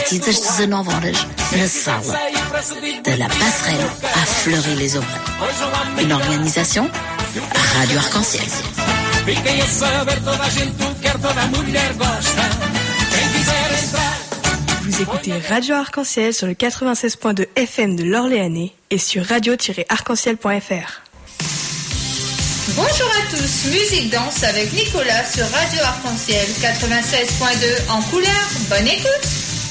partir das 19 horas na sala de La Passerelle à Fleury-les-Aubrais. Une organisation Radio Arc-en-Ciel. Fiquem a saber, toda a gente o quer, toda a mulher gosta. Quem quiser entrar. Vous écoutez Radio Arc-en-Ciel sur le 96.2 FM de l'Orléanais et sur radio-arc-en-ciel.fr. Bonjour à tous, musique danse avec Nicolas sur Radio Arc-en-Ciel 96.2 en couleur. Bonne écoute.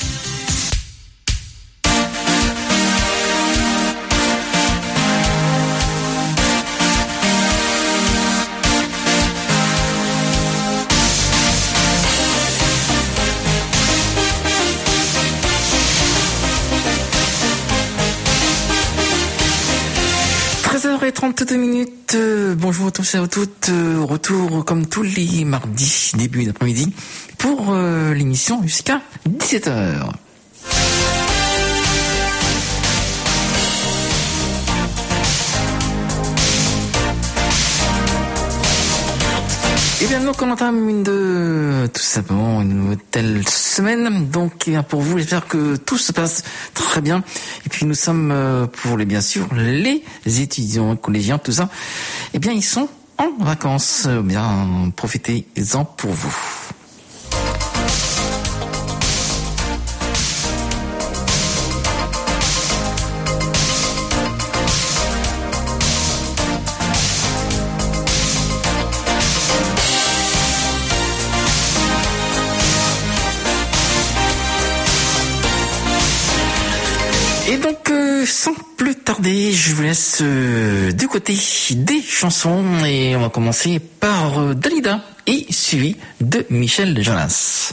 Et 32 minutes, bonjour à tous et à toutes, retour comme tous les mardis, début d'après-midi, pour l'émission jusqu'à 17h. Et bien donc on entame tout simplement une telle semaine, donc pour vous j'espère que tout se passe très bien. Et puis nous sommes pour bien sûr les étudiants collégiens, tout ça, et bien ils sont en vacances, bien profitez-en pour vous. Et donc, sans plus tarder, je vous laisse du côté des chansons et on va commencer par Dalida et suivi de Michel Jonas.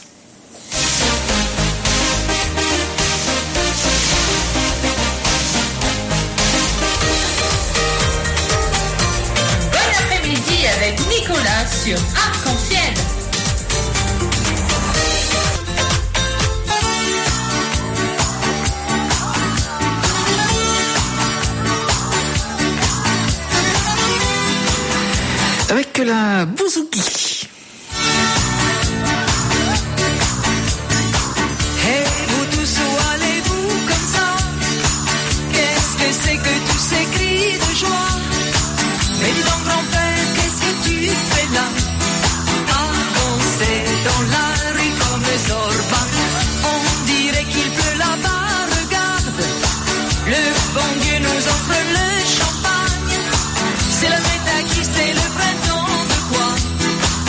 Bon après-midi avec Nicolas sur Arc-en-Ciel. Avec la bouzouki. Hey, vous tous, où allez-vous comme ça? Qu'est-ce que c'est que tous ces cris de joie? Mais dis donc, grand-père, qu'est-ce que tu fais là? Avancer dans la rue comme les Zorba. On dirait qu'il pleut là-bas, regarde. Le bon Dieu nous offre le champagne. C'est la fête à qui c'est le printemps de quoi?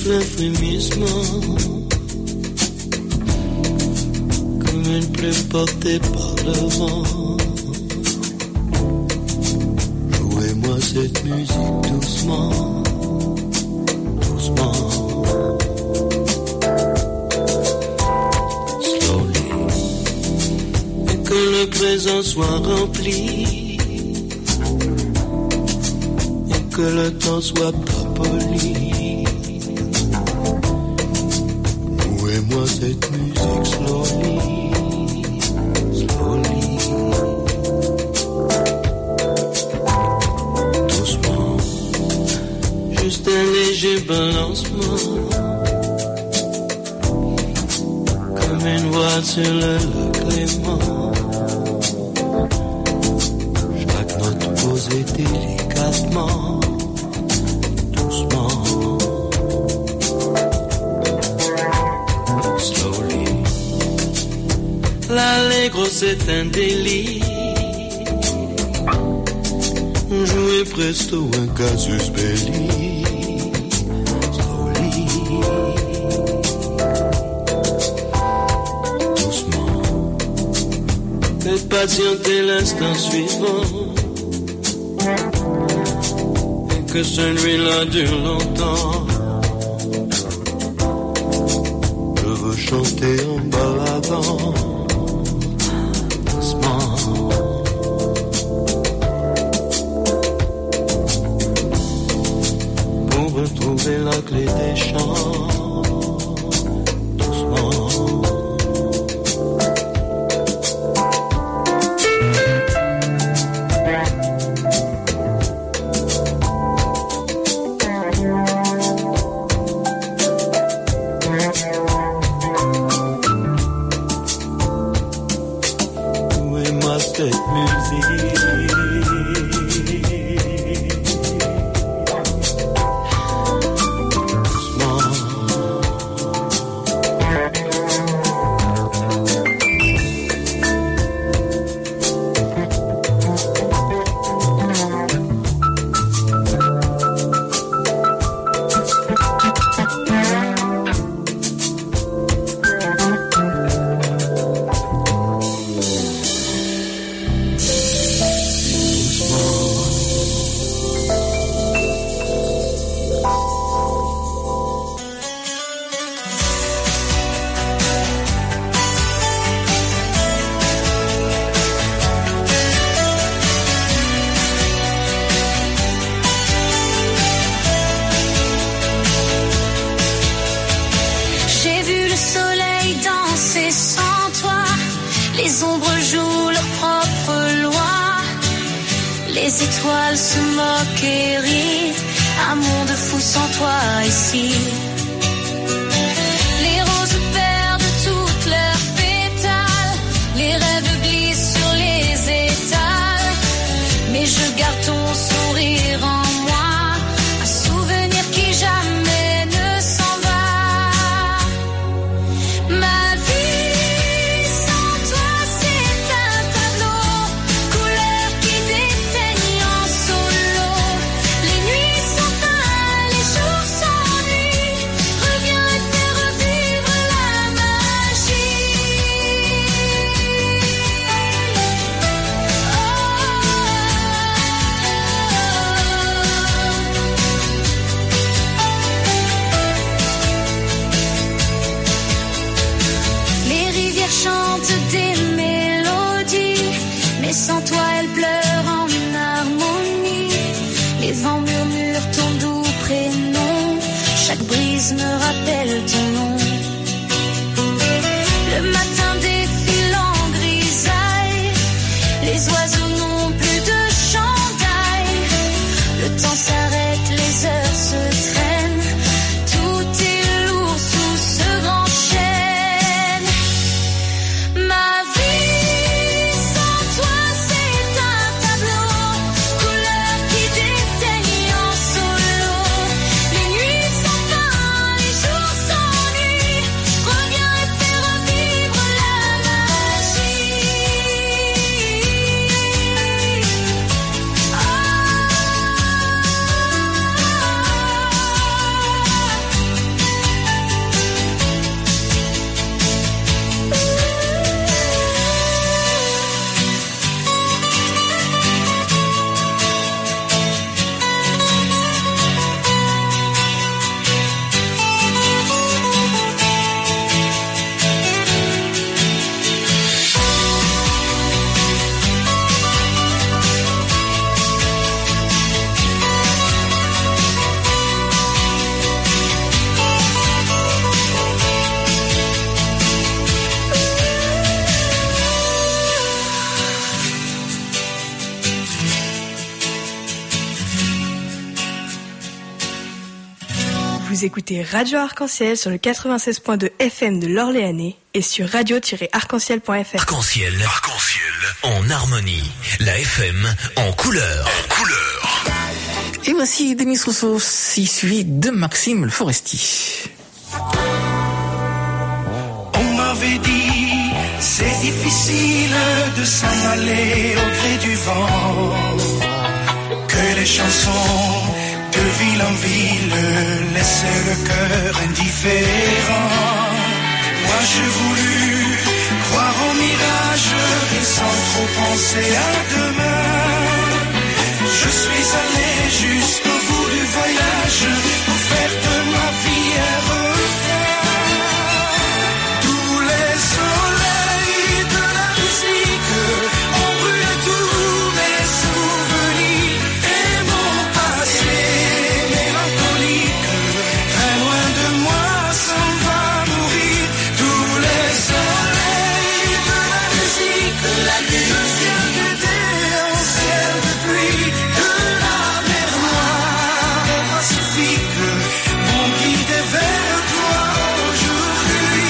souffle un frémissement, comme une plume portée par le vent. Jouez-moi cette musique doucement, doucement. Slowly. Et que le présent soit rempli, et que le temps soit pas poli. Jouez-moi cette musique slowly, slowly. Doucement, juste un léger balancement, comme une voile sur le lac Léman. Chaque note posée délicatement, doucement. Slowly. L'allegro c'est un délit. Jouer presto un casus belli. Slowly. Doucement. Faites patienter l'instant suivant, et que celui-là dure longtemps. Je veux chanter en baladant, doucement. Pour retrouver la clé des chants, doucement. Jouez-moi cette musique, doucement. J'ai vu le soleil danser sans toi. Les ombres jouent leur propre loi. Les étoiles se moquent et rient. Un monde fou sans toi ici. Les roses perdent toutes leurs pétales. Les rêves glissent sur les étals. Mais je garde ton sourire en moi. Un souvenir qui jamais ne s'en va. Ma vie sans toi c'est un tableau, couleurs qui déteignent en solo. Les nuits sans fin, les jours sans nuit. Reviens et fais revivre la magie. Les rivières chantent des mélodies, mais sans toi elles pleurent en harmonie. Les vents murmurent ton doux prénom, chaque brise me rappelle ton nom. Le matin défile en grisaille, les oiseaux n'ont plus de chandail. Le temps s'arrête, les heures se traînent, tout est lourd sous ce grand chêne. Ma vie sans toi c'est un tableau, couleurs qui déteignent en solo. Les nuits sans fin, les jours sans nuit. Vous écoutez Radio Arc-en-Ciel sur le 96.2 FM de l'Orléanais et sur radio-arc-en-ciel.fr. Arc-en-ciel, en harmonie. La FM en couleur. Et voici Demis Rousseau, suivi de Maxime Le Foresti. On m'avait dit, c'est difficile de s'en aller au gré du vent, que les chansons de ville en ville laissaient le cœur indifférent. Moi j'ai voulu croire au mirage et sans trop penser à demain, je suis allé jusqu'au bout du voyage pour faire de ma vie un refrain. Tous les soleils de la musique ont brûlé tous mes souvenirs et mon passé mélancolique, très loin de moi, s'en va mourir. Tous les soleils de la musique, de ciel d'été en ciel de pluie, de la mer Noire au Pacifique, mon guide est vers toi aujourd'hui.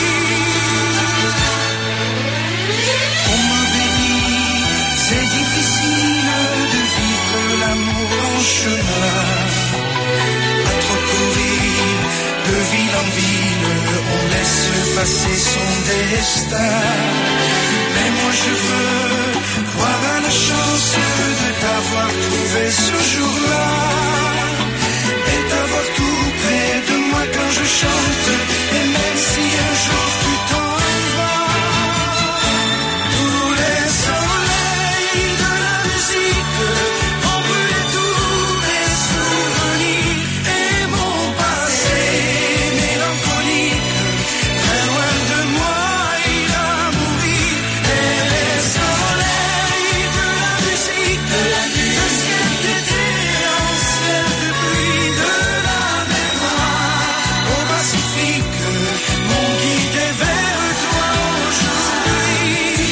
On m'avait dit, c'est difficile de vivre l'amour en chemin, à trop courir de ville en ville, on laisse passer son destin. Mais moi je veux croire à la chance de t'avoir trouvé ce jour-là et t'avoir tout près de moi quand je chante. Et même si un jour tu t'en vas, tous les soleils de la musique ont brûlé tous mes souvenirs et mon passé mélancolique, très loin de moi, il a mourir. Et les soleils de la musique, de ciel d'été en ciel de pluie, de la mer Noire au Pacifique, mon guide est vers toi aujourd'hui.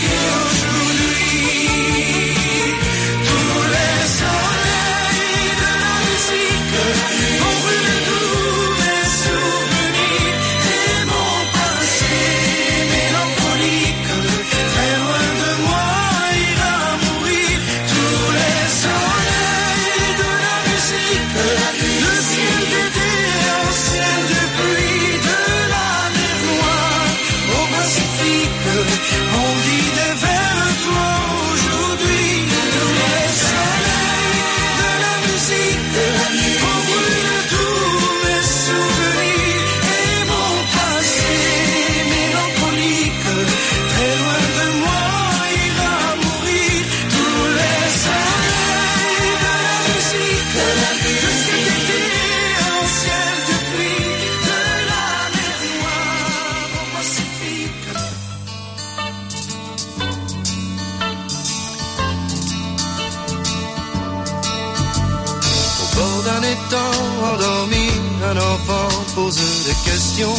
Tous les soleils de la musique ont brûlé tous mes souvenirs et mon passé mélancolique, très loin de moi, il a mourir. Tous les soleils de la musique, de ciel d'été en ciel de pluie, de la mer Noire au Pacifique, mon guide est vers toi aujourd'hui. Tous les soleils de la musique ont brûlé tous mes souvenirs et mon passé mélancolique, très loin de moi, il va mourir. Tous les soleils de la musique, de ciel d'été en ciel de pluie, de la mer Noire au Pacifique. Au bord d'un étang endormi, un enfant pose des questions.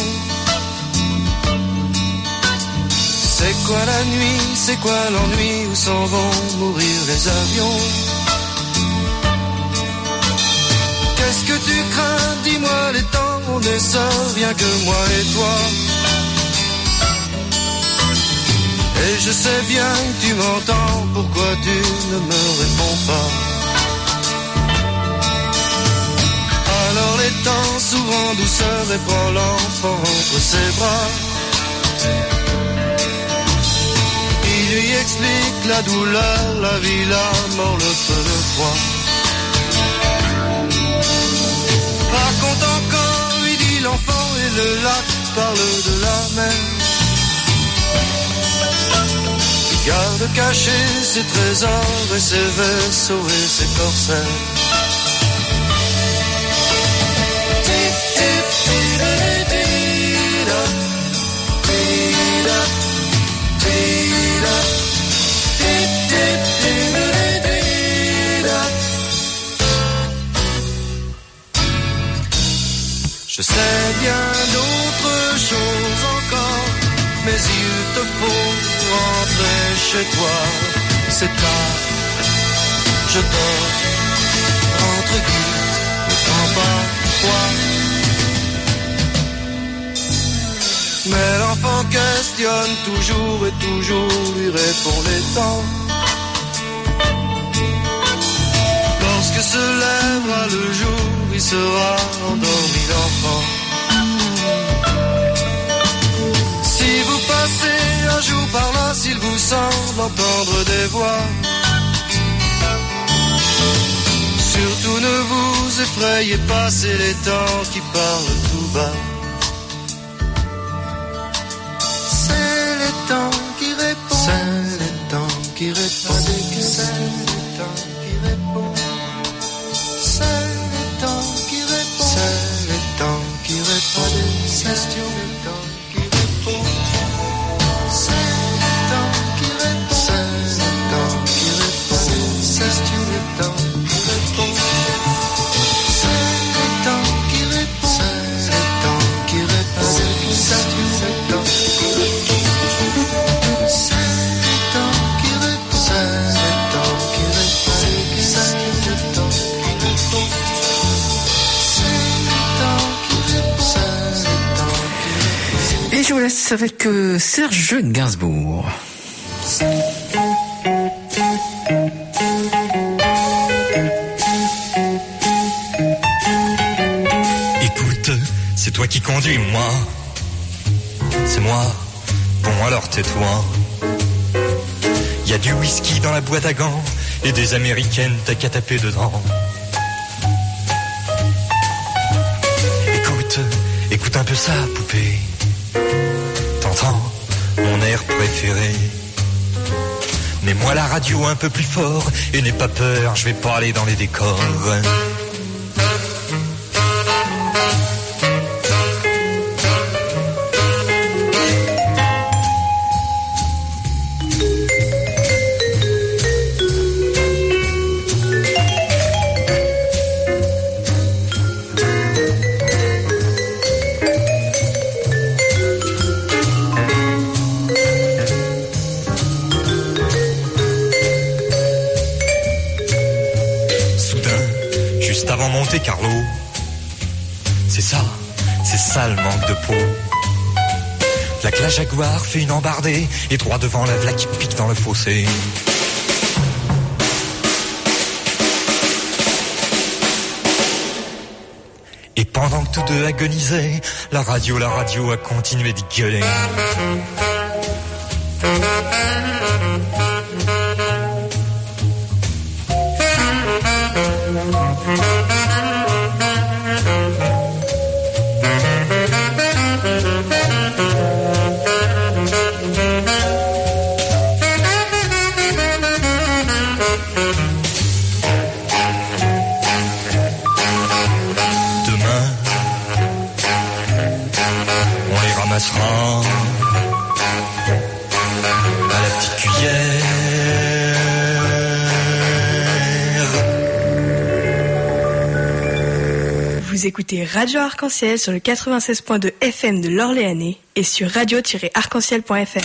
C'est quoi la nuit, c'est quoi l'ennui, où s'en vont mourir les avions? Qu'est-ce que tu crains, dis-moi, les temps, on ne sort rien que moi et toi. Et je sais bien que tu m'entends, pourquoi tu ne me réponds pas? Alors les temps s'ouvrent en douceur et prend l'enfant entre ses bras. Il lui explique la douleur, la vie, la mort, le feu, le froid. Raconte encore, lui dit l'enfant, et le lac parle de la mer. Il garde cachés ses trésors et ses vaisseaux et ses corsaires. Je sais bien d'autres choses encore, mais il te faut rentrer chez toi. C'est tard, je dors, rentre vite, ne prends pas froid. questionne toujours et toujours lui répond l'étang. Lorsque se lèvera le jour, il sera endormi l'enfant. Si vous passez un jour par là, s'il vous semble entendre des voix, surtout ne vous effrayez pas, c'est les temps qui parlent tout bas. C'est les temps qui répondent, c'est les temps qui répondent, c'est les temps qui répondent, c'est les temps qui répondent, c'est les temps qui répondent, c'est les temps qui répondent, c'est les temps qui répondent, c'est les temps qui répondent, c'est les temps. Et je vous laisse avec Serge Gainsbourg. Écoute, c'est toi qui conduis ou moi? C'est moi. Bon alors tais-toi. Y a du whisky dans la boîte à gants et des américaines, t'as qu'à taper dedans. Écoute un peu ça, poupée. T'entends mon air préféré? Mets-moi la radio un peu plus fort et n'aie pas peur, je vais pas aller dans les décors. Carlo, c'est ça le manque de peau. La Jaguar fait une embardée et droit devant la v'là qui pique dans le fossé. Et pendant que tous deux agonisaient, la radio a continué d'y gueuler. À la petite cuillère. Vous écoutez Radio Arc-en-Ciel sur le 96.2 FM de l'Orléanais et sur radio-arc-en-ciel.fr.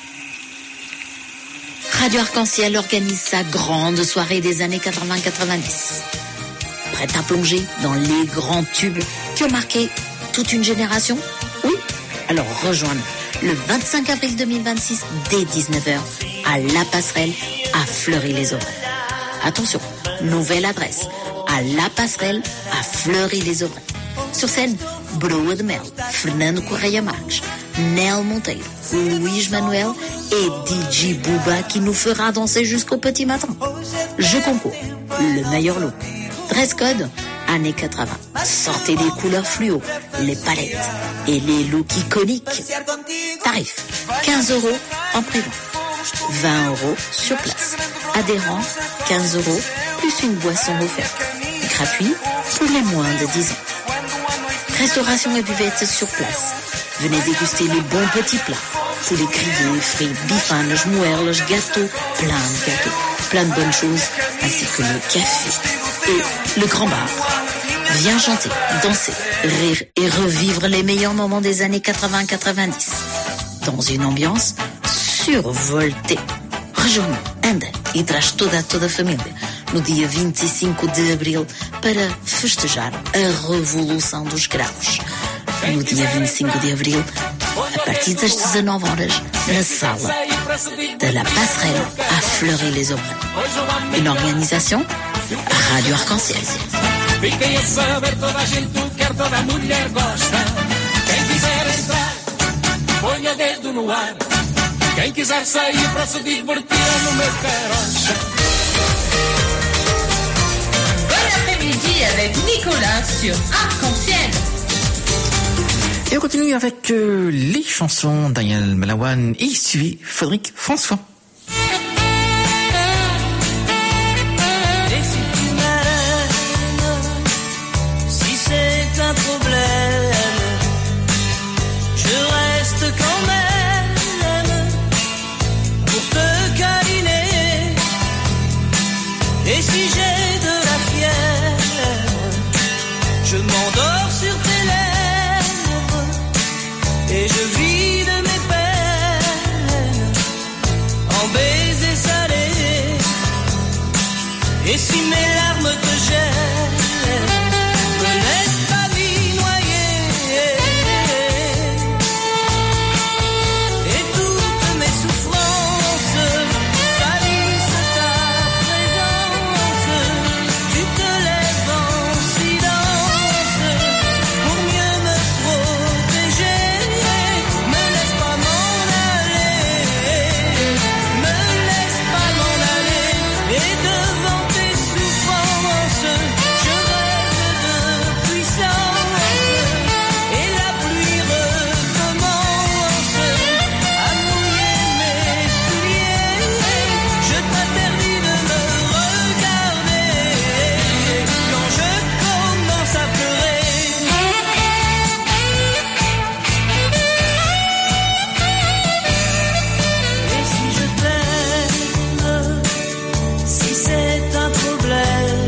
Radio Arc-en-Ciel organise sa grande soirée des années 80-90. Prête à plonger dans les grands tubes qui ont marqué toute une génération? Oui? Alors rejoins-nous le 25 avril 2026 dès 19h à La Passerelle à Fleury-les-Aubrais. Attention, nouvelle adresse à La Passerelle à Fleury-les-Aubrais. Sur scène, Broa de Mel, Fernando Correia Marques, Nel Monteiro, Luís Manuel et DJ Booba qui nous fera danser jusqu'au petit matin. Je concours, le meilleur look. Dress code, années 80. Sortez les couleurs fluo, les palettes et les looks iconiques. Tarif, 15 € en prévente, 20 € sur place. Adhérent, 15 € plus une boisson offerte. Gratuit pour les moins de 10 ans. Restauration et buvette sur place. Venez déguster les bons petits plats. Poulet grillé, frites, bifanes, moelles, gâteaux, plein de bonnes choses, ainsi que le café et le grand bar. Viens chanter, danser, rire et revivre les meilleurs moments des années 80-90 dans une ambiance survoltée. Rejoins-nous, anda e traz toda a família no dia 25 de abril para festejar a Revolução dos Cravos. No dia 25 de abril, A partir das 19 horas, na sala de la Passerelle à Fleury-les-Aubrais. Une organisation Rádio Arc-en-Ciel. Fiquem a saber, toda a gente o quer, toda a mulher gosta. Quem quiser entrar, ponha dedo no ar. Quem quiser sair para se divertir no meu carocha. Bon après-midi avec Nicolas sur Arc-en-Ciel. Et on continue avec les chansons d'Ariel Malawan et suivi Frédéric François. Et si tu m'aimes, si c'est un problème, je reste quand même pour te câliner. Et si j'ai de la fièvre, je m'endors sur tes lèvres et je vis de mes peines en baisers salés. Et si mes larmes te gênent, me laisse pas m'y noyer. Et toutes mes souffrances salissent ta présence. Tu te lèves en silence pour mieux me protéger. Me laisse pas m'en aller, me laisse pas m'en aller. Et devant tes souffrances, je rêve de puissance. Et la pluie recommence à mouiller mes souliers. Je t'interdis de me regarder. Non, je commence à pleurer. Et si je t'aime, si c'est un problème,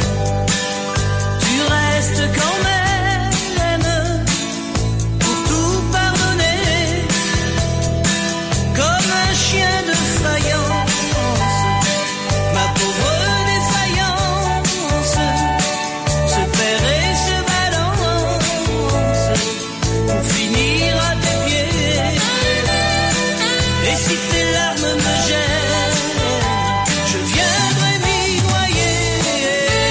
tu restes quand même pour tout pardonner. Comme un chien de faïence, ma pauvre défaillance se perd et se balance pour finir à tes pieds. Et si tes larmes me gênent, je viendrai m'y noyer.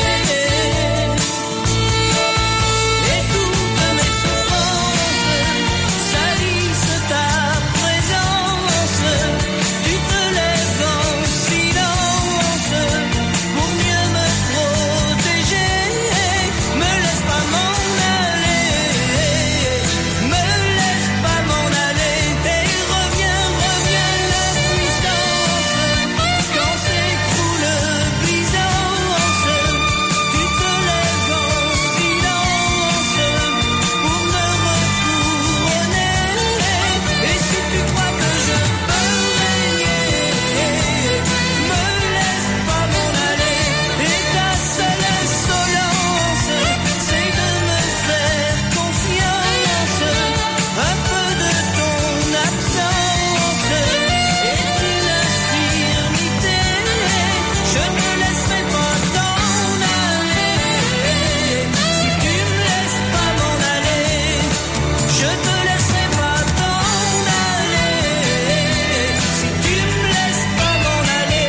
Et toutes mes souffrances salissent ta présence. Tu te lèves en silence pour mieux me protéger. Me laisse pas m'en aller, me laisse pas m'en aller. Et reviens l'impuissance quand s'écroule Byzance. Tu te lèves en silence pour me recouronner. Et si tu crois que je peux régner, me laisse pas m'en aller. Et ta seule insolence, c'est de me faire confiance. Un peu de ton absence est une infirmité. Je ne laisserai pas t'en aller. Si tu me laisses pas m'en aller, je te laisserai pas t'en aller. Si tu me laisses pas m'en aller.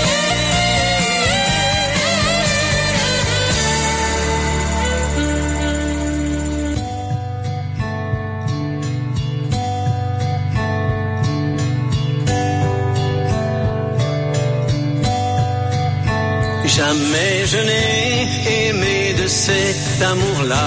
Jamais je n'ai aimé de cet amour-là.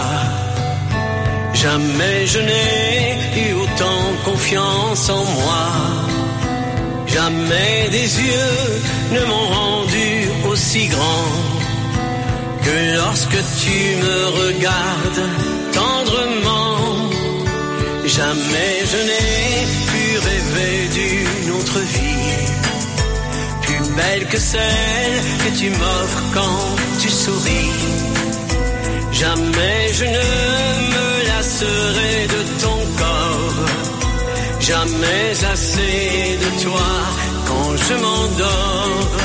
Jamais je n'ai eu autant confiance en moi. Jamais des yeux ne m'ont rendu aussi grand que lorsque tu me regardes tendrement. Jamais je n'ai pu rêver d'une autre vie plus belle que celle que tu m'offres quand tu souris. Jamais je ne me lasserai de ton corps, jamais assez de toi quand je m'endors.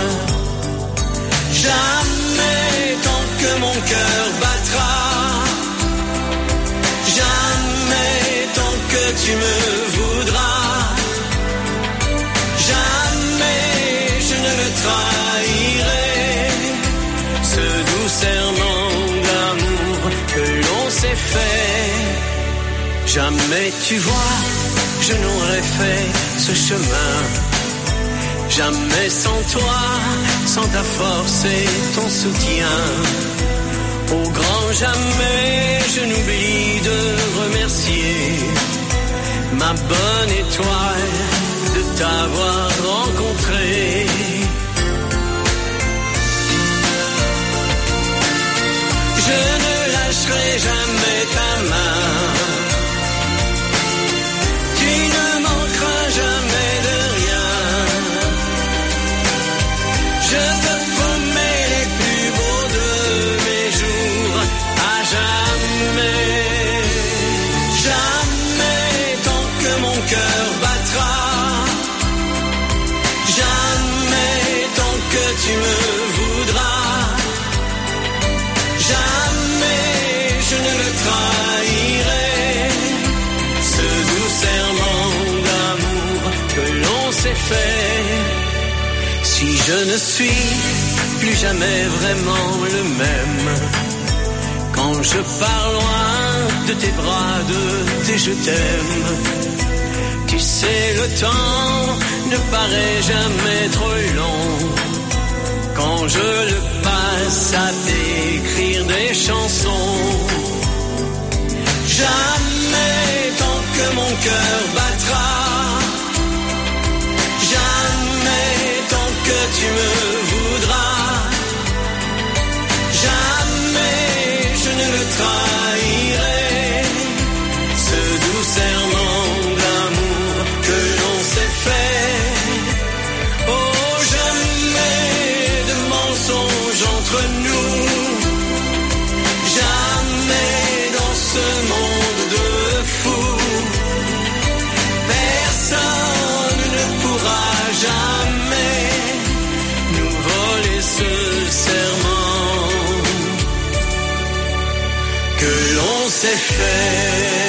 Jamais tant que mon cœur battra, jamais tant que tu me Jamais, tu vois, je n'aurais fait ce chemin. Jamais sans toi, sans ta force et ton soutien. Au grand jamais, je n'oublie de remercier ma bonne étoile de t'avoir rencontré. Je ne lâcherai jamais ta main. Tu ne manqueras jamais de rien. Je te promets les plus beaux de mes jours. À jamais, jamais tant que mon cœur battra. Jamais tant que tu me voudras. Jamais je ne le trahirai. Ce doux serment d'amour que l'on s'est fait. Si je ne suis plus jamais vraiment le même, quand je pars loin de tes bras, de tes je t'aime, tu sais le temps ne paraît jamais trop long. Quand je le passe à t'écrire des chansons. Jamais tant que mon cœur battra. Jamais tant que tu me voudras. Jamais je ne le trahirai. Ce doux serment d'amour que l'on s'est fait. Oh, jamais de mensonges entre nous. Jamais dans ce monde de fous. Personne ne pourra jamais nous voler ce serment que l'on s'est fait.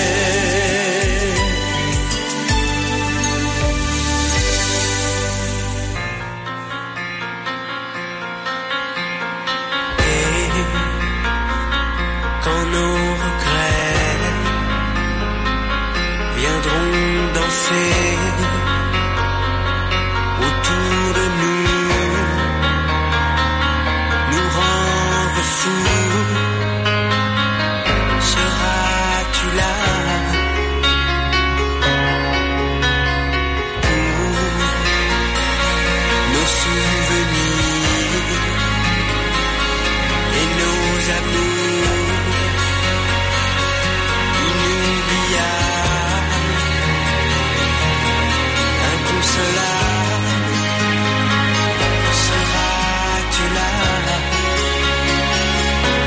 Quand nos regrets viendront danser autour de nous, nous rendre fous, seras-tu là pour nos souvenirs et nos amours? Seras-tu là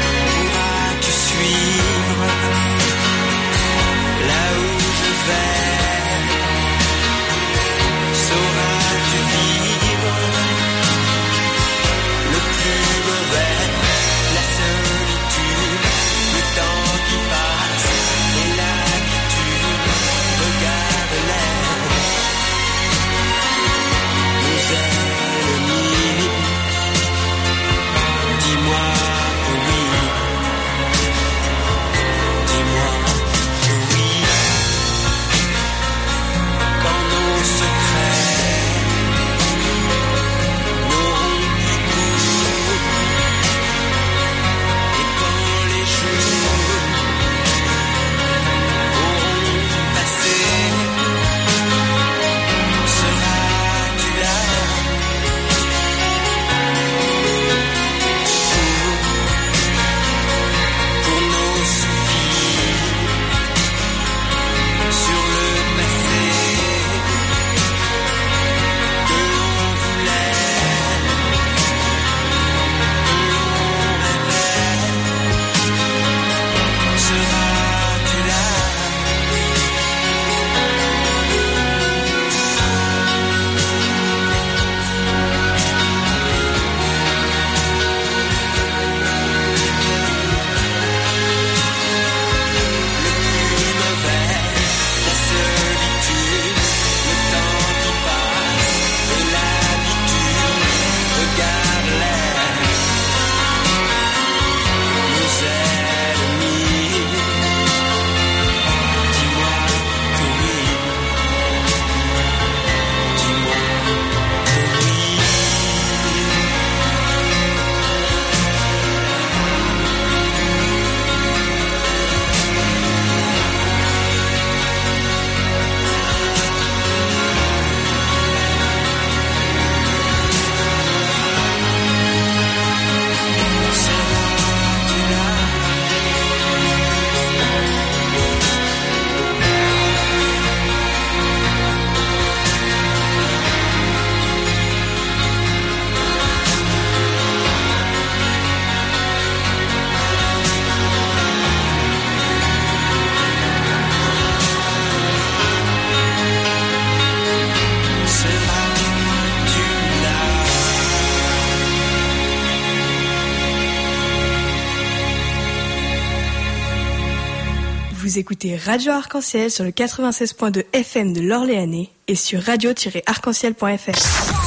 Vous écoutez Radio Arc-en-Ciel sur le 96.2 FM de l'Orléanais et sur radio-arc-en-ciel.fr.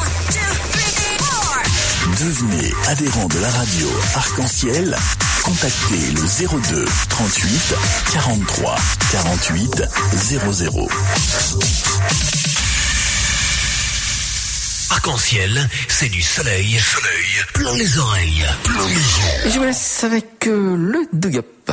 Devenez adhérent de la radio Arc-en-Ciel. Contactez le 02 38 43 48 00. Arc-en-Ciel, c'est du soleil, plein les oreilles. Et je vous laisse avec le Doug Up.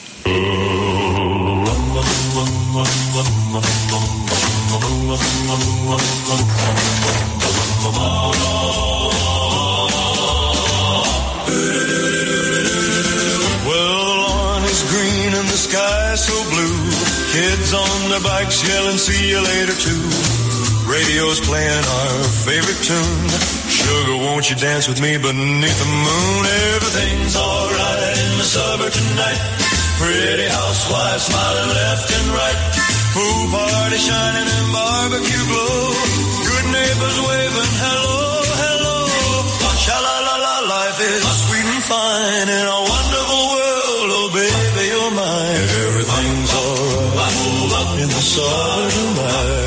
Sky so blue, kids on their bikes yelling, see you later too. Radio's playing our favorite tune. Sugar, won't you dance with me beneath the moon? Everything's alright in the suburb tonight. Pretty housewives smiling left and right. Pool party shining and barbecue glow. Good neighbors waving hello, hello. Sha-la-la-la, life is sweet and fine in a wonderful world. Oh baby, you're mine. Everything's alright in the suburb tonight.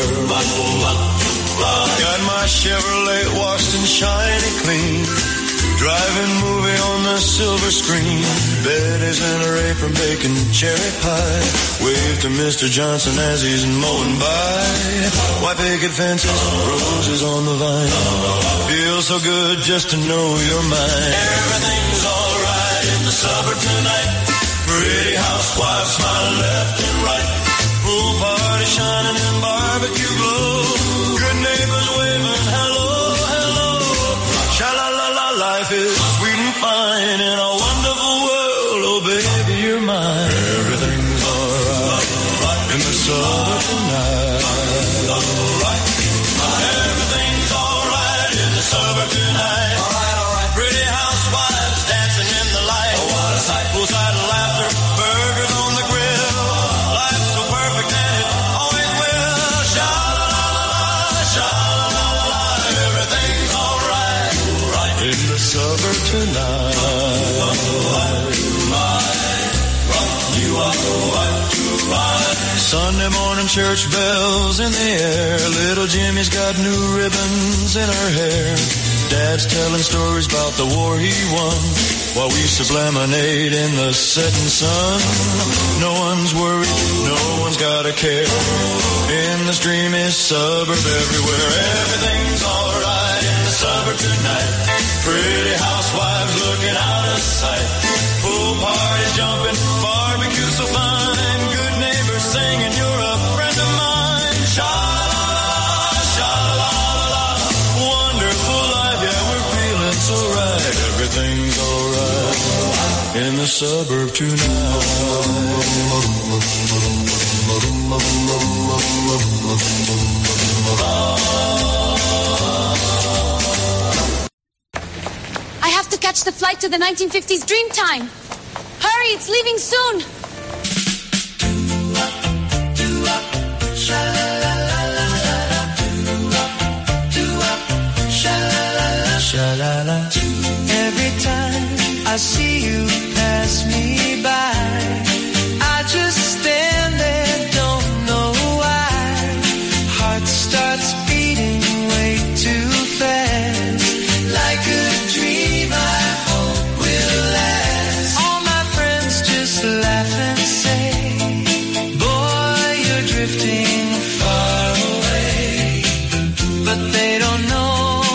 Got my Chevrolet washed and shiny clean. Driving movie on the silver screen. Betty's in her apron baking cherry pie. Wave to Mr. Johnson as he's mowing by. White picket fences, roses on the vine. Feels so good just to know you're mine. Everything's alright in the suburb tonight. Pretty housewives smiling left and right. Pool party shining and barbecue glow. Good neighbors waving hello, hello. Sha-la-la-la, life is sweet and fine in a wonderful world. Oh baby, you're mine. Everything's alright in the suburb tonight. Everything's alright in the suburb tonight. Pretty housewives dancing in the light. Poolside laughter, burgers on the grill. Life's so perfect and it always will. Sha-la-la-la, sha-la-la-la. Everything's alright in the suburb tonight. You are Sunday morning church bells in the air. Little Jimmy's got new ribbons in her hair. Dad's telling stories about the war he won, while we sip lemonade in the setting sun. No one's worried, no one's got a care. In this dreamy suburb everywhere. Everything's alright in the suburb tonight. Pretty housewives looking out of sight. Pool parties jumping, barbecue so fine. Good neighbors singing, you're a friend of mine. Sha-la-la-la, sha-la-la-la. Wonderful life, yeah, we're feeling so right. Everything's alright in the suburb tonight. I have to catch the flight to the 1950s Dreamtime. Hurry, it's leaving soon. Every time I see you pass me by, I just stand there, don't know why. Heart starts beating way too fast, like a dream I hope will last. All my friends just laugh and say, boy, you're drifting far away. But they don't know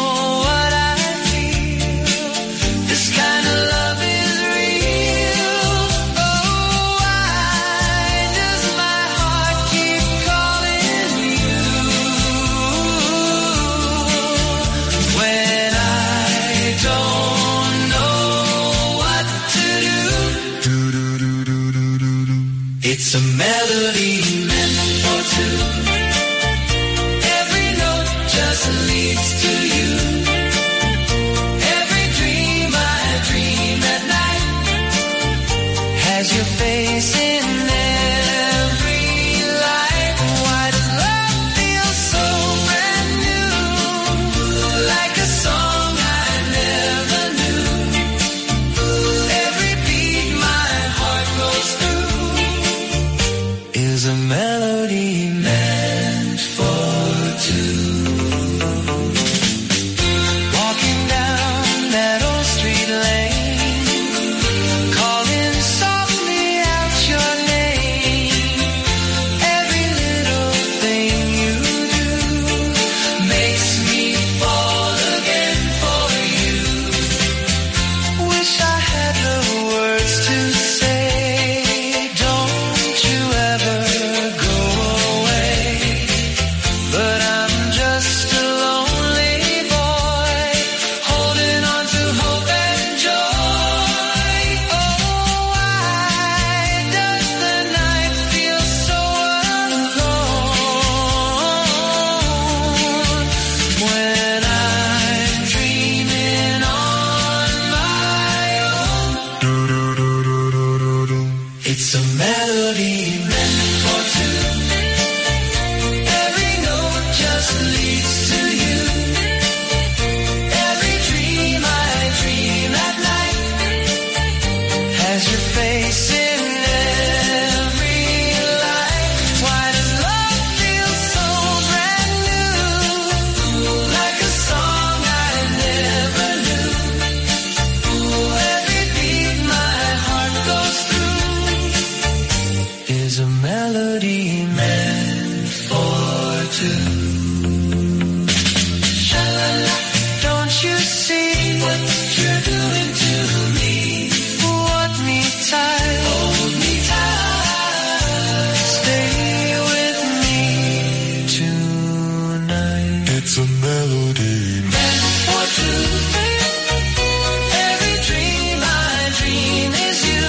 it's a melody meant for two. Every note just leads to you. Every dream I dream at night has your face in every light. Why does love feel so brand new? Like a song I never knew. Every beat my heart goes through. It's a melody meant for two. Every note just leads to you. Every dream I dream at night has your face in every light. Why does love feel so brand new? Like a song I never knew. Every beat my heart goes through is a melody meant for two. Sha-la-la, don't you see what you're doing to me? Want me tight, hold me tight, stay with me tonight. It's a melody meant for two. Every dream I dream is you.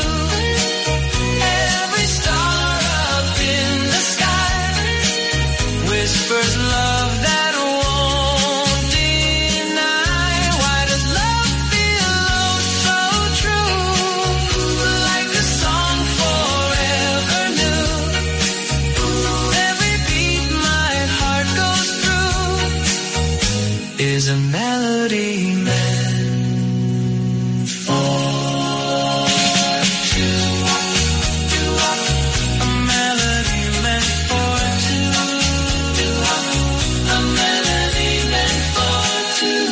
Every star up in the sky whispers love that won't deny. Why does love feel oh so true? Like a song forever new. Every beat my heart goes through is a melody meant for two. A melody meant for two. A melody meant for two.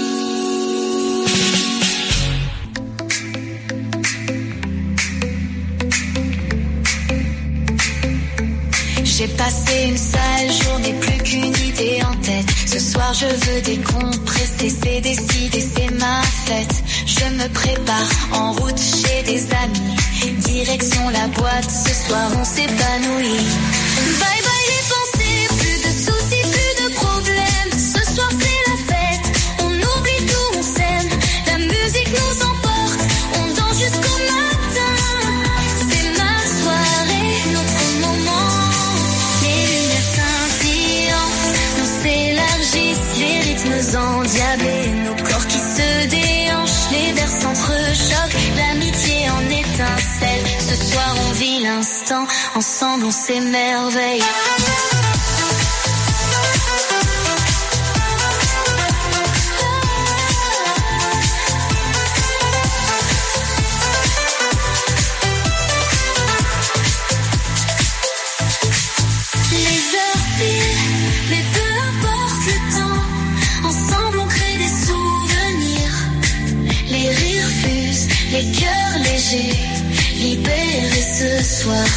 J'ai passé une sale journée, plus qu'une idée en tête. Ce soir je veux décompresser, c'est décidé, c'est ma fête. Je me prépare en route chez des amis. Direction la boîte, ce soir on s'épanouit. Bye bye les pensées, plus de soucis, plus de problèmes. Ce soir c'est la fête, on oublie tout, on s'aime. La musique nous emporte, on danse jusqu'au matin. C'est ma soirée, notre moment. Les lumières scintillantes nous s'élargissent, les rythmes endiablés, nos corps qui se déhanchent, les vers s'entrechoquent, l'amitié en étincelle. Ce soir on vit l'instant, ensemble on s'émerveille. Les heures filent, mais peu importe le temps. Ensemble on crée des souvenirs. Les rires fusent, les cœurs légers, libérés ce soir.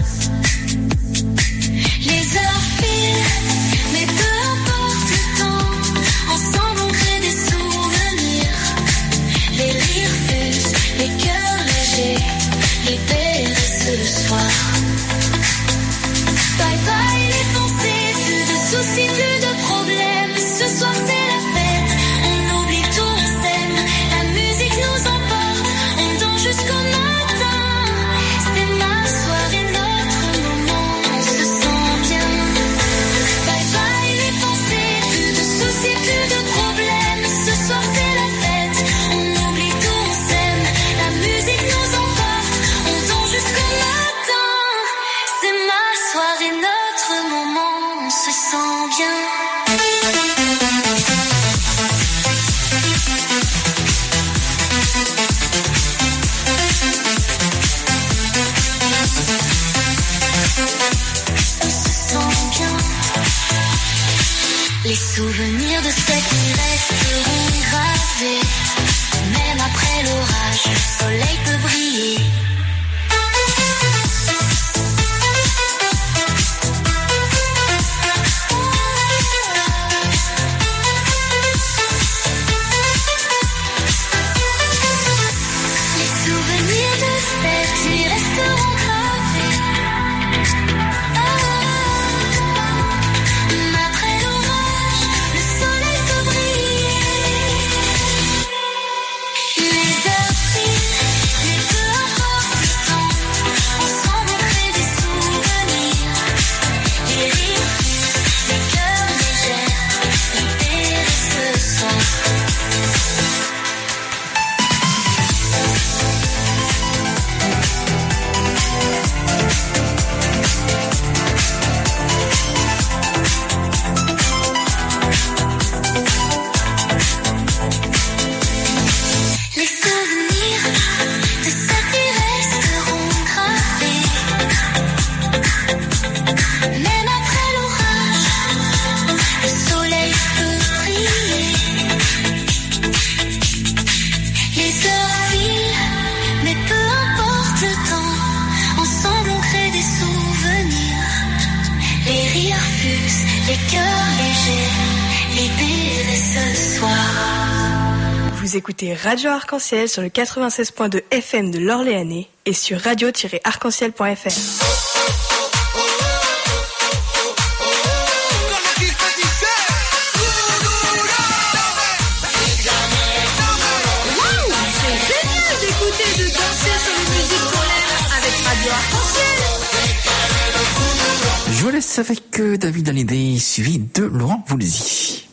Les heures filent, mais peu importe le temps. Ensemble on crée des souvenirs. Les rires fusent, les cœurs légers, libérés ce soir. Bye bye les pensées, plus de soucis, plus de problèmes. Ce soir c'est la fête, on oublie tout, on s'aime. La musique nous emporte, on danse jusqu'au matin. C'est ma soirée, notre moment, on se sent bien. Bye bye les pensées, plus de soucis, plus de problèmes. Ce soir c'est la fête, on oublie tout, on s'aime. La musique nous emporte, on danse jusqu'au matin. C'est ma soirée, notre moment, on se sent bien. On se sent bien. Les souvenirs de cette nuit resteront gravés. Même après l'orage, le soleil peut briller. Les souvenirs de cette nuit resteront gravés. Après l'orage, le soleil peut briller. les cœurs légers, libérés ce soir. Vous écoutez Radio Arc-en-Ciel sur le 96.2 FM de l'Orléanais et sur radio-arc-en-ciel.fr. Je vous laisse avec David Hallyday, suivi de Laurent Voulzy.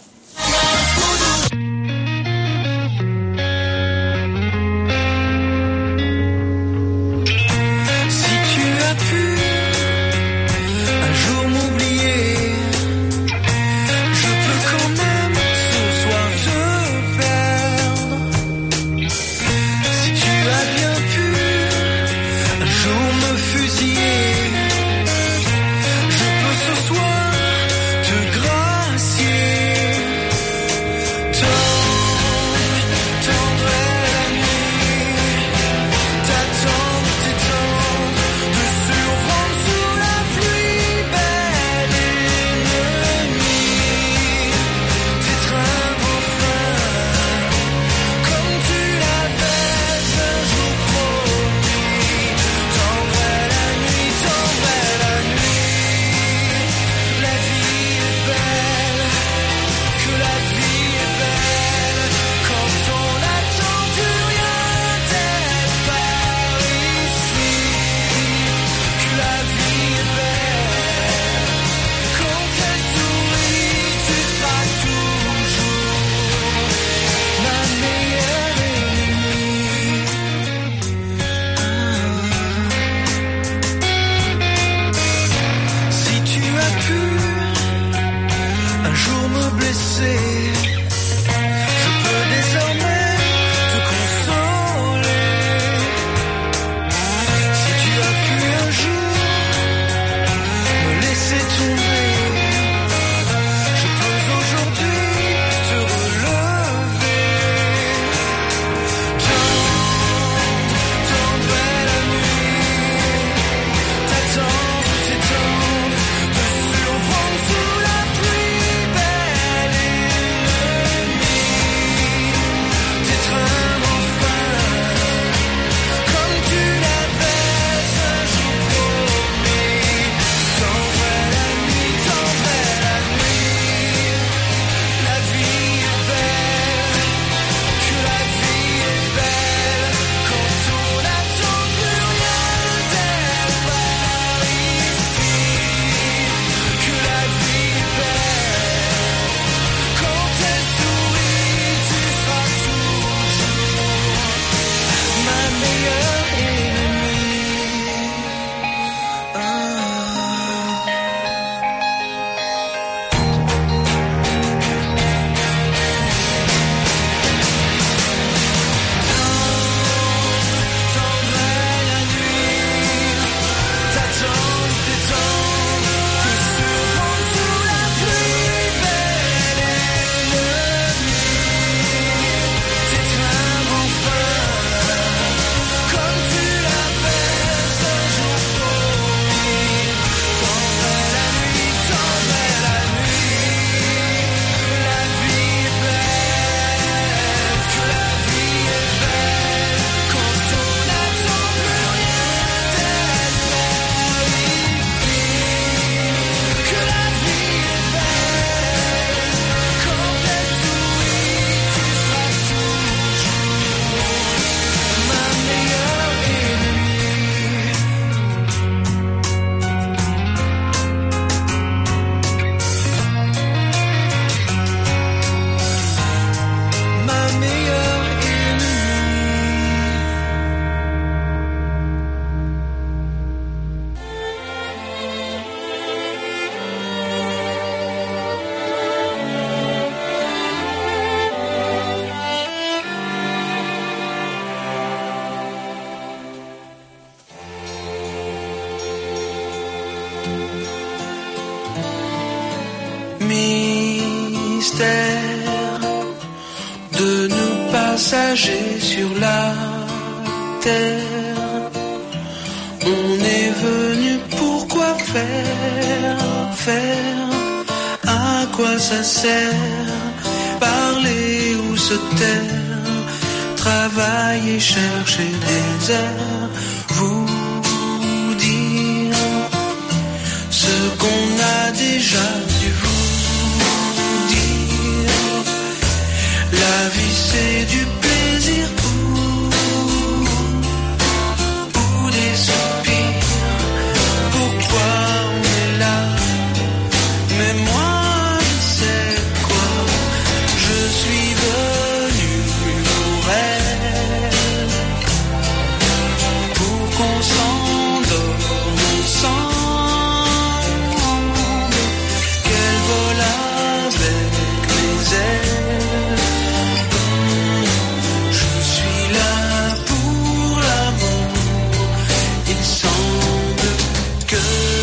Mystère de nous passagers sur la terre. On est venu pourquoi faire quoi ça sert parler ou se taire, travailler, chercher des airs, vous dire ce qu'on a déjà dû vous dire. La vie c'est du plaisir ou des soupirs. Pourquoi on est là? Mais moi je sais quoi, je suis venu pour elle, pour qu'on s'endorme ensemble, qu'elle vole avec mes ailes. Je suis là pour l'amour, il semble que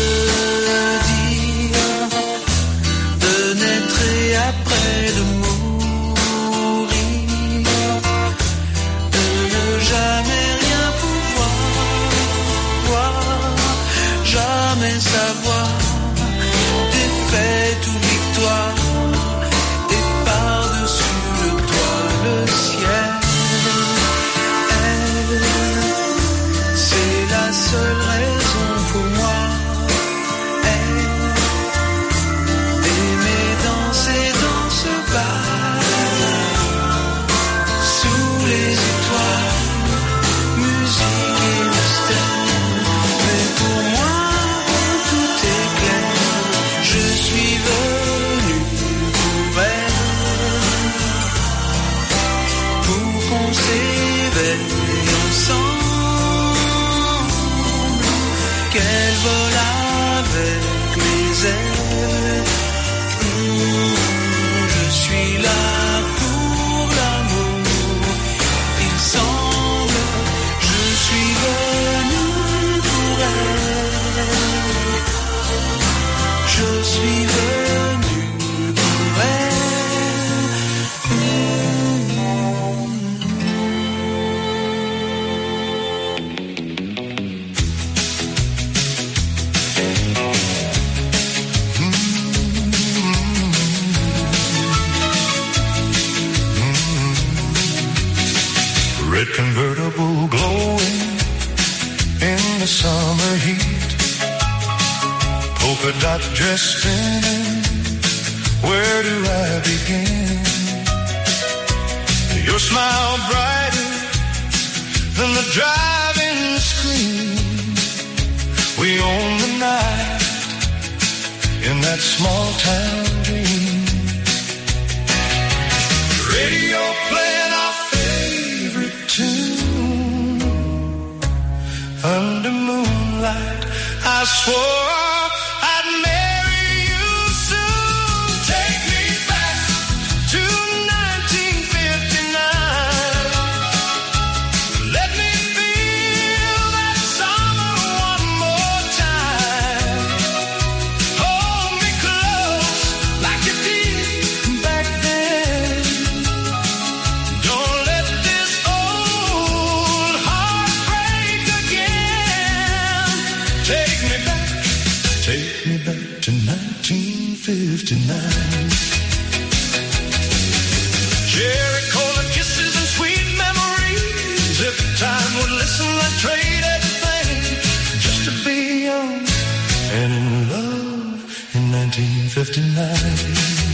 de naître et après de mourir, de ne jamais rien pouvoir, jamais savoir, défaite ou victoire, et par-dessus le toit le ciel. Elle, c'est la seule raison pour moi. Aimer danser dans ce bar, sous les étoiles, musique et mystère. Mais pour moi, tout est clair, je suis venu pour elle, pour qu'on s'éveille ensemble, qu'elle vole avec mes ailes. Je suis là pour l'amour, il semble, je suis venu pour elle, je suis venu pour Red convertible glowing in the summer heat, polka dot dress spinning, where do I begin? Your smile brighter than the driving screen. We own the night in that small town dream. Radio playing our favorite tune under moonlight. I swore I'd marry you soon. Take me back to 1959. Let me feel that summer one more time. Hold me close like you did back then. Don't let this old heart break again. Take me back to 1959. Cherry cola kisses and sweet memories. If time would listen, I'd trade everything just to be young and in love in 1959.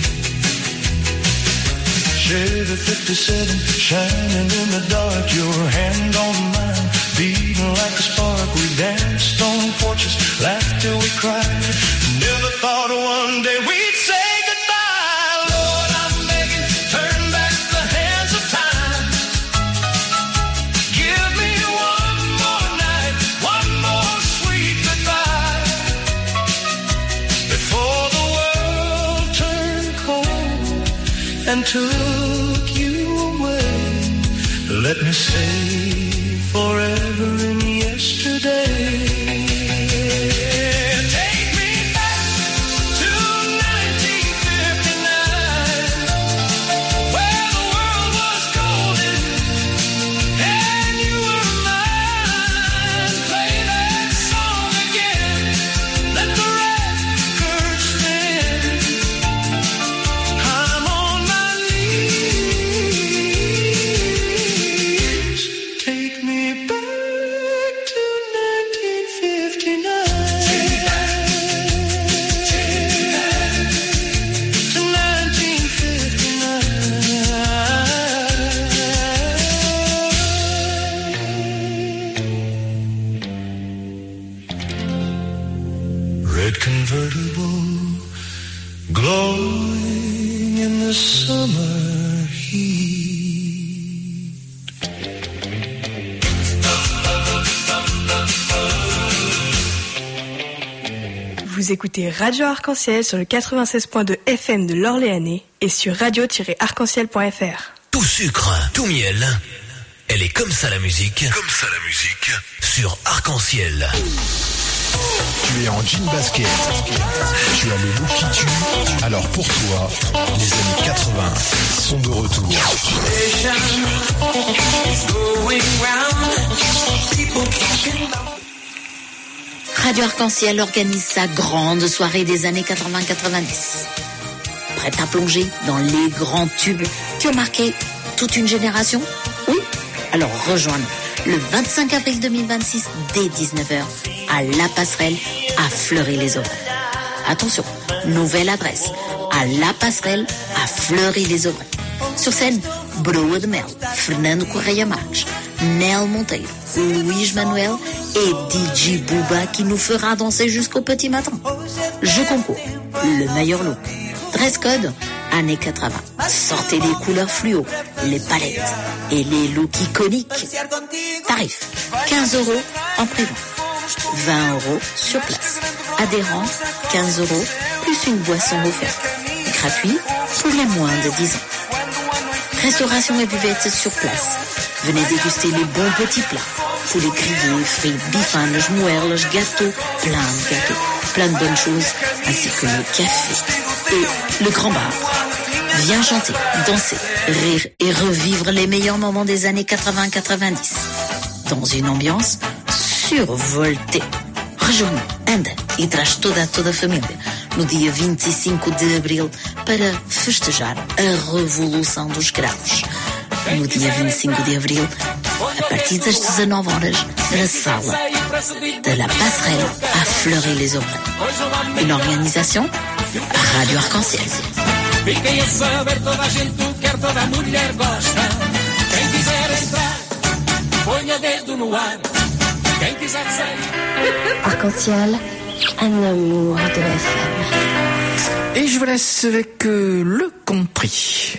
Chevy 57, shining in the dark, your hand on mine, beating like a spark. We danced on porches, laughed till we cried. Never thought one day we'd say goodbye. Lord, I'm begging, turn back the hands of time. Give me one more night, one more sweet goodbye, before the world turned cold and took you away. Let me stay forever in yesterday. Take me back to 1959, where the world was golden and you were mine. Play that song again, let the record spin. red convertible, glowing in the summer heat. Vous écoutez Radio Arc-en-Ciel sur le 96.2 FM de l'Orléanais et sur radio-arc-en-ciel.fr. Tout sucre, tout miel. Elle est comme ça la musique. Comme ça la musique. Sur Arc-en-Ciel. Tu es en jean basket. Tu as le look qui tue. Alors pour toi, les années 80 sont de retour. Radio Arc-en-Ciel organise sa grande soirée des années 80-90. Prête à plonger dans les grands tubes qui ont marqué toute une génération? Oui? Alors rejoins-nous le 25 avril 2026 dès 19h à La Passerelle à Fleury-les-Aubrais. Attention, nouvelle adresse à La Passerelle à Fleury-les-Aubrais. Sur scène, Broa de Mel, Fernando Correia Marques, Nel Monteiro, Luís Manuel et DJ Booba qui nous fera danser jusqu'au petit matin. Je concours, le meilleur look. Dress code, années 80. Sortez les couleurs fluo, les palettes et les looks iconiques. Tarif, 15 € en pré-vente, 20 € sur place. Adhérent, 15 € plus une boisson offerte. Gratuit pour les moins de 10 ans. Restauration et buvette sur place. Venez déguster les bons petits plats. Poulet grillé, frites, bifanes, moelles, gâteaux, plein de gâteaux, plein de bonnes choses, ainsi que le café et le grand bar. Viens chanter, danser, rire et revivre les meilleurs moments des années 80-90 dans une ambiance survoltée. Rejoins-nous, anda e traz toda a família no dia 25 de abril para festejar a Revolução dos Cravos. No dia 25 de abril, a partir das 19 horas, na sala de La Passerelle à Fleury-les-Aubrais. Une organisation Radio Arc-en-Ciel. Fiquem a saber, toda a gente quer, toda a mulher gosta. Quem quiser entrar, ponha dedo no ar. Quem quiser sair. Arc-en-Ciel, un amour de FM. Et je vous laisse avec le country.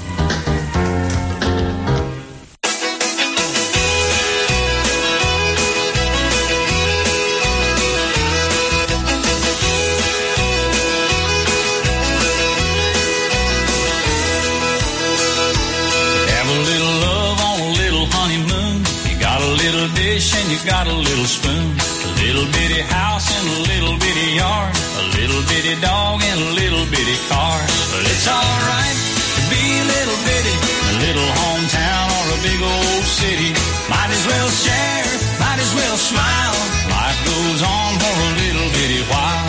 And you got a little spoon, a little bitty house and a little bitty yard, a little bitty dog and a little bitty car. But it's alright to be a little bitty, a little hometown or a big old city. Might as well share, might as well smile. Life goes on for a little bitty while.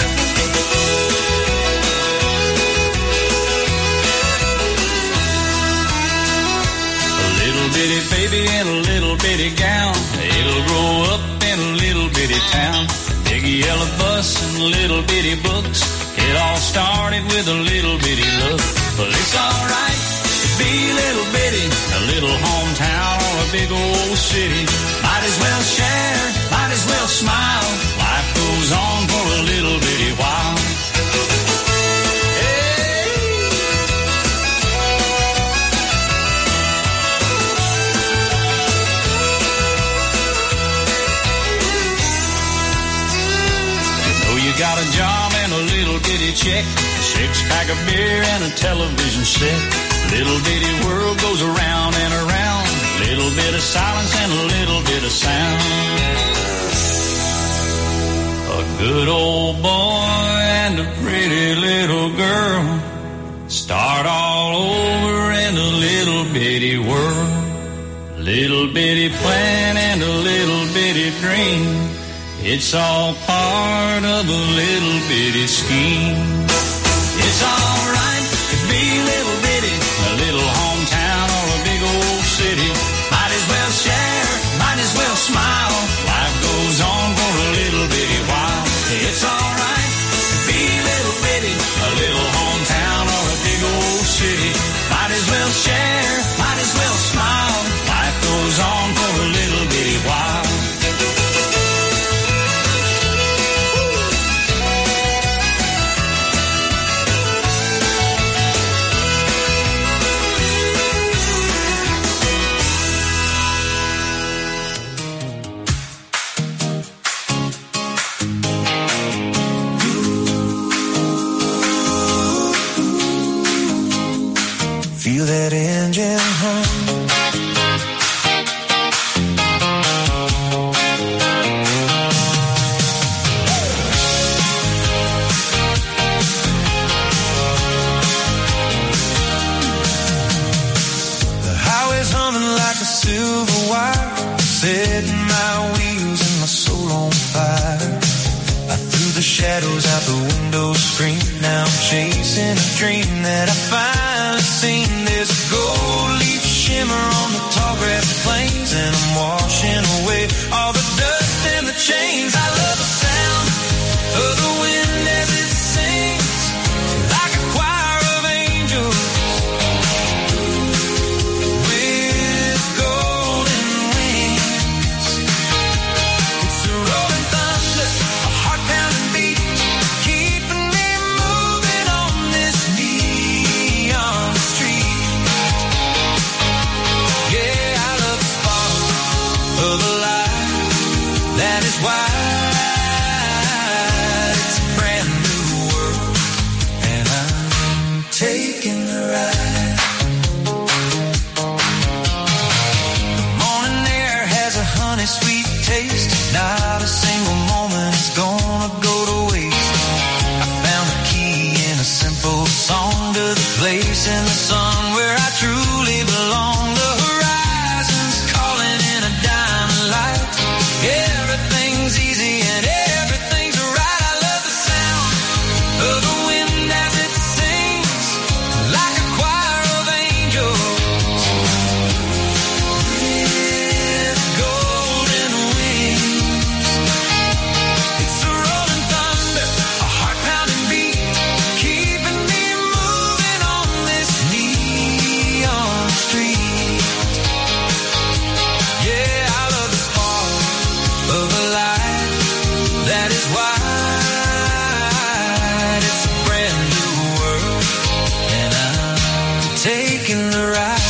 A little bitty baby in a little bitty gown, it'll grow up in a little bitty town. Big yellow bus and little bitty books. It all started with a little bitty look. But it's alright to be a little bitty, a little hometown or a big old city. Might as well share, might as well smile. Life goes on for a little bitty while. Got a job and a little bitty check, a six-pack of beer and a television set. Little bitty world goes around and around. Little bit of silence and a little bit of sound. A good old boy and a pretty little girl start all over in a little bitty world. Little bitty plan and a little bitty dream. It's all part of a little bitty scheme. It's alright to be little bitty, a little hometown or a big old city. Might as well share, might as well smile. Life goes on for a little bitty while. It's alright to be little bitty, a little hometown or a big old city. Might as well share, might as well smile. Life goes on for a little bitty while. shadows out the window screen. Now I'm chasing a dream that I finally seen. There's a gold leaf shimmer on the tall grass plains, and I'm washing away all the dust and the chains. I love the sound of the wind as it sings like a choir of angels with golden wings. It's a rolling thunder, a heart-pounding beat, keeping me moving on this neon street. Yeah, I love the spark of a light. That is why it's a brand new world, and I'm taking the ride. The morning air has a honey sweet taste. Not a single moment is gonna go to waste. I found the key in a simple song to the place in the sun where I truly belong. The horizon's calling in a diamond light. Everything's easy and everything's right. I love the sound of the wind as it sings like a choir of angels with golden wings. It's a rolling thunder, a heart-pounding beat, keeping me moving on this neon street. Yeah, I love the spark of a light. That is why it's a brand new world, and I'm taking the ride.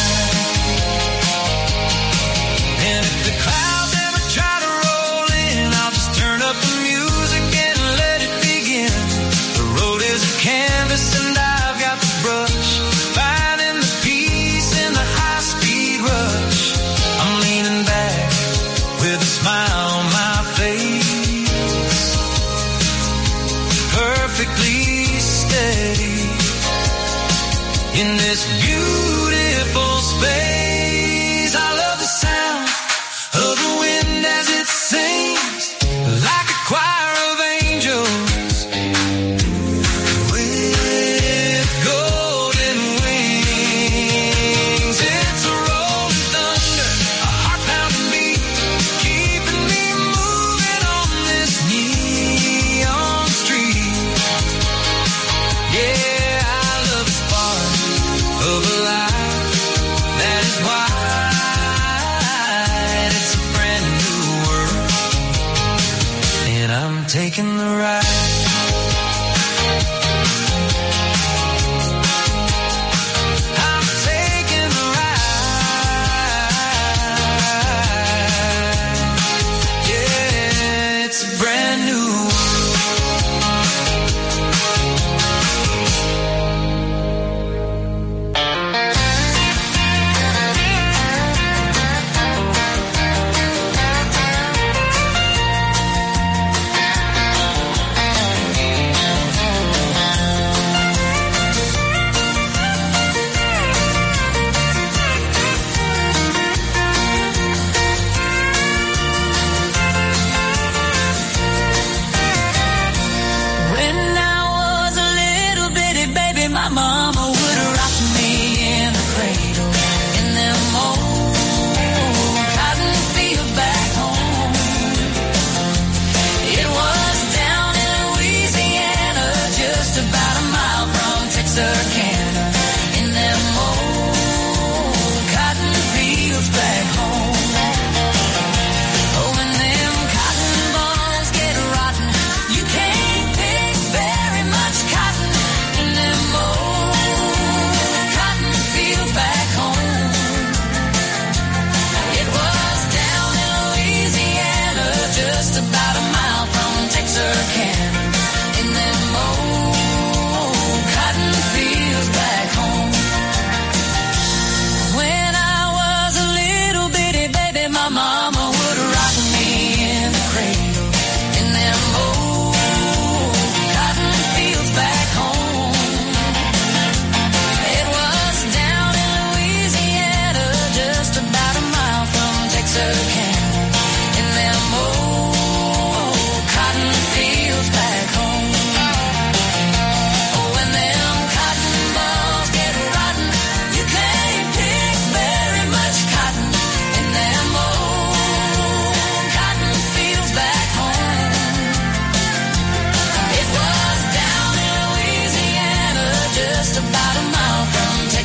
And if the clouds ever try to roll in, I'll just turn up the music and let it begin. The road is a canvas and I've got the brush, finding the peace in the high-speed rush. I'm leaning back with a smile on my face, perfectly steady in this beautiful space. I love the sound of the wind as it sings like a choir of angels with golden wings. It's a rolling thunder, a heart-pounding beat, keeping me moving on this neon street. Yeah, I love the spark of a light. That is why it's a brand new world, and I'm taking the ride. I'm taking the ride. Yeah, it's a brand new world.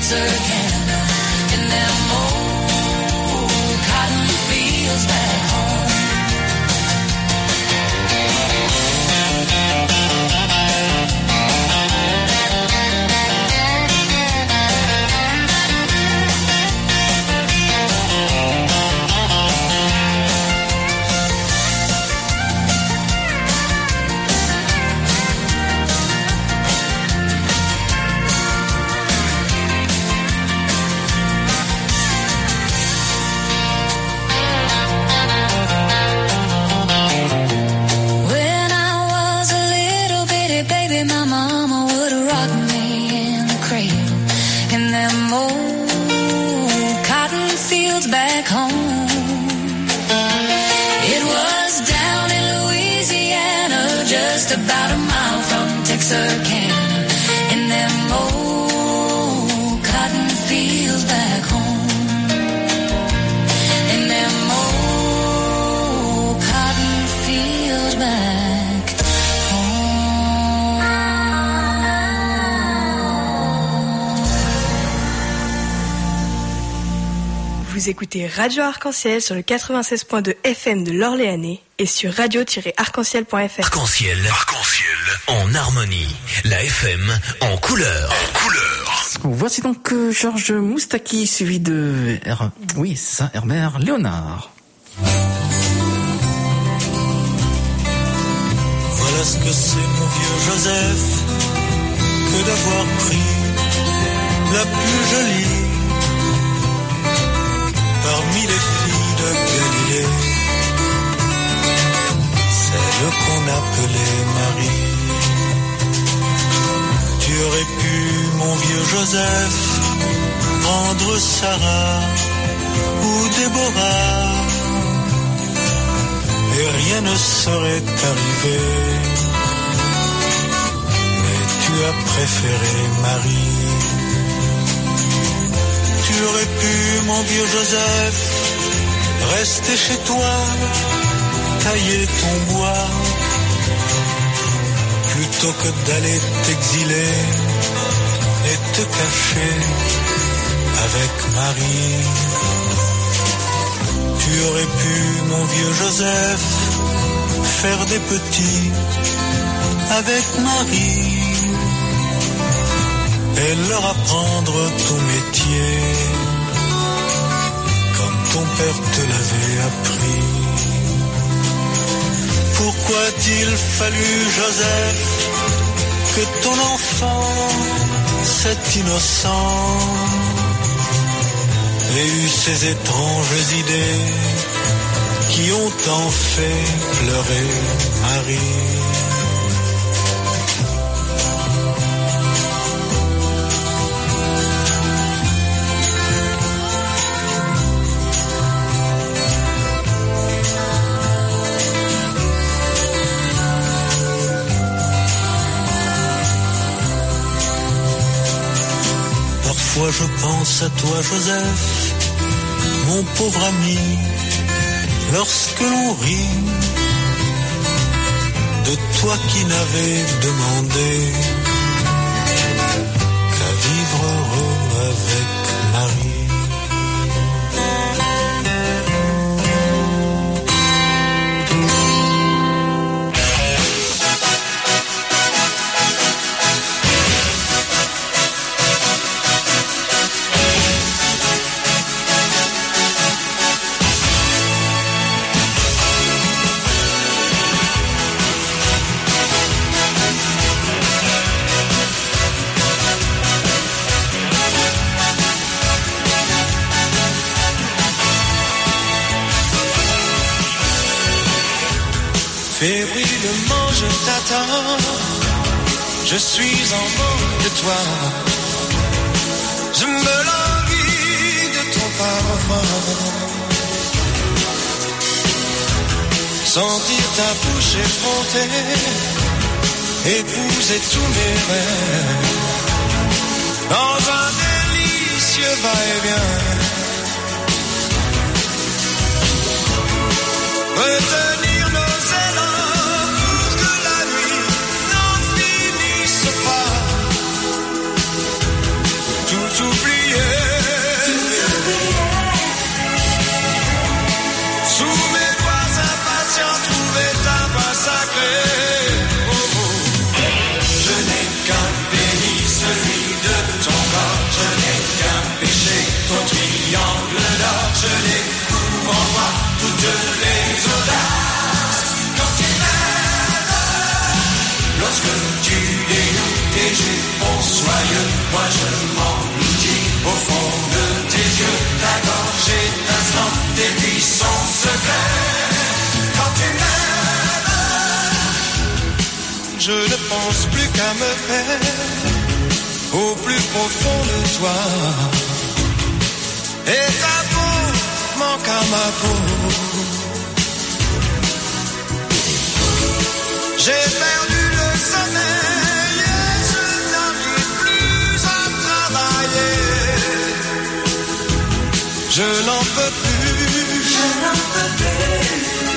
Texarkana, in them old cotton fields back home. Back home. It was down in Louisiana, just about a mile from Texarkana, in them old cotton fields back home. In them old cotton fields back home. Vous écoutez Radio Arc-en-Ciel sur le 96.2 FM de l'Orléanais et sur radio-arc-en-ciel.fr. Arc-en-ciel, en harmonie. La FM en couleur. Voici donc Georges Moustaki suivi de oui, c'est ça, Herbert Léonard. Voilà ce que c'est, mon vieux Joseph, que d'avoir pris la plus jolie parmi les filles de Galilée, celle qu'on appelait Marie. Tu aurais pu, mon vieux Joseph, prendre Sarah ou Déborah, et rien ne serait arrivé. Mais tu as préféré Marie. Tu aurais pu, mon vieux Joseph, rester chez toi, tailler ton bois, plutôt que d'aller t'exiler et te cacher avec Marie. Tu aurais pu, mon vieux Joseph, faire des petits avec Marie et leur apprendre ton métier, comme ton père te l'avait appris. Pourquoi a-t-il fallu, Joseph, que ton enfant, cet innocent, ait eu ces étranges idées qui ont tant fait pleurer Marie? Parfois je pense à toi, Joseph, mon pauvre ami, lorsque l'on rit de toi qui n'avais demandé qu'à vivre heureux avec Marie. Fébrilement je t'attends, je suis en manque de toi. Je me languis de ton parfum, sentir ta bouche effrontée, épouser tous mes rêves, dans un délicieux va-et-vient. Retenir nos élans pour que la nuit n'en finisse pas. Tout oublier je ne pense plus qu'à me faire au plus profond de toi. Et ta peau manque à ma peau. J'ai perdu le sommeil et je n'arrive plus à travailler. Je n'en peux plus, je n'en peux plus.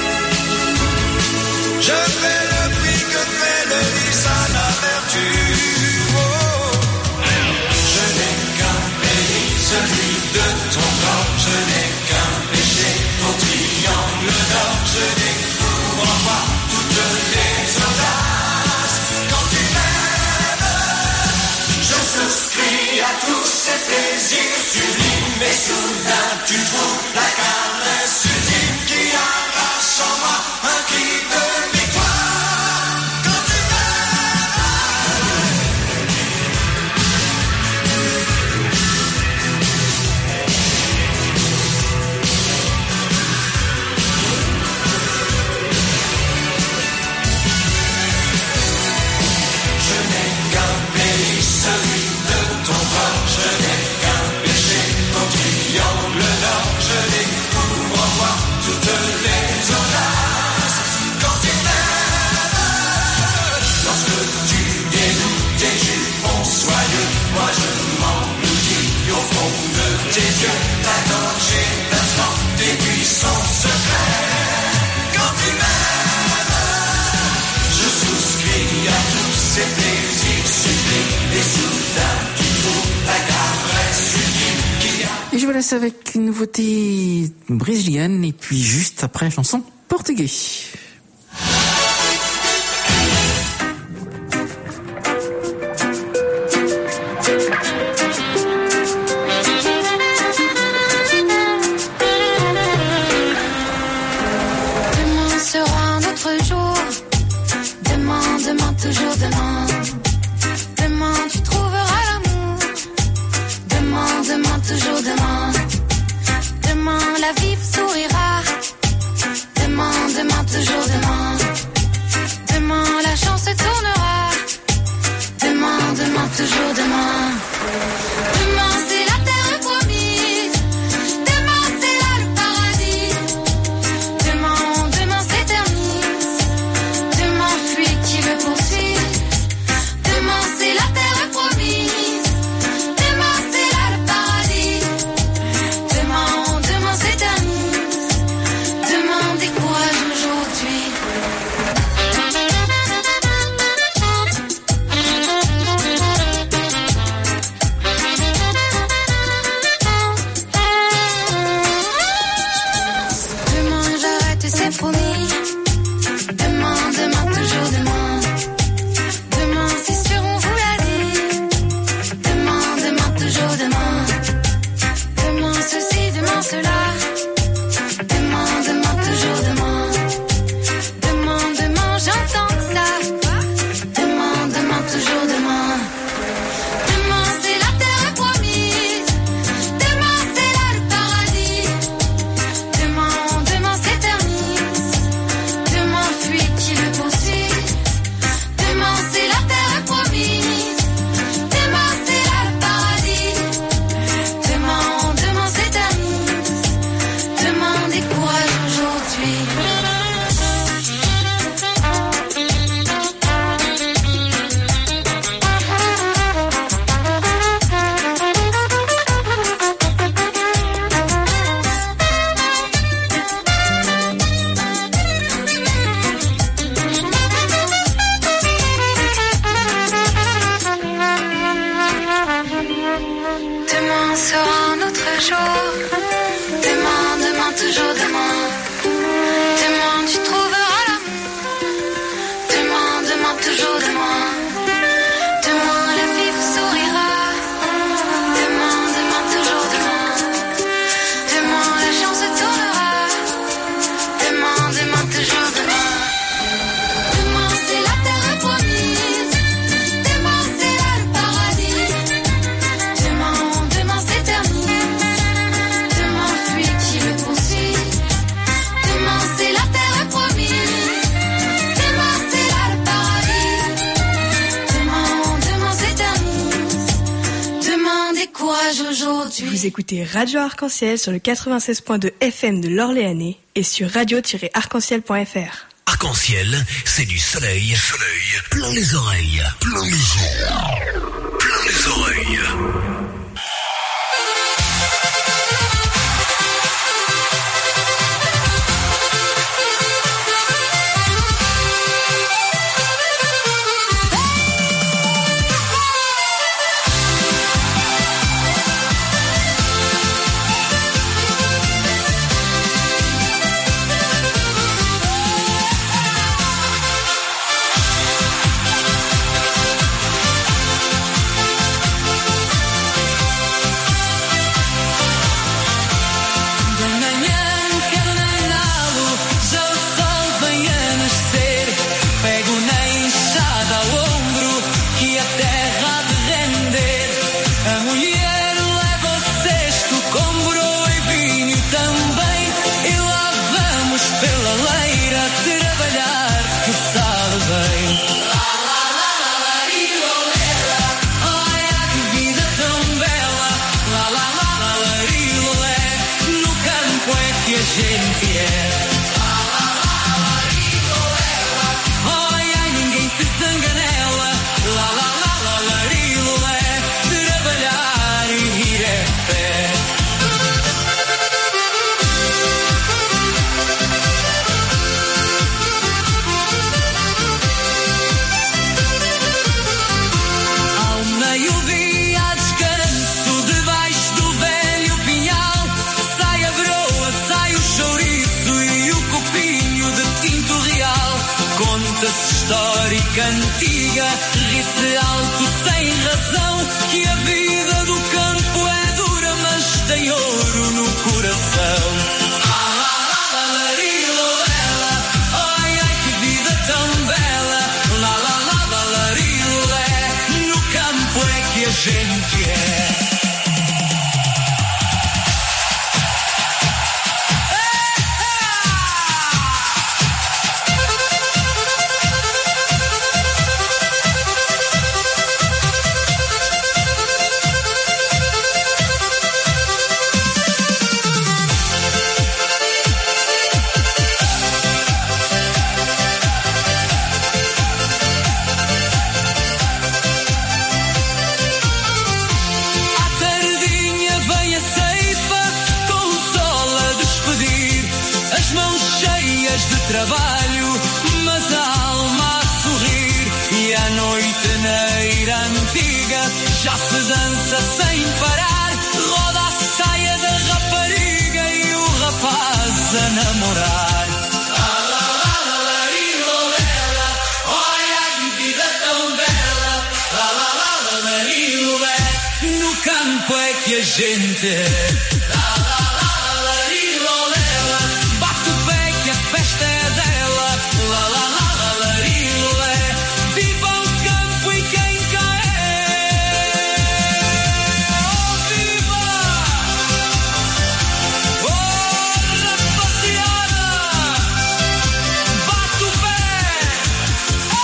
Je fais le prix que fait le vice à l'amertume. Oh. Je n'ai qu'un pays, celui de ton corps. Je n'ai qu'un péché, ton triangle d'or. Je découvre en moi toutes les audaces. Quand tu m'aimes, je souscris à tous ces plaisirs sublimes. Et soudain tu trouves la caresse ultime qui arrache en moi un cri de victoire. Quand tu Je n'ai qu'un pays, celui de ton corps. Je n'ai qu'un péché, ton triangle d'or. Je découvre en moi toutes les audaces. Quand tu m'aimes, lorsque tu dénoues tes jupons soyeux, moi je m'engloutis au fond de tes yeux. La danger d'instant, tes puissants secrets. Quand tu m'aimes, je souscris à tous ces plaisirs sublimes. Et soudain tu trouves la caresse ultime qui a... Et je vous laisse avec une nouveauté brésilienne et puis juste après chanson portugais. Demain sera un autre jour. Demain, demain, toujours demain. Demain, tu trouveras l'amour. Demain, demain, toujours demain. Demain, la vie vous sourira. Demain, demain, toujours demain. Demain, la chance se tournera. Demain, demain, toujours demain. Demain, c'est la terre promise. Demain, c'est là le paradis. Demain, demain s'éternise. Demain, fuit qui le poursuit. aujourd'hui. Vous écoutez Radio Arc-en-Ciel sur le 96.2 FM de l'Orléanais et sur radio-arc-en-ciel.fr. Arc-en-ciel, c'est du soleil, plein les oreilles, plein les oreilles. Cantiga, ri-se alto sem razão, que a vida do campo é dura, mas tem ouro no coração. Ai, ai, que vida tão bela, lá, lá, lá, lá, larilé, no campo é que a gente é. Trabalho, mas a alma a sorrir, e à noite na ira antiga já se dança sem parar, roda a saia da rapariga e o rapaz a namorar. Olha que vida tão bela, no campo é que a gente é. Festa é dela, lá, lá, lá, lá, larilé. Viva o campo e quem cá é. Oh, viva! Oh, rapaziada! Bate o pé!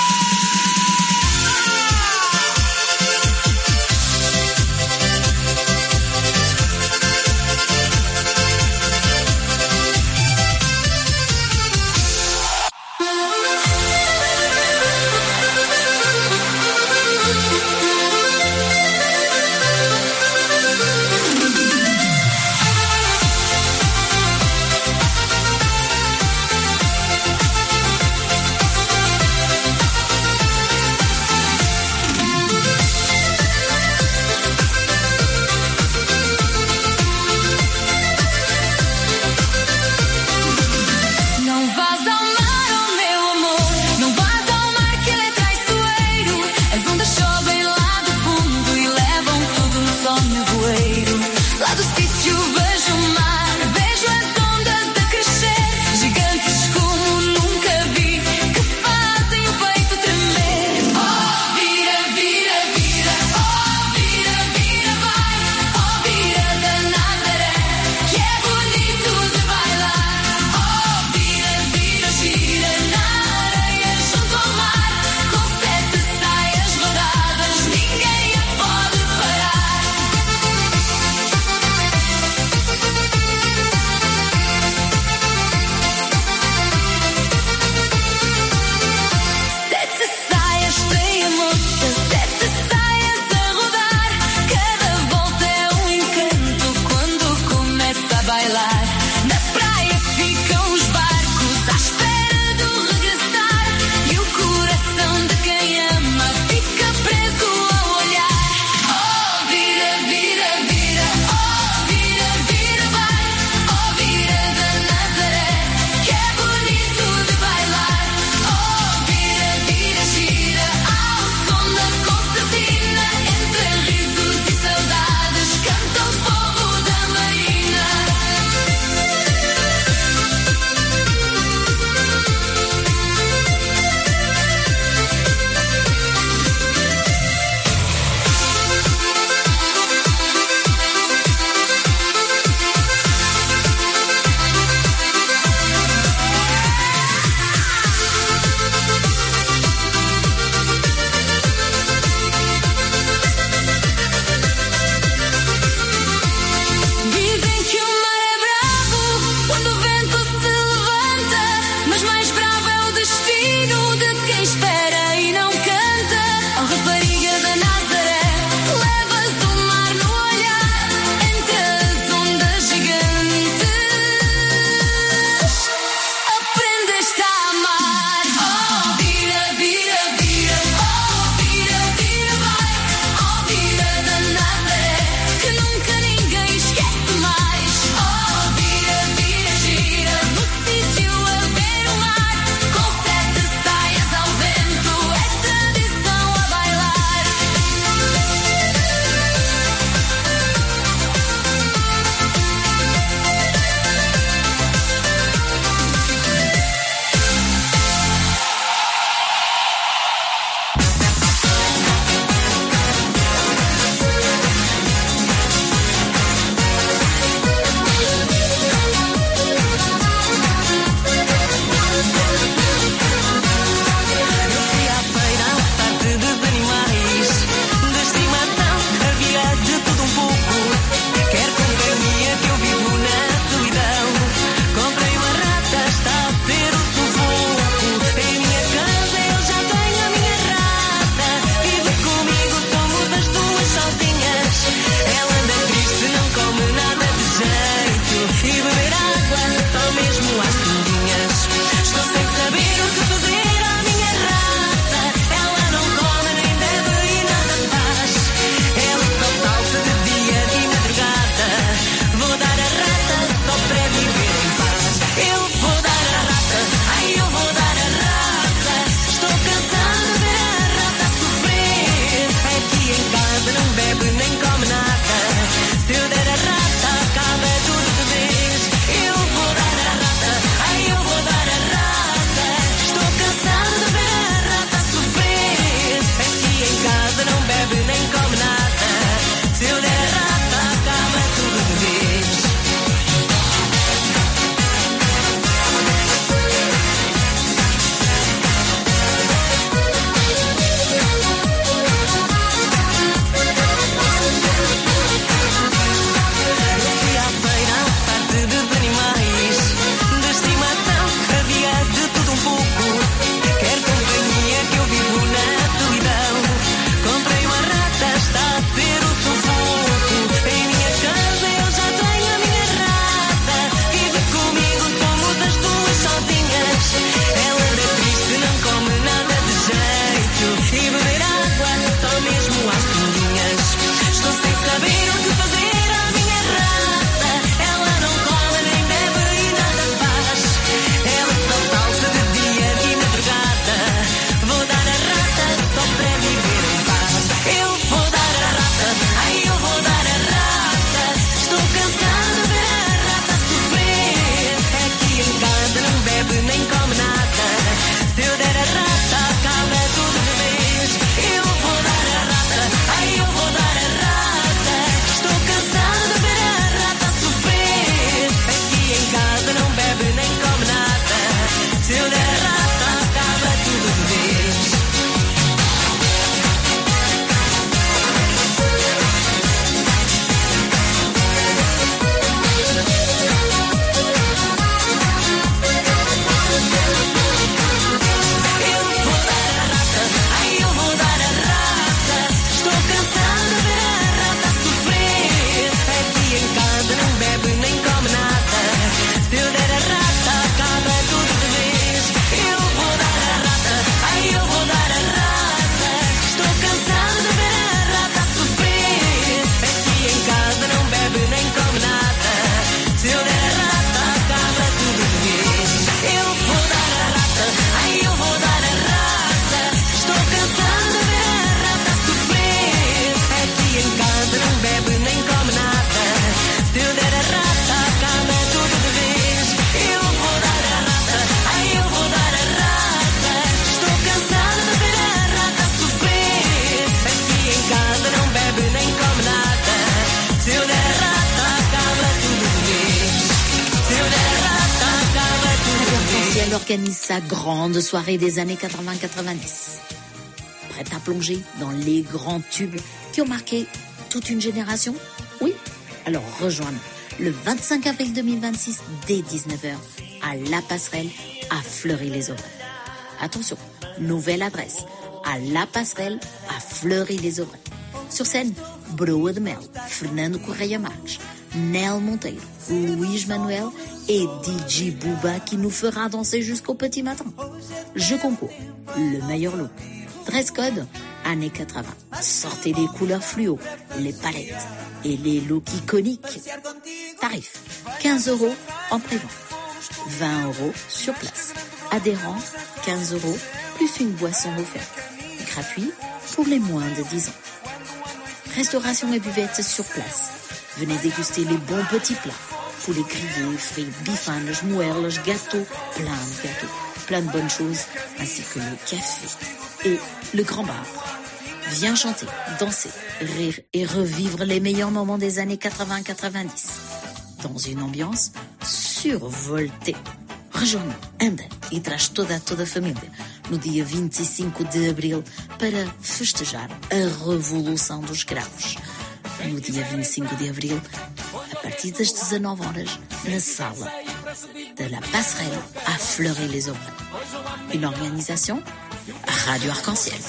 organise sa grande soirée des années 80-90. Prête à plonger dans les grands tubes qui ont marqué toute une génération? Oui? Alors rejoins-nous le 25 avril 2026 dès 19h à La Passerelle à Fleury-les-Aubrais. Attention, nouvelle adresse, à La Passerelle à Fleury-les-Aubrais. Sur scène, Broa de Mel, Fernando Correia Marques, Nel Monteiro, Luís Manuel et DJ Booba qui nous fera danser jusqu'au petit matin. Je concours, le meilleur look. Dress code, années 80. Sortez les couleurs fluo, les palettes et les looks iconiques. Tarif, 15 € en prévente, 20 € sur place. Adhérent, 15 € plus une boisson offerte. Gratuit pour les moins de 10 ans. Restauration et buvette sur place. Venez déguster les bons petits plats. Poulet grillé, frites, bifanes, moelles, gâteaux, plein de gâteaux, plein de bonnes choses, ainsi que le café et le grand bar. Viens chanter, danser, rire et revivre les meilleurs moments des années 80-90 dans une ambiance survoltée. Rejoins-nous, anda e traz toda a família no dia 25 de abril para festejar a Revolução dos Cravos. No dia 25 de abril, a partir das 19 horas, na sala de La Passerelle à Fleury-les-Aubrais. Une organisation Radio Arc-en-Ciel.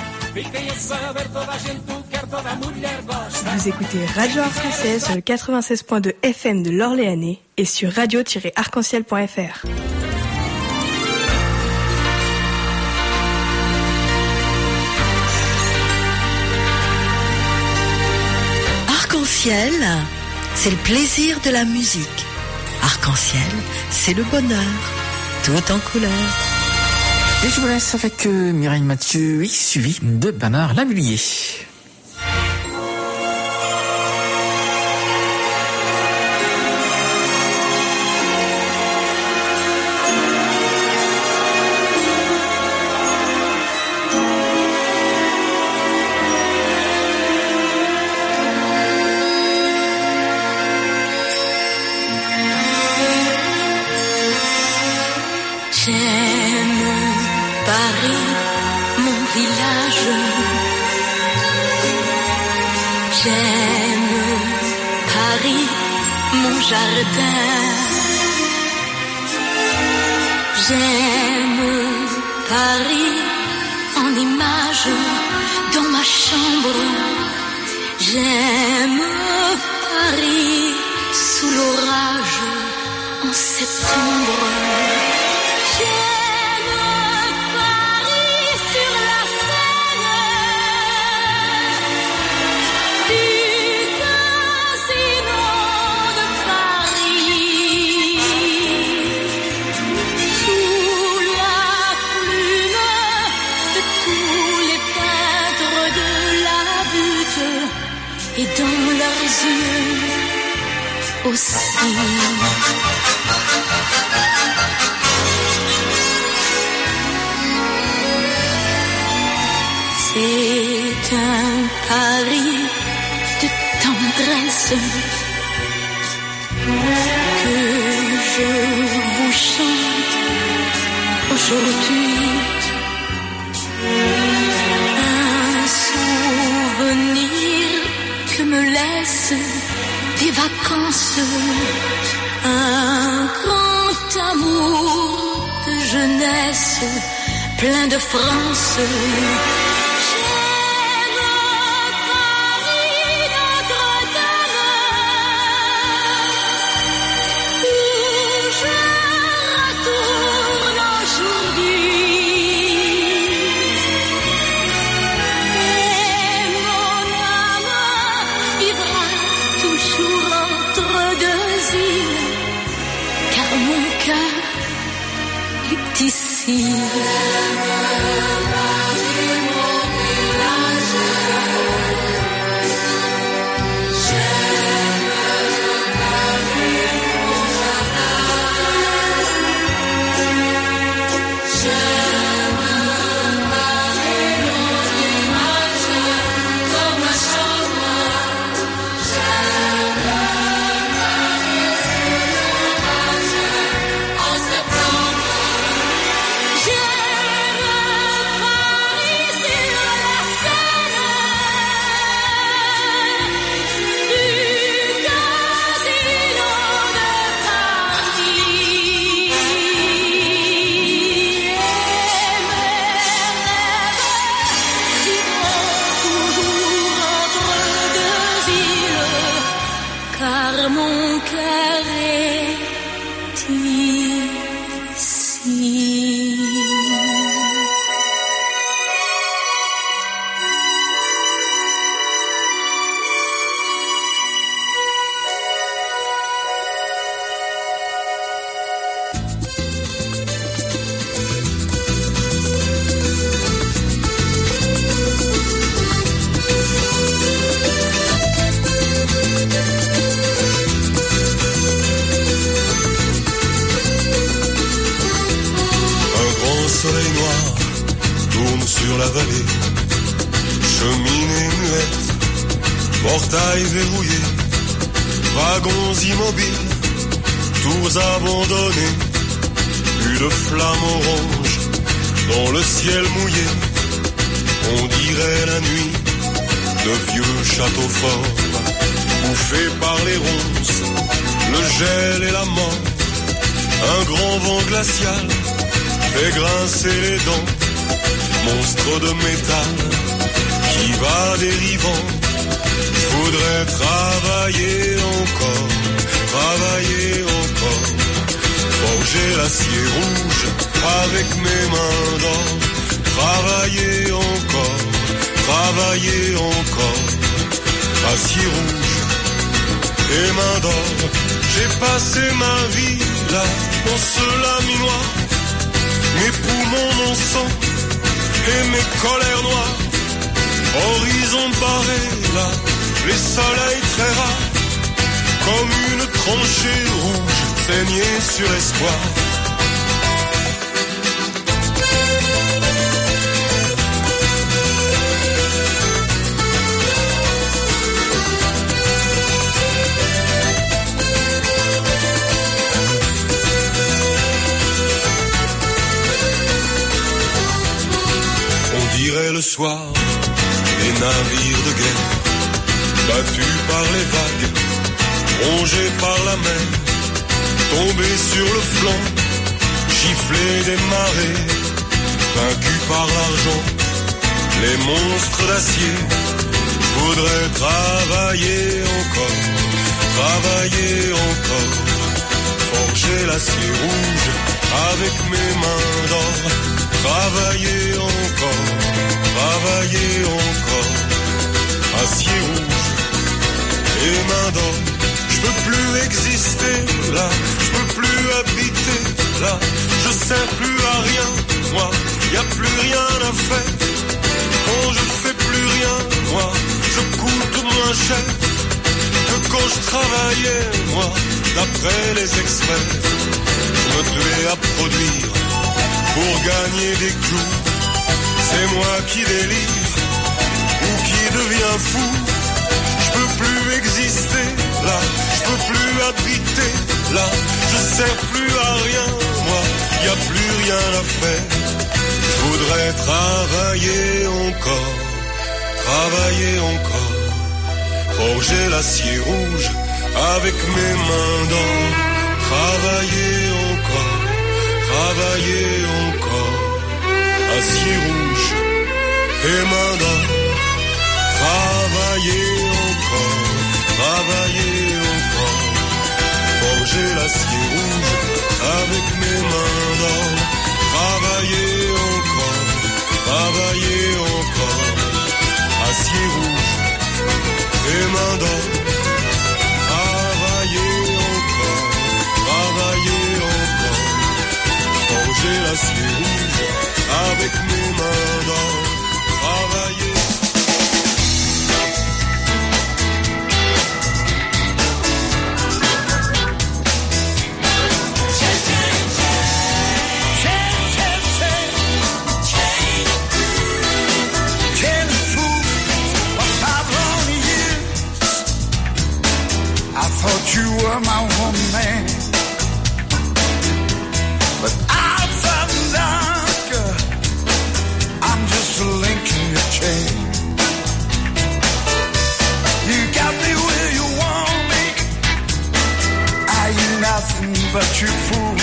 Vous écoutez Radio Arc-en-Ciel sur le 96.2 FM de l'Orléanais et sur radio-arc-en-ciel.fr. Arc-en-ciel, c'est le plaisir de la musique. Arc-en-ciel, c'est le bonheur, tout en couleur. Et je vous laisse avec Mireille Mathieu, suivi de Bernard Lavillier. J'aime Paris en image dans ma chambre. J'aime Paris sous l'orage en septembre. J'aime Paris sur la Seine, du casino de Paris. Sous la plume de tous les peintres de la butte et dans leurs yeux aussi. C'est un Paris de tendresse que je vous chante aujourd'hui. Un souvenir que me laisse des vacances, un grand amour de jeunesse plein de France. Ici. cheminée muette, portail verrouillé, wagons immobiles, tours abandonnées, plus de flammes oranges dans le ciel mouillé. On dirait la nuit de vieux châteaux forts, bouffés par les ronces, le gel et la mort. Un grand vent glacial fait grincer les dents, monstre de métal qui va dérivant. Faudrait travailler encore, forger l'acier rouge avec mes mains d'or. Travailler encore, acier rouge et mains d'or. J'ai passé ma vie là, dans ce laminoir, mes poumons, mon sang et mes colères noires. Horizon barré là, les soleils très rares, comme une tranchée rouge saignée sur l'espoir. Le soir, les navires de guerre, battus par les vagues, rongés par la mer, tombés sur le flanc, giflés des marées, vaincus par l'argent, les monstres d'acier. Faudrait travailler encore, forger l'acier rouge avec mes mains d'or. Travailler encore, acier rouge et main d'or. Je peux plus exister là, je peux plus habiter là, je sers plus à rien, moi, y a plus rien à faire. Quand je fais plus rien, moi, je coûte moins cher que quand je travaillais, moi, d'après les experts. Je me tuais à produire pour gagner des clous. C'est moi qui délire ou qui devient fou. Je peux plus exister là, je peux plus habiter là, je sers plus à rien, moi, y a plus rien à faire. Je voudrais travailler encore, forger l'acier rouge avec mes mains d'or. Travailler encore, acier rouge et main d'or. Travailler encore, forger l'acier rouge avec mes mains d'or. Travailler encore, acier rouge et main d'or. Travailler encore, forger l'acier rouge avec mes mains d'or. Travailler. I thought you were my woman, but I found out, girl, I'm just a link in your chain. You got me where you want me, I ain't nothing but your fool.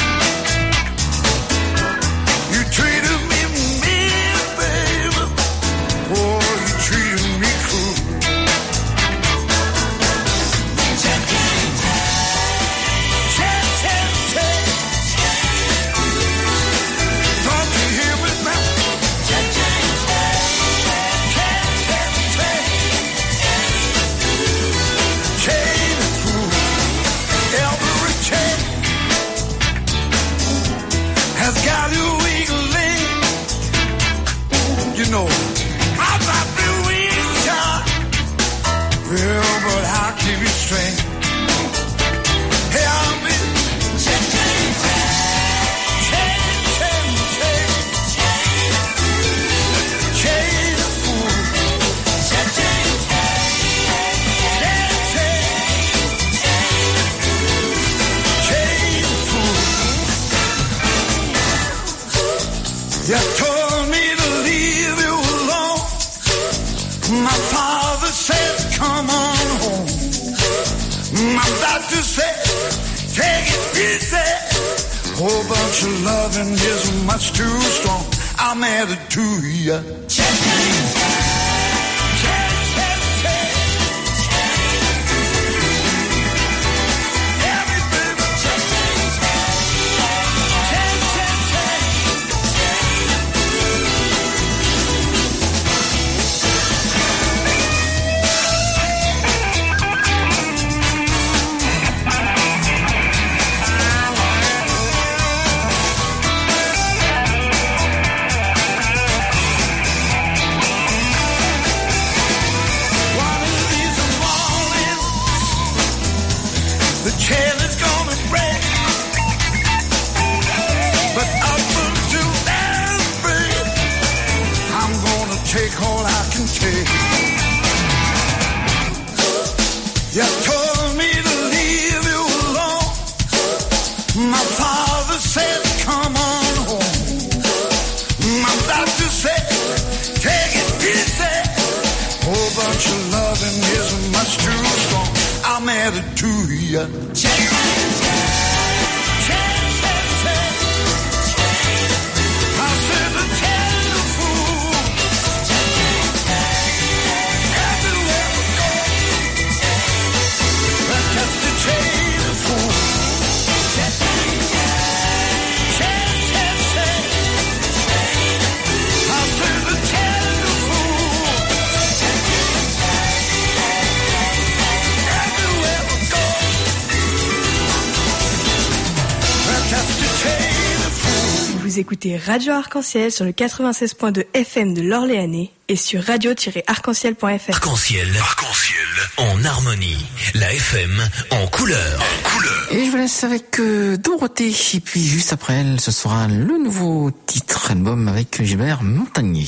You treated me mean, baby, oh, you treated me cruel. No, I'm not the weak child. Well, but I'll keep you straight. Help me. Chain a fool. My father says, come on home. My doctor says, take it easy. Whole bunch of loving is much too strong. I'm added to ya. You told me to leave you alone. My father said, come on home. My doctor said, take it easy. Whole bunch of loving is much too strong. I'm added to ya. I said to tell the fool. Everywhere we go. Just to trade a fool. I said to tell the fool. Everywhere we go. Just to trade a fool. Vous écoutez Radio Arc-en-Ciel sur le 96.2 FM de l'Orléanais et sur radio-arc-en-ciel.fr. Arc-en-ciel, en harmonie. La FM en couleur. Et je vous laisse avec Dorothée. Et puis juste après elle, ce sera le nouveau titre album avec Gilbert Montagnier.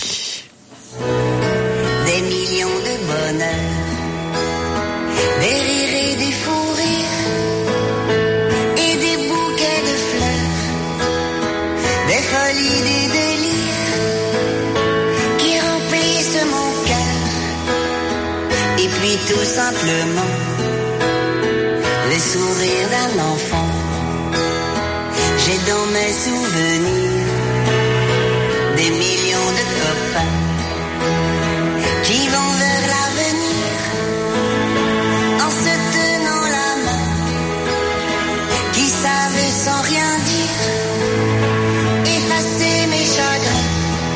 Des millions de bonheurs, des rires et des fous rires, et des bouquets de fleurs, des folies, des délires, qui remplissent mon cœur. Et puis tout simplement, le sourire d'un enfant. J'ai dans mes souvenirs des millions de copains qui vont vers l'avenir en se tenant la main, qui savent sans rien dire effacer mes chagrins,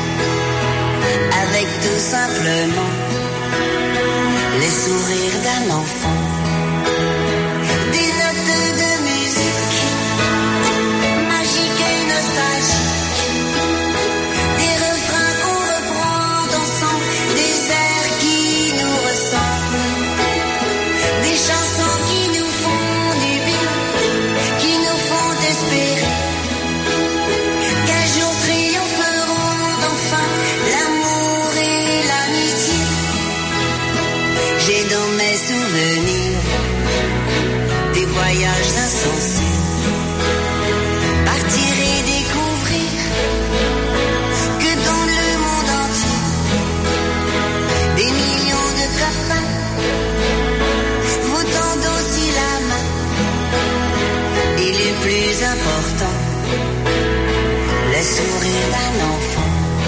avec tout simplement les sourires d'un enfant. Des notes de musique magiques et nostalgiques, des refrains qu'on reprend ensemble, des airs qui nous ressemblent, des chansons qui nous font du bien, qui nous font espérer qu'un jour triompheront enfin l'amour et l'amitié. J'ai dans mes souvenirs des voyages insensés, partir et découvrir que dans le monde entier, des millions de copains vous tendent aussi la main. Et le plus important, le sourire d'un enfant.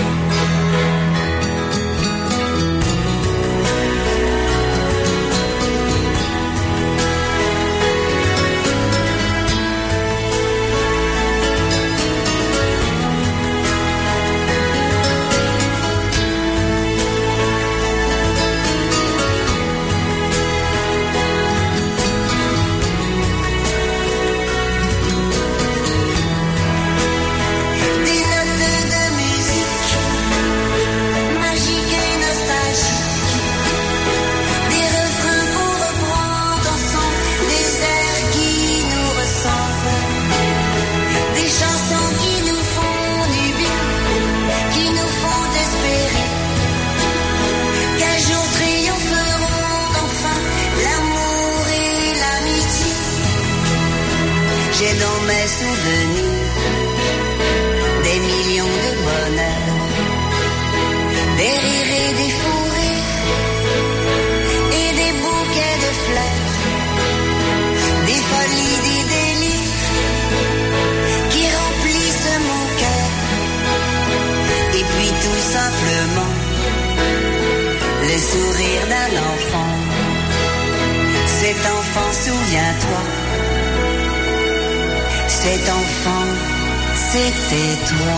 Des notes de musique magiques et nostalgiques, des refrains qu'on reprend ensemble, des airs qui nous ressemblent, des chansons qui nous font du bien, qui nous font espérer qu'un jour triompheront enfin l'amour et l'amitié. J'ai dans mes souvenirs des millions de bonheurs, des rires et des fous rires, le sourire d'un enfant. Cet enfant, souviens-toi, cet enfant, c'était toi.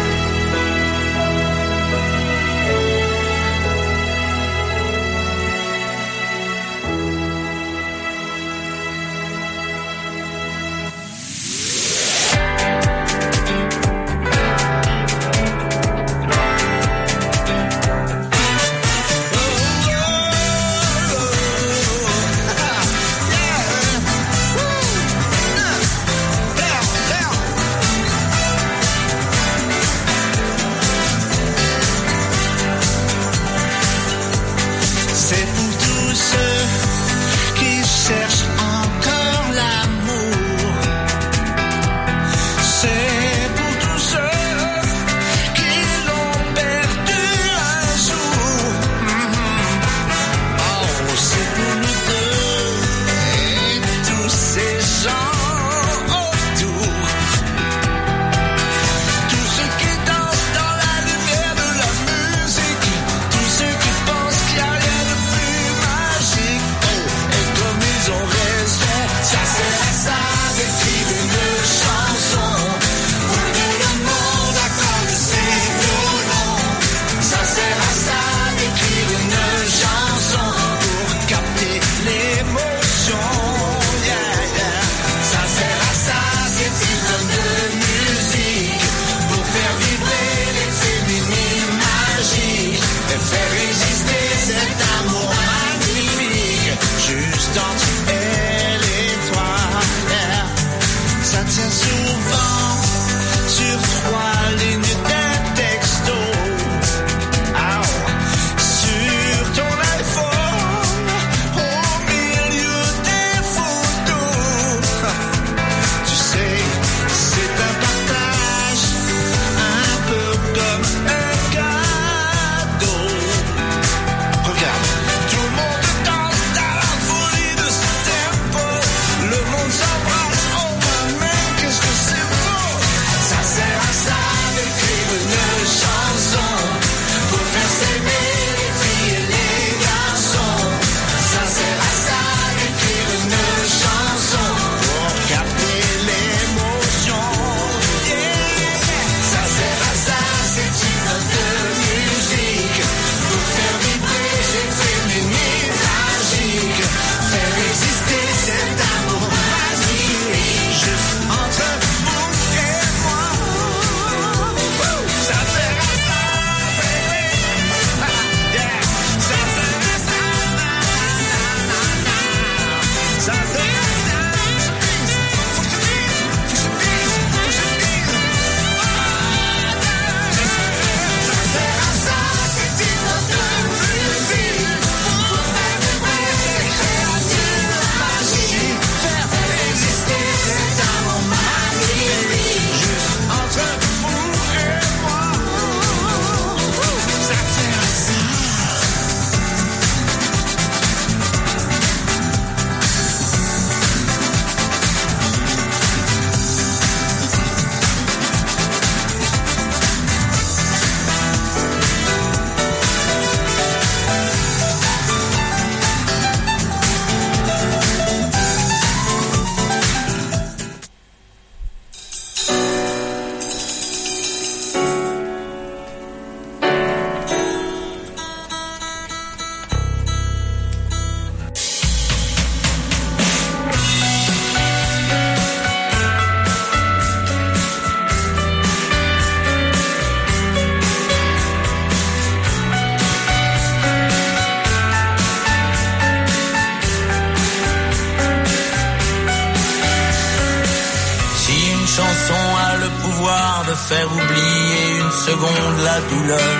De faire oublier une seconde la douleur.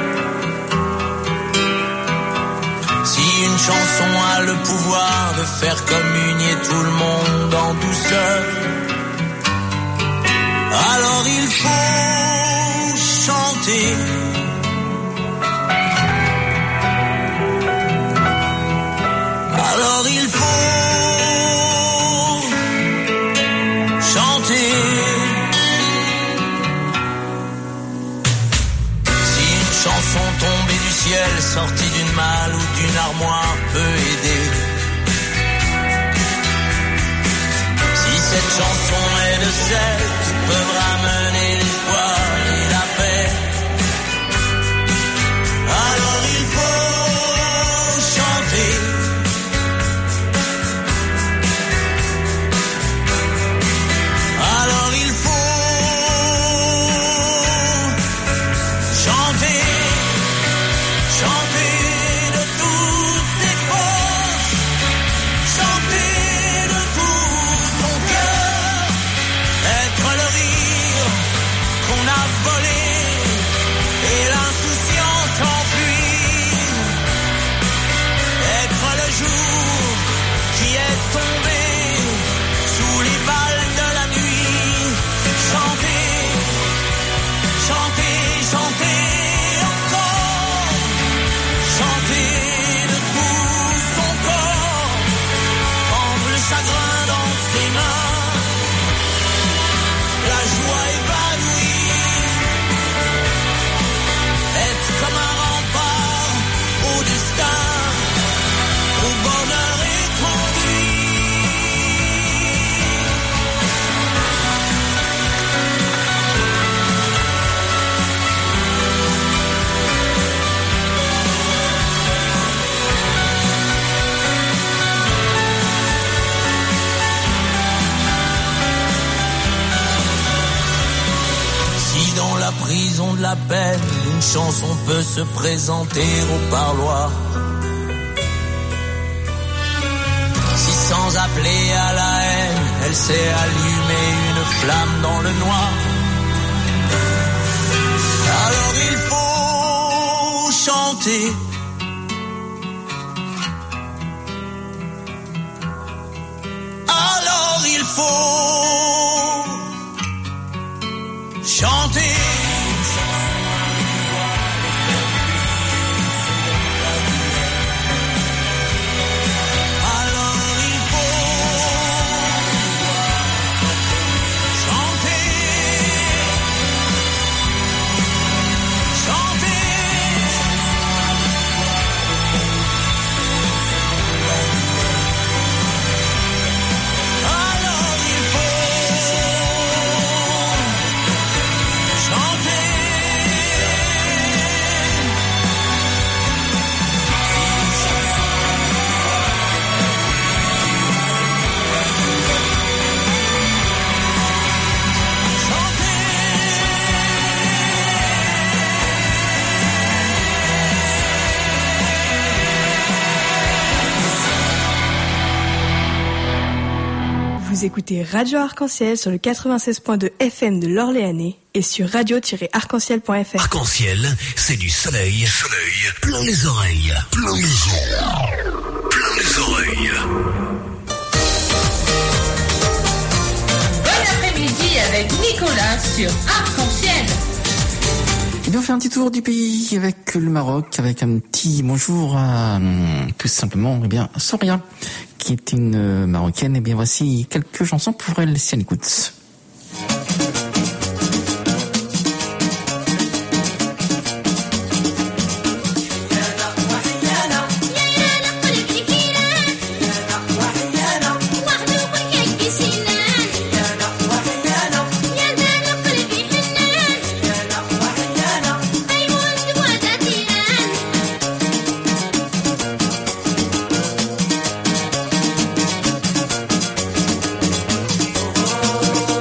Si une chanson a le pouvoir de faire communier tout le monde en douceur, alors il faut chanter. Alors il faut chanter. Chanson tombée du ciel, sortie d'une malle salle ou d'une armoire peut aider. Si cette chanson est de celles qui peuvent ramener l'espoir et la paix, alors il faut chanter. Alors il faut chanter, chanter de toutes ses forces, chanter de tout son cœur, être le rire qu'on a volé et l'insouciance enfuie, être le jour qui est tombé sous les balles de la nuit, chanter, chanter, chanter encore, chanter de tout son corps, prendre le chagrin dans ses mains, la joie évanouie, être comme un rempart au destin, au bonheur étendu. Si dans la prison de la peine, une chanson peut se présenter au parloir, si sans appeler à la haine, elle sait allumer une flamme dans le noir, alors il faut chanter. Alors il faut chanter. Alors il faut chanter, chanter. Alors il faut chanter. Vous écoutez Radio Arc-en-Ciel sur le 96.2 FM de l'Orléanais et sur radio-arc-en-ciel.fr. Arc-en-ciel, c'est du soleil. Soleil. Plein les oreilles. Plein les oreilles. Plein les oreilles. Bon après-midi avec Nicolas sur Arc-en-Ciel. Eh bien, on fait un petit tour du pays avec le Maroc, avec un petit bonjour à tout simplement, eh bien, Soria, qui est une Marocaine. Eh bien, voici quelques chansons pour elle, si elle écoute. Oh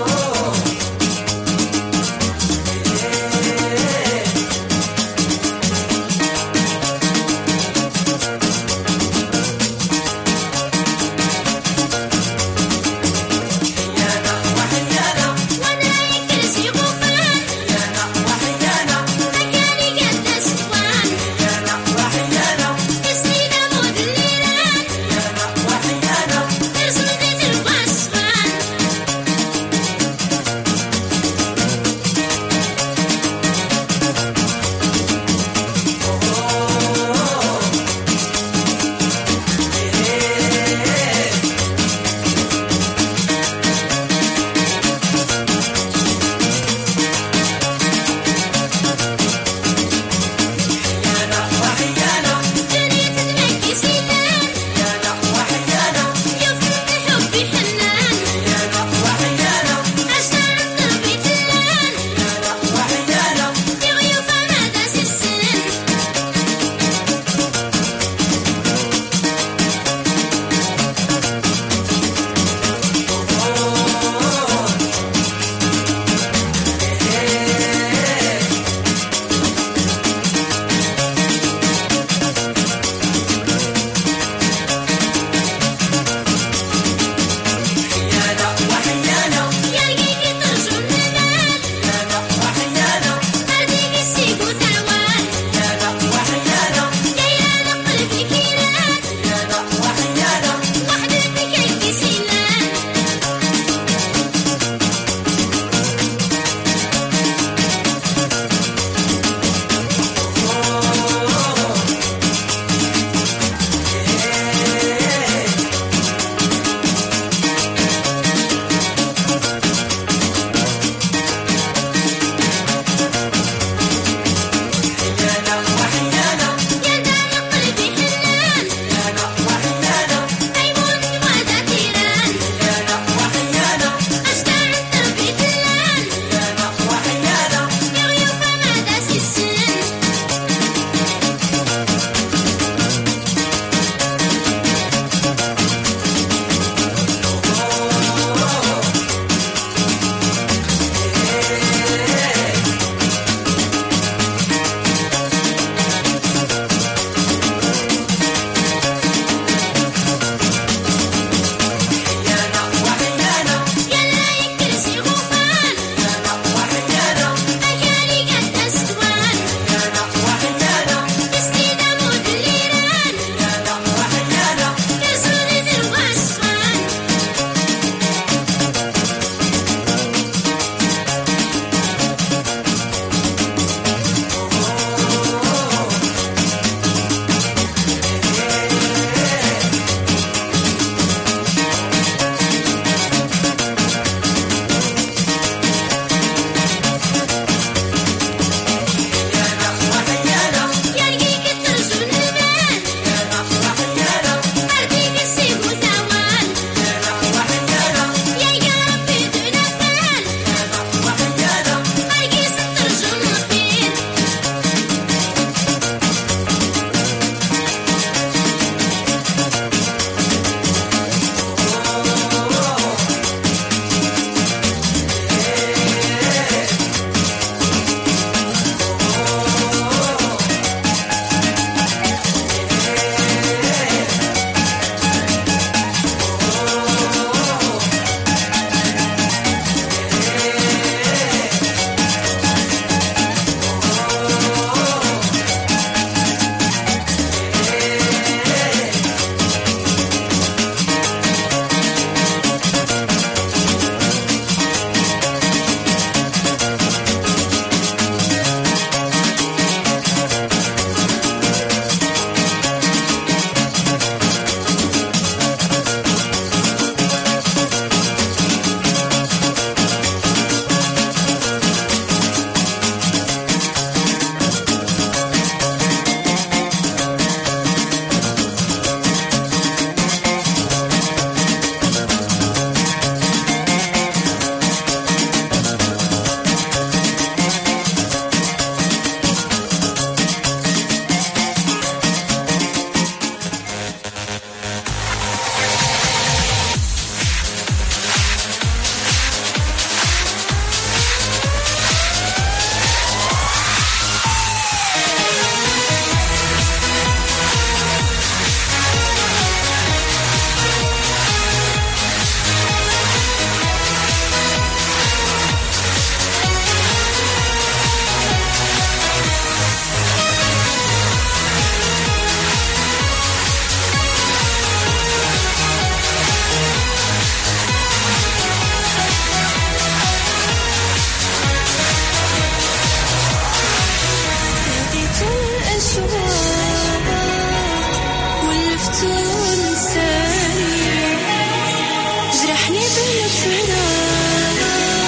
تنساني جرحني بالفراق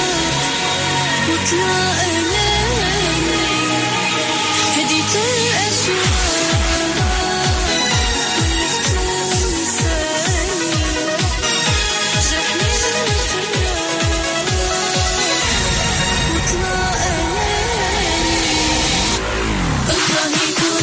وطلع أماني هديت الأشواق تنساني جرحني بالفراق وطلع أماني الله يكون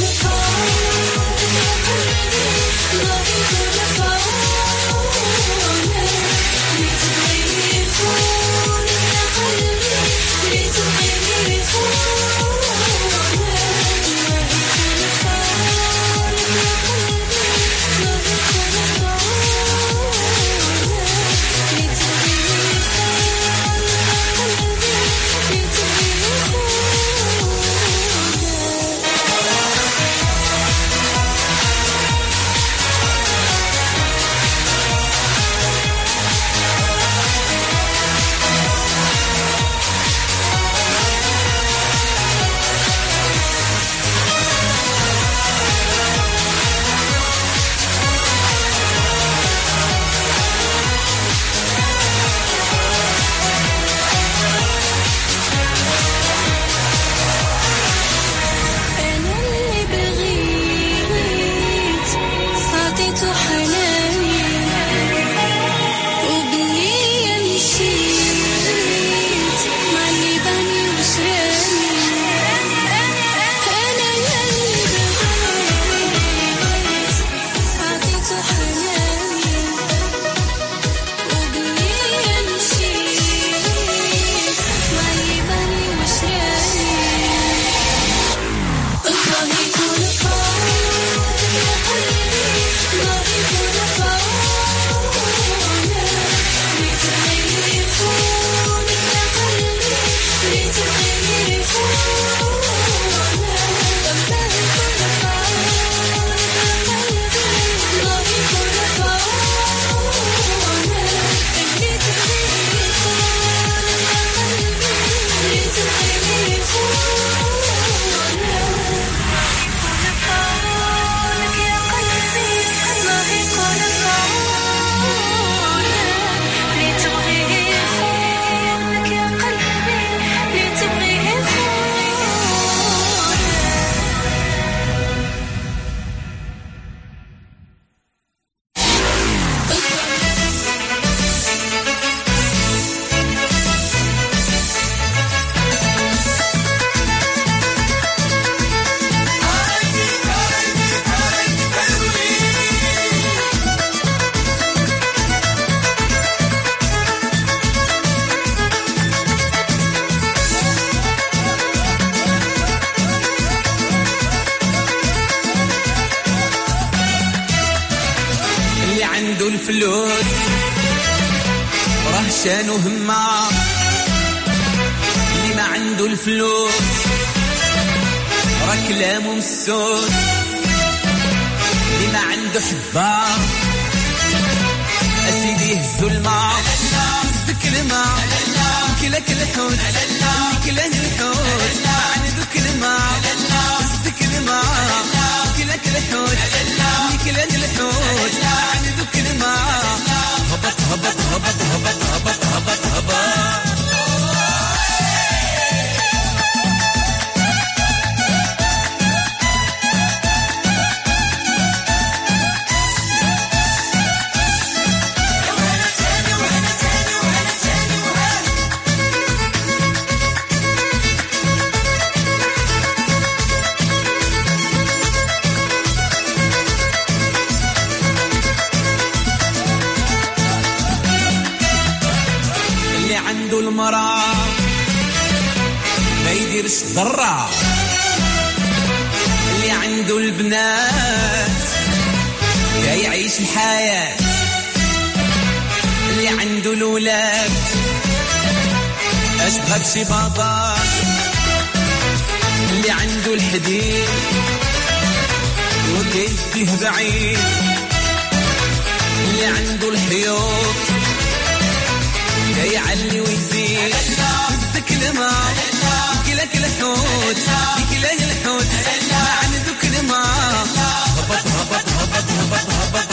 الفلوس وراه شانو همة اللي ما عنده الفلوس راه كلامه مسوس اللي ما عنده حبة أسيدي يهزو الماء يهزك الماء كلك الحوت كله الحوت ما عنده كلمة يهزك الماء كلك الحوت كله الحوت ما عنده كلمة هبط هبط هبط هبط هبط هبط هبط عنده المرأة ما يديرش ضرة اللي عنده البنات جاي يعيش الحياة اللي عنده الولاد أشبه بشي بابات اللي عنده الحديد وكيديه بعيد اللي عنده الحيوط يعلي ويزيد يهزك الماء يكلك الحوت يكله الحوت ما عنده كلمة هبط هبط هبط هبط هبط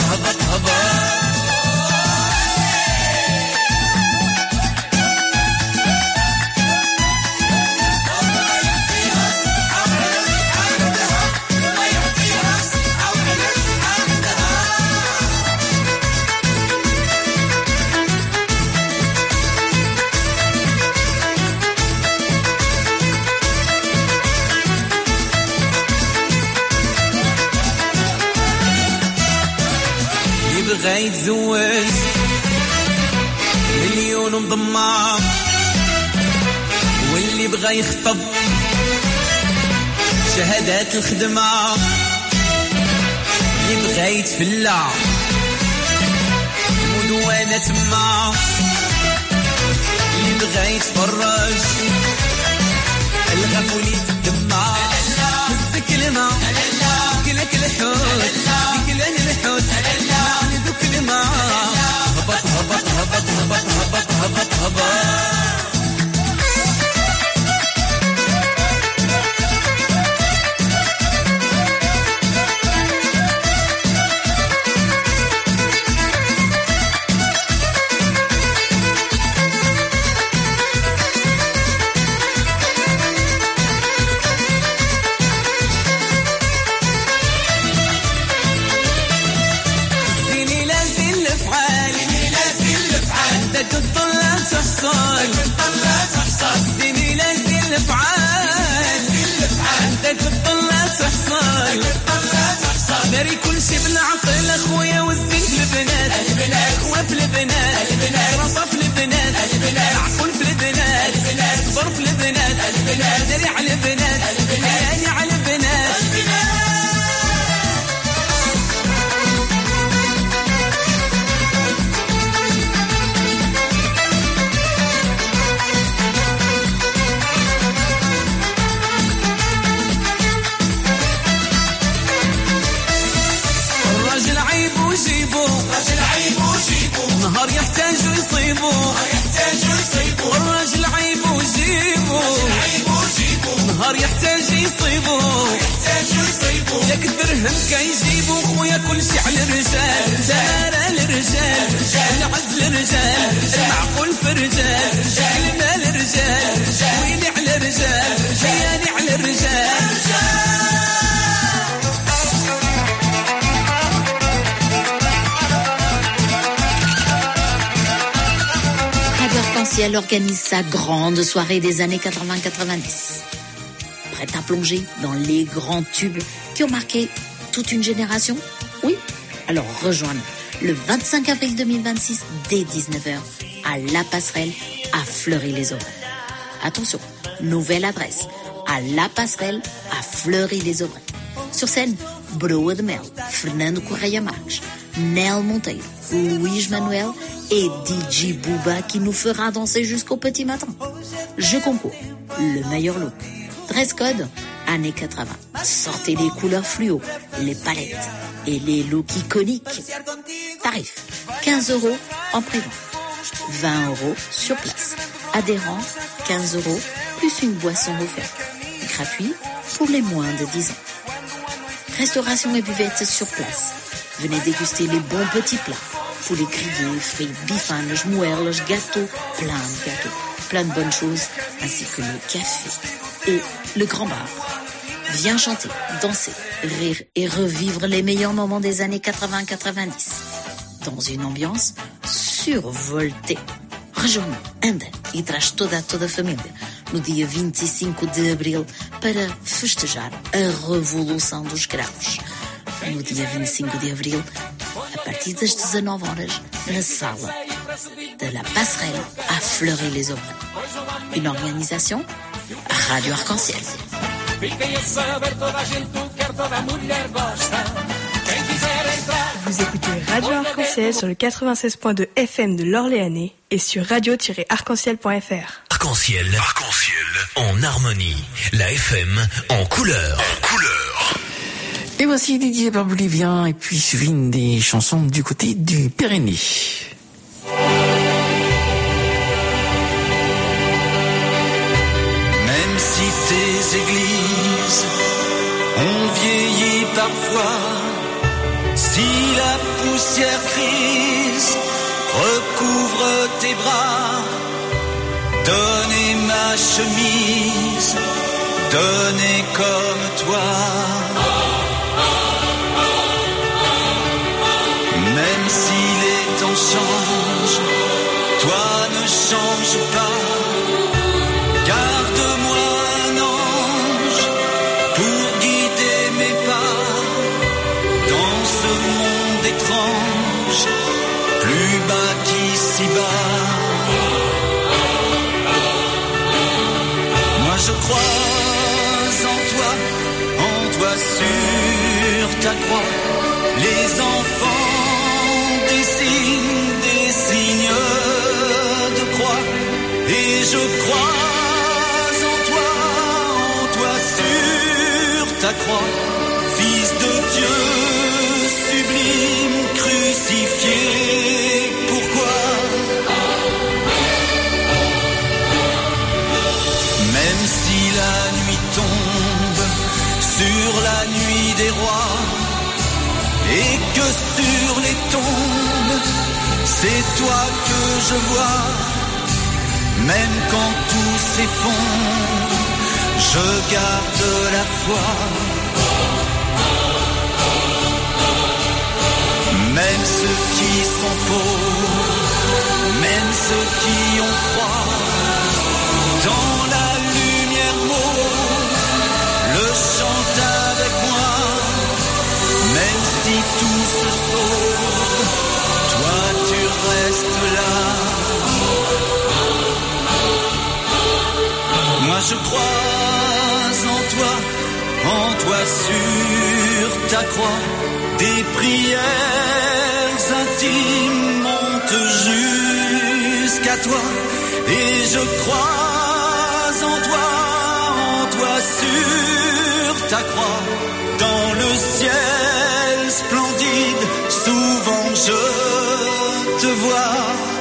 بغى يتزوج مليون مضمع واللي بغى يخطب شهادات الخدمة اللي بغى يتفلع مدونة تما اللي بغى يتفرج الغفولي تدمع هز كلمة كلك الحوت كلك الحوت معني ذو كلمة هبط هبط هبط هبط هبط هبط هبط الدنيا لازم الافعال عندك تطلع تحصل داري كل شي بالعقل اخويا والزين في البنات اخوة في البنات رصة في البنات عقل في البنات صبر في البنات داري على البنات حياني على البنات نهار يحتاج يصيبه الراجل عيب وجيبه نهار يحتاج يصيبه ياك الدرهم كيجيبو خويا كل شي على الرجال دار الرجال العز الرجال المعقول في الرجال المال الرجال ويلي على الرجال حياني على الرجال Arc-en-Ciel organise sa grande soirée des années 80-90. Prête à plonger dans les grands tubes qui ont marqué toute une génération? Oui? Alors rejoins-nous le 25 avril 2026 dès 19h à La Passerelle à Fleury-les-Aubrais. Attention, nouvelle adresse à La Passerelle à Fleury-les-Aubrais. Sur scène, Broa de Mel, Fernando Correia Marques, Nel Monteiro, Luís Manuel et DJ Booba qui nous fera danser jusqu'au petit matin. Je concours, le meilleur look. Dress code, années 80. Sortez les couleurs fluo, les palettes et les looks iconiques. Tarif, 15 € en prévente, 20 € sur place. Adhérents, 15 € plus une boisson offerte. Gratuit pour les moins de 10 ans. Restauration et buvette sur place. Venez déguster les bons petits plats. Poulet grillé, frites, bifanes, mouerles, gâteaux, plein de bonnes choses, ainsi que le café et le grand bar. Viens chanter, danser, rire et revivre les meilleurs moments des années 80-90 dans une ambiance survoltée. Rejoins-nous, anda e traz toda a família no dia 25 de abril para festejar a Revolução dos Escravos. No dia 25 de abril, a partir das 19 horas, na sala de La Passerelle à Fleury-les-Aubrais. Une organisation Radio Arc-en-Ciel. Vous écoutez Radio Arc-en-Ciel sur le 96.2 FM de l'Orléanais et sur radio-arc-en-ciel.fr. Arc-en-Ciel, en harmonie. La FM en couleur. Et voici Didier Barbelivien et puis suivi une des chansons du côté du Pyrénées. Même si tes églises ont vieilli parfois, si la poussière grise recouvre tes bras, donnez ma chemise, donnez comme toi. Même si les temps changent, toi ne change pas. Garde-moi un ange pour guider mes pas dans ce monde étrange anges, plus bas qu'ici-bas. Moi je crois en toi sur ta croix. Les enfants dessinent des signes de croix. Et je crois en toi sur ta croix. Fils de Dieu sublime crucifié. Pourquoi? Même si la nuit tombe sur la nuit des rois, et que sur les tombes c'est toi que je vois. Même quand tout s'effondre, je garde la foi. Même ceux qui sont pauvres, même ceux qui ont froid, dans la lumière mauve, le chantent avec moi. Même si tout se sauve, toi tu restes là. Moi je crois en toi sur ta croix. Des prières intimes montent jusqu'à toi. Et je crois en toi sur ta croix. Dans le ciel splendide, souvent je te vois.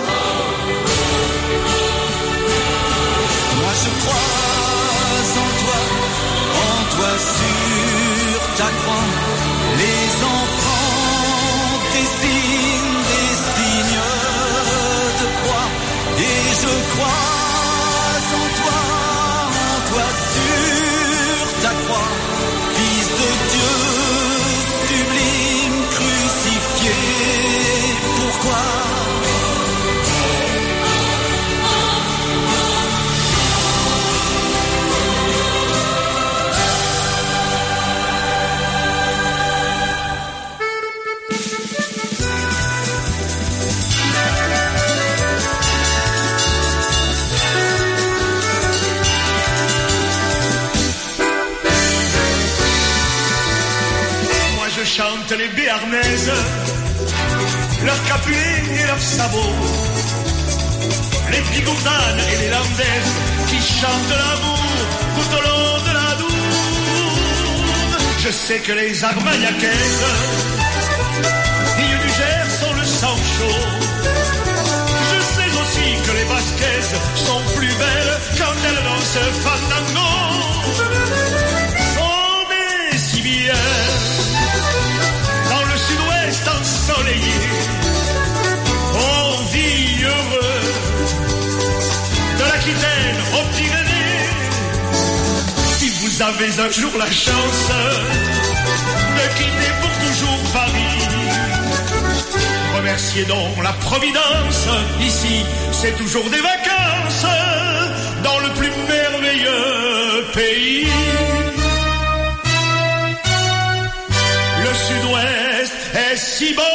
Moi je crois en toi sur ta croix. Les enfants dessinent des signes de croix. Et je crois en toi sur ta croix. Fils de Dieu sublime crucifié. Pourquoi? Chantent les béarnaises, leurs capulets et leurs sabots, les bigourdanes et les landaises qui chantent l'amour tout au long de la Dour. Je sais que les armagnaquaises, filles du Gers, ont le sang chaud. Je sais aussi que les basquaises sont plus belles quand elles dansent fandango. On est si bien ensoleillé, on vit heureux de l'Aquitaine aux Pyrénées. Si vous avez un jour la chance de quitter pour toujours Paris, remerciez donc la Providence. Ici, c'est toujours des vacances dans le plus merveilleux pays. Le Sud-Ouest est si beau,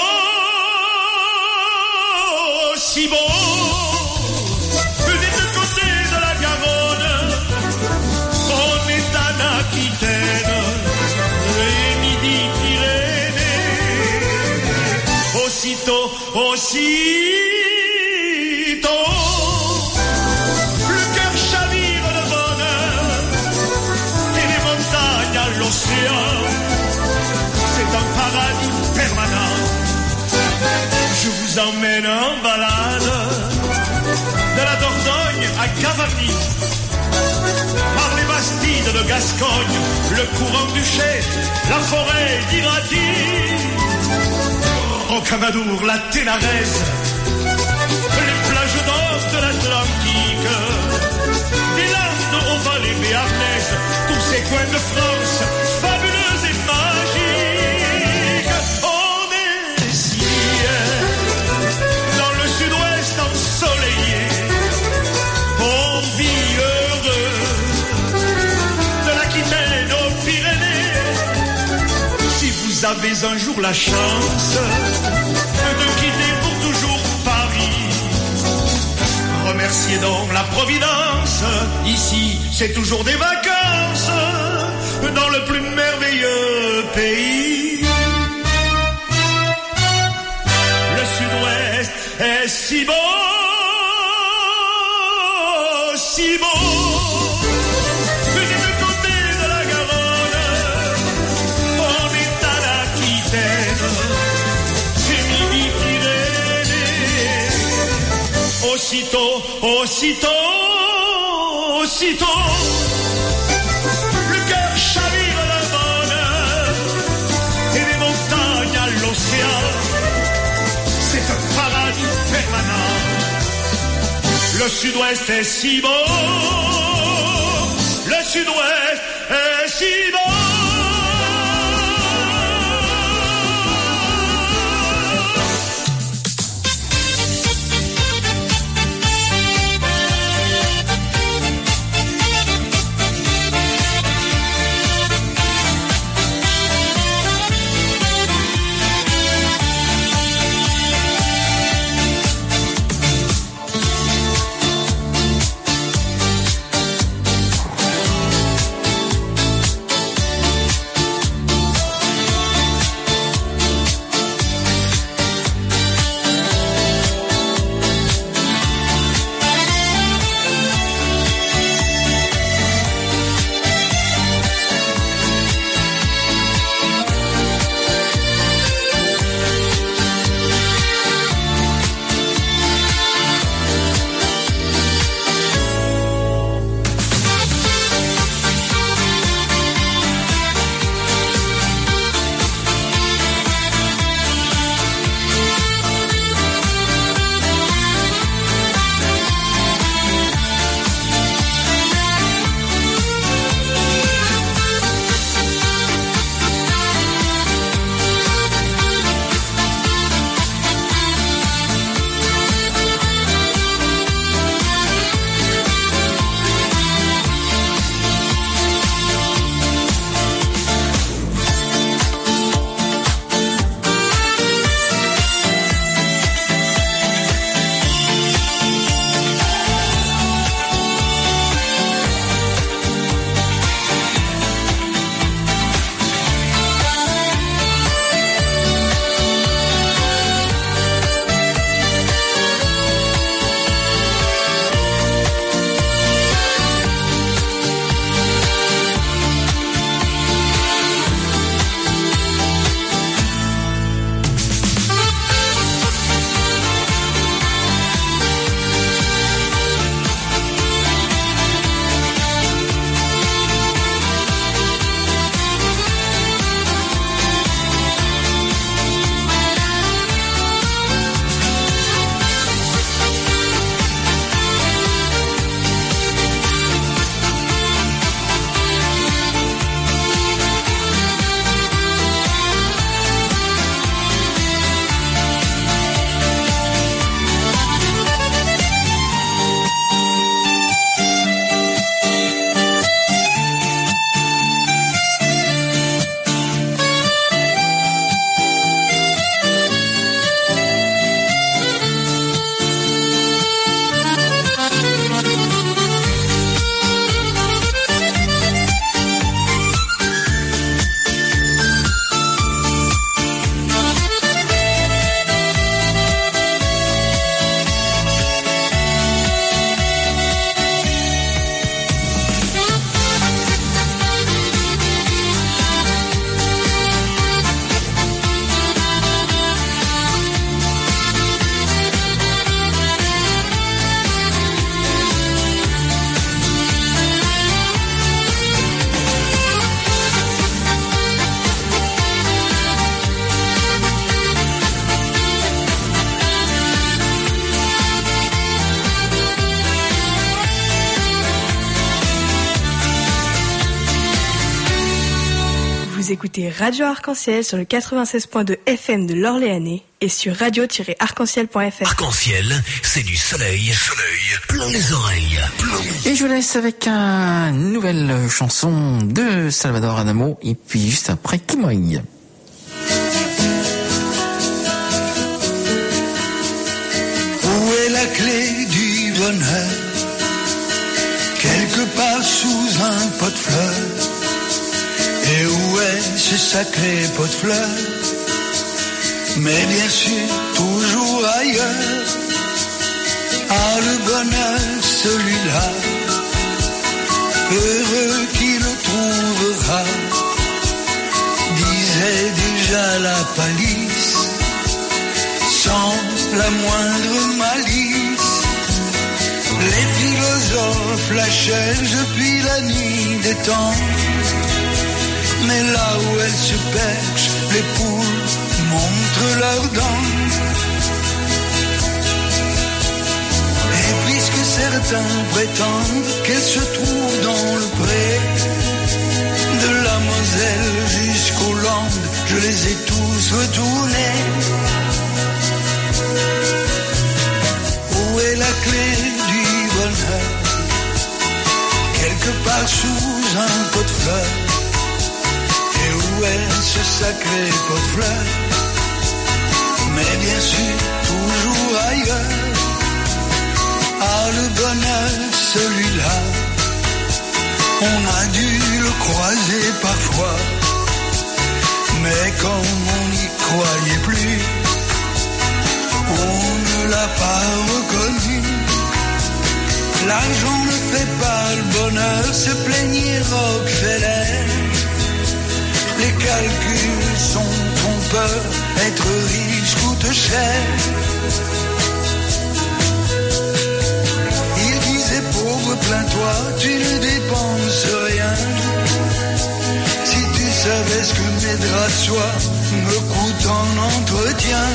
si beau. Des deux côtés de la Garonne, on est en Aquitaine, les Midi-Pyrénées. Aussitôt, le cœur chavire de bonheur, et les montagnes à l'océan. C'est un paradis permanent. Je vous emmène en balade de la Dordogne à Gavarnie, par les bastides de Gascogne, le courant du Chet, la forêt d'Irati, Rocamadour, la Ténarèse, les plages d'or de l'Atlantique, des Landes aux vallées béarnaises, tous ces coins de France fabuleux et magiques. On est si dans le Sud-Ouest ensoleillé, on vit heureux de l'Aquitaine aux Pyrénées. Si vous avez un jour la chance de quitter remerciez donc la Providence. Ici, c'est toujours des vacances dans le plus merveilleux pays. Le sud-ouest est si beau, si beau. Que j'ai le côté de la Garonne, on est à l'Aquitaine, et Midi-Pyrénées. Aussitôt, aussitôt, aussitôt, le cœur chavire la bonne, et les montagnes à l'océan, c'est un paradis permanent. Le sud-ouest est si beau, le sud-ouest est si beau. Vous écoutez Radio Arc-en-Ciel sur le 96.2 FM de l'Orléanais et sur radio-arc-en-ciel.fr. Arc-en-ciel, c'est du soleil, plein les oreilles. Et je vous laisse avec une nouvelle chanson de Salvador Adamo et puis juste après Kimoy. Où est la clé du bonheur? ce sacré pot de fleurs, mais bien sûr toujours ailleurs. Ah, le bonheur, celui-là, heureux qui le trouvera, disait déjà la palisse, sans la moindre malice. Les philosophes la cherchent depuis la nuit des temps, mais là où elle se perche, les poules montrent leurs dents. Et puisque certains prétendent qu'elle se trouve dans le pré, de la Moselle jusqu'aux Landes, je les ai tous retournés. Où est la clé du bonheur? Quelque part sous un pot de fleurs. Et où est ce sacré pot de fleurs? Mais bien sûr toujours ailleurs. Ah, le bonheur, celui-là, on a dû le croiser parfois, mais comme on n'y croyait plus, on ne l'a pas reconnu. L'argent ne fait pas le bonheur, se plaignait Rockefeller. Les calculs sont trompeurs, être riche coûte cher. Pauvre, plains-toi, tu ne dépenses rien. Si tu savais ce que mes draps de soie me coûtent en entretien.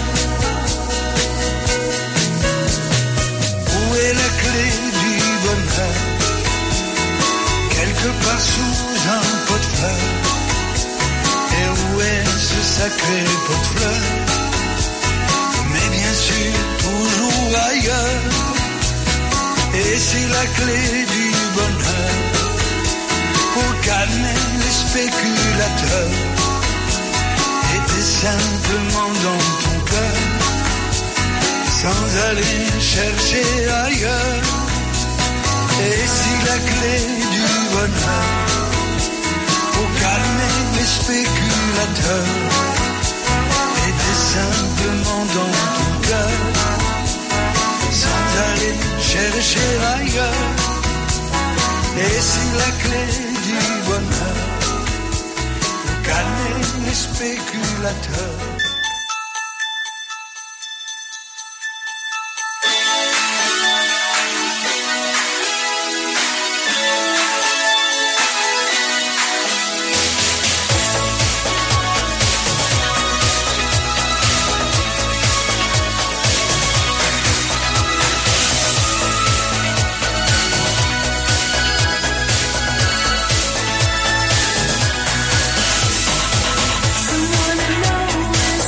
Où est la clé du bonheur? Quelque part sous un pot de fleurs. Et où est ce sacré pot de fleurs? Mais bien sûr, toujours ailleurs. Et c'est la clé du bonheur pour calmer les spéculateurs. Et t'es simplement dans ton cœur, sans aller chercher ailleurs. Et c'est la clé du bonheur pour calmer les spéculateurs. Et t'es simplement dans ton cœur, sans aller chercher ailleurs. Et c'est la clé du bonheur pour calmer les spéculateurs. Someone I know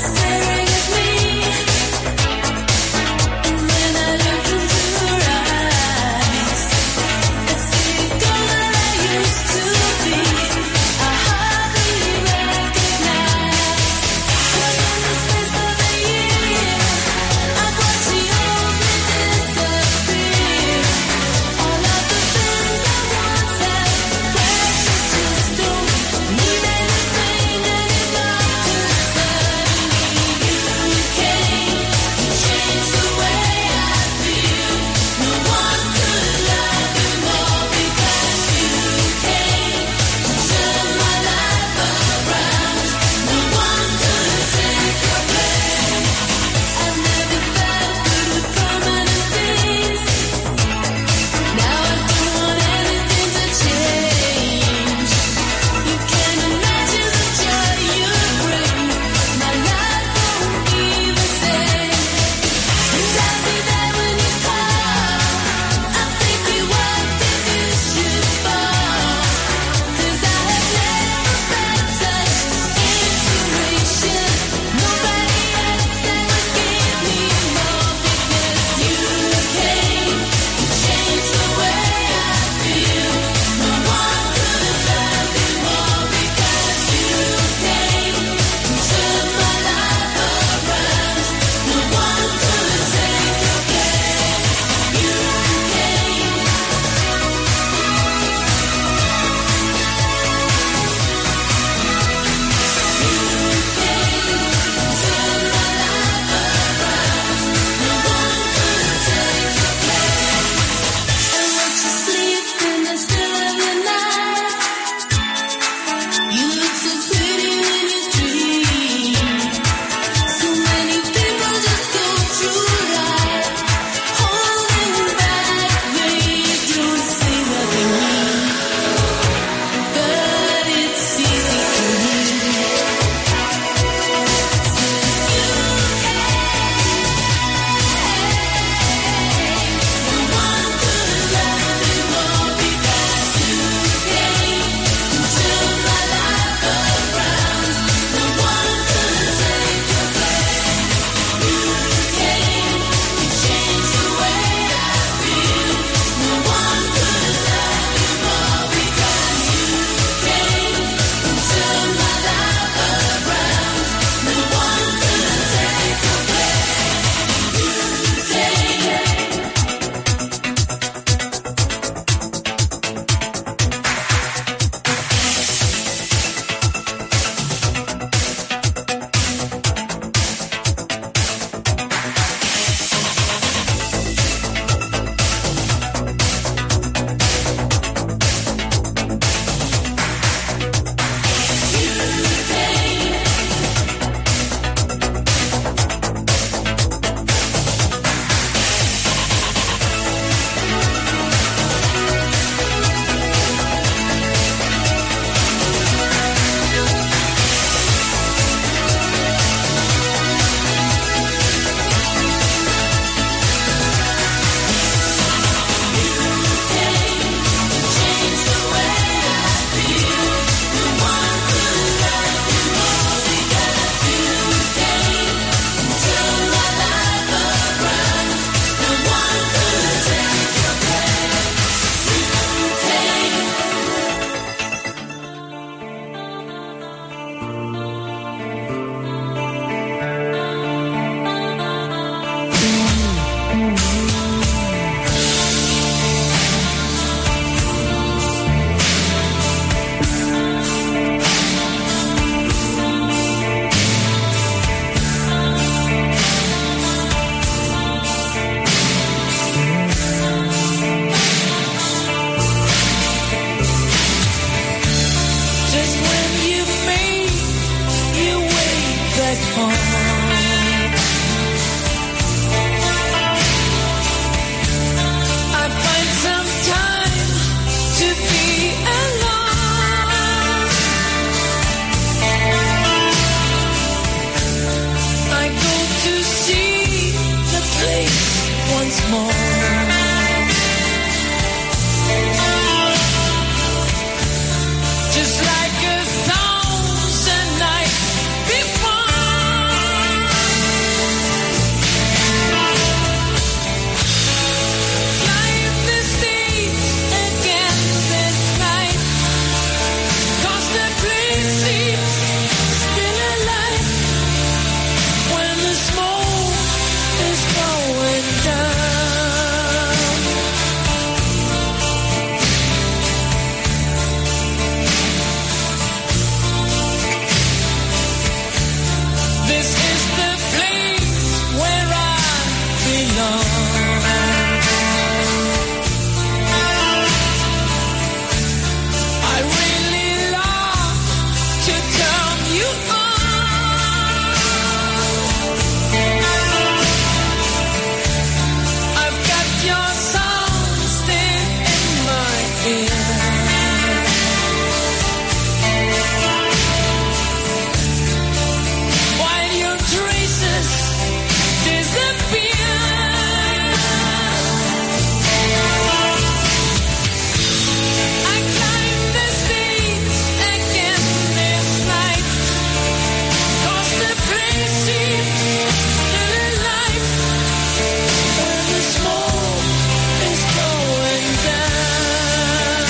once more. Just like 1,000 nights before. Climb the stage again this night, 'cause the place seems still alive when the smoke is going down. This is the place where I belong. I really love to turn you on. I've got your sound still in my ear. While your traces disappear, I climb the stage again this night, 'cause the place seems still alive when the smoke is going down.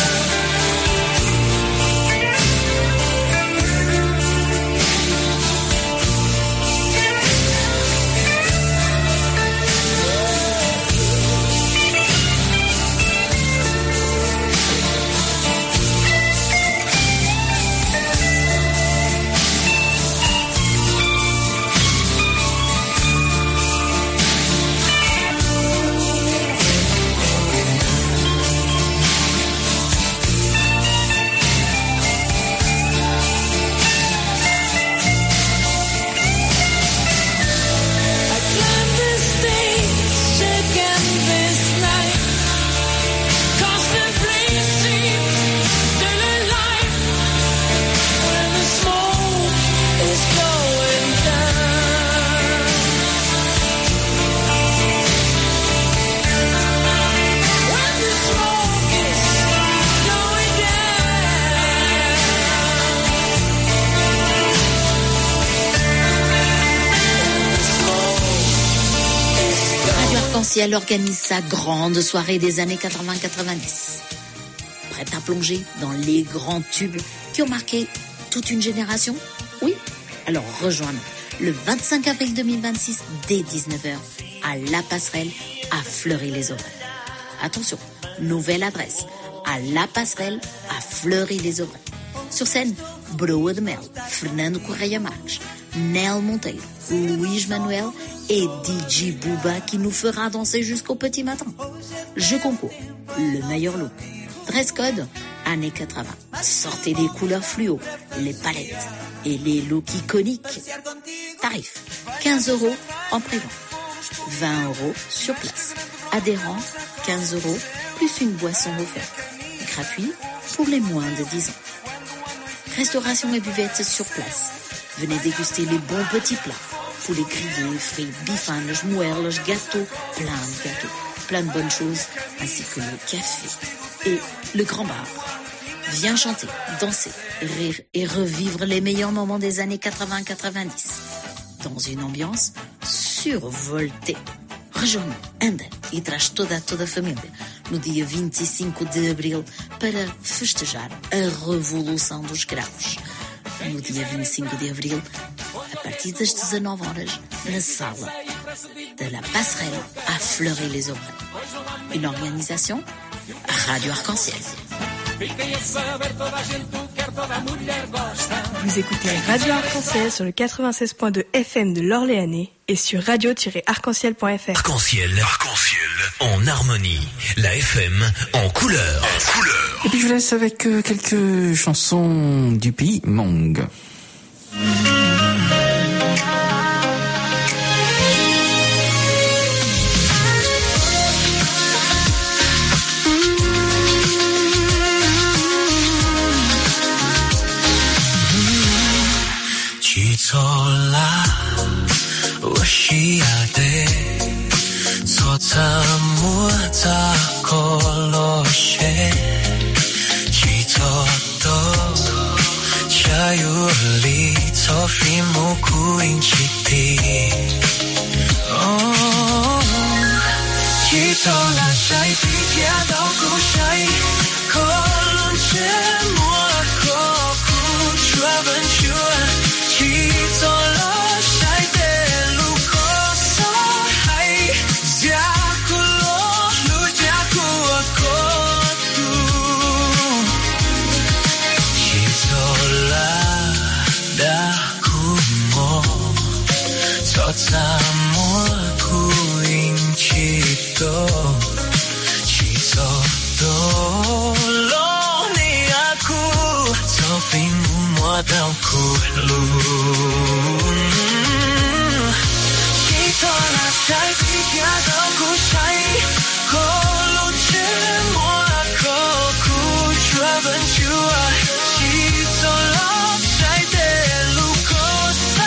I climb the stage again this night, 'cause the place seems still alive when the smoke is going down. When the smoke is going Radio Arc-en-Ciel organise sa grande soirée des années 80-90. Prête à plonger dans les grands tubes qui ont marqué toute une génération? Oui? Alors rejoins-nous le 25 avril 2026 dès 19h à La Passerelle à Fleury-les-Aubrais. Attention, nouvelle adresse à La Passerelle à Fleury-les-Aubrais. Sur scène, Broa de Mel, Fernando Correia Marques, Nel Monteiro, Luís Manuel et DJ Booba qui nous fera danser jusqu'au petit matin. Je concours, le meilleur look. Dress code, années 80. Sortez les couleurs fluo, les palettes et les looks iconiques. Tarif, 15 € en prévente, 20 € sur place. Adhérent, 15 € plus une boisson offerte. Gratuit pour les moins de 10 ans. Restauration et buvette sur place. Venez déguster les bons petits plats. Poulet grillé, frites, bifanes, mouerles, gâteaux, plein de bonnes choses, ainsi que le café et le grand bar. Viens chanter, danser, rire et revivre les meilleurs moments des années 80-90 dans une ambiance survoltée. Rejoins-nous, anda e traz toda a família no dia 25 de abril para festejar a Revolução dos Escravos. No dia 25 de abril, a partir das 19 horas, na sala de La Passerelle à Fleury-les-Aubrais. Une organisation Radio Arc-en-Ciel. Vous écoutez Radio Arc-en-Ciel sur le 96.2 FM de l'Orléanais et sur radio-arc-en-ciel.fr. Arc-en-Ciel, en harmonie. La FM en couleur. Et puis je vous laisse avec quelques chansons du pays Hmong. Chola, 我需要的错在莫在可落雪，几多多，加油里早飞木枯因起地。几多那晒比家到古晒，可能这莫可苦说分手，几多了。在莫苦因起多，起走多咯你阿苦，走飞木莫到苦路。几多那晒比家到苦晒，可路这莫可苦说分手啊，几多了晒的路可晒。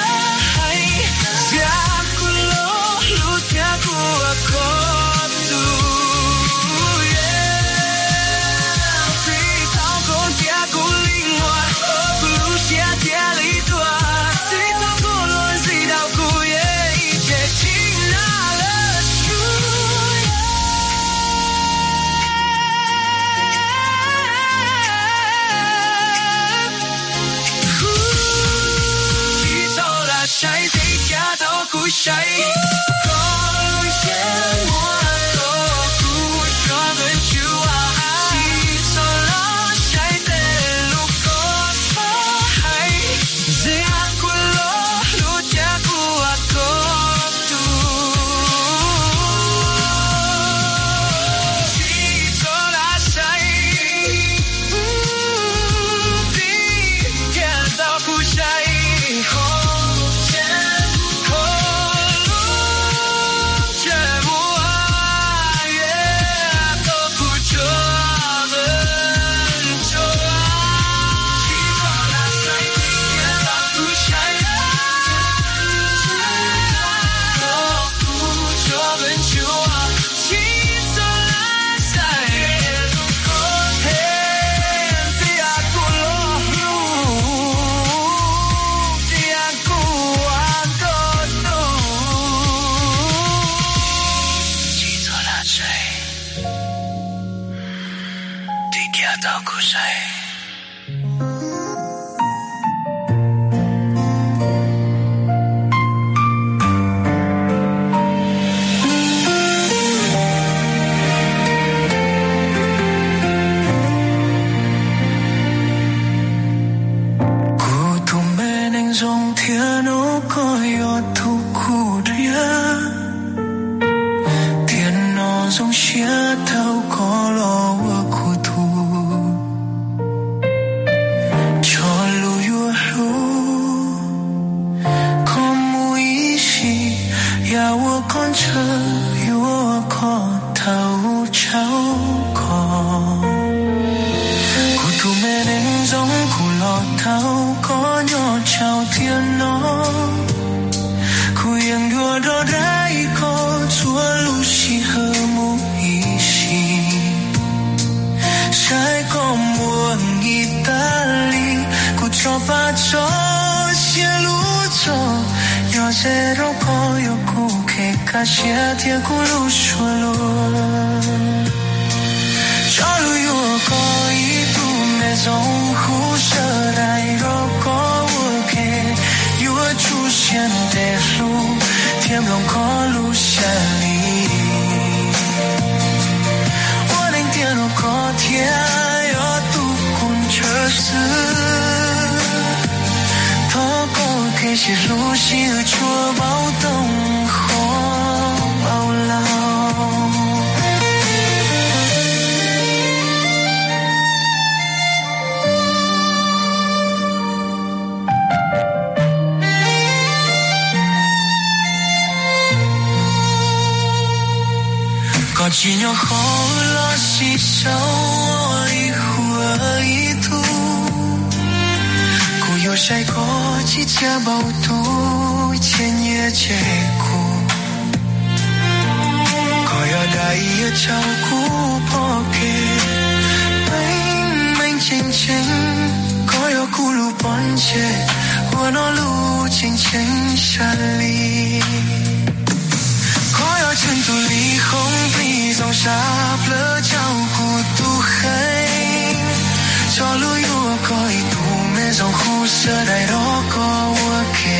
谁？可能是我的苦，说分手啊，记错了谁的路口海，这样过了路加过啊过度，记错了谁？你看到苦谁？只有后来吸收一呼一吐，故有谁过几家暴徒千夜结苦，可 sa plăceau cu duhei Solo io coi tu me son justo dai rocco che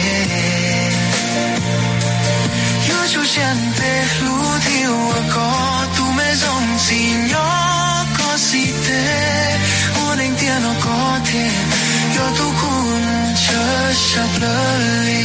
Io ci sente l'udio co tu me son signo così te Un intero cote Io tu kun chasha plali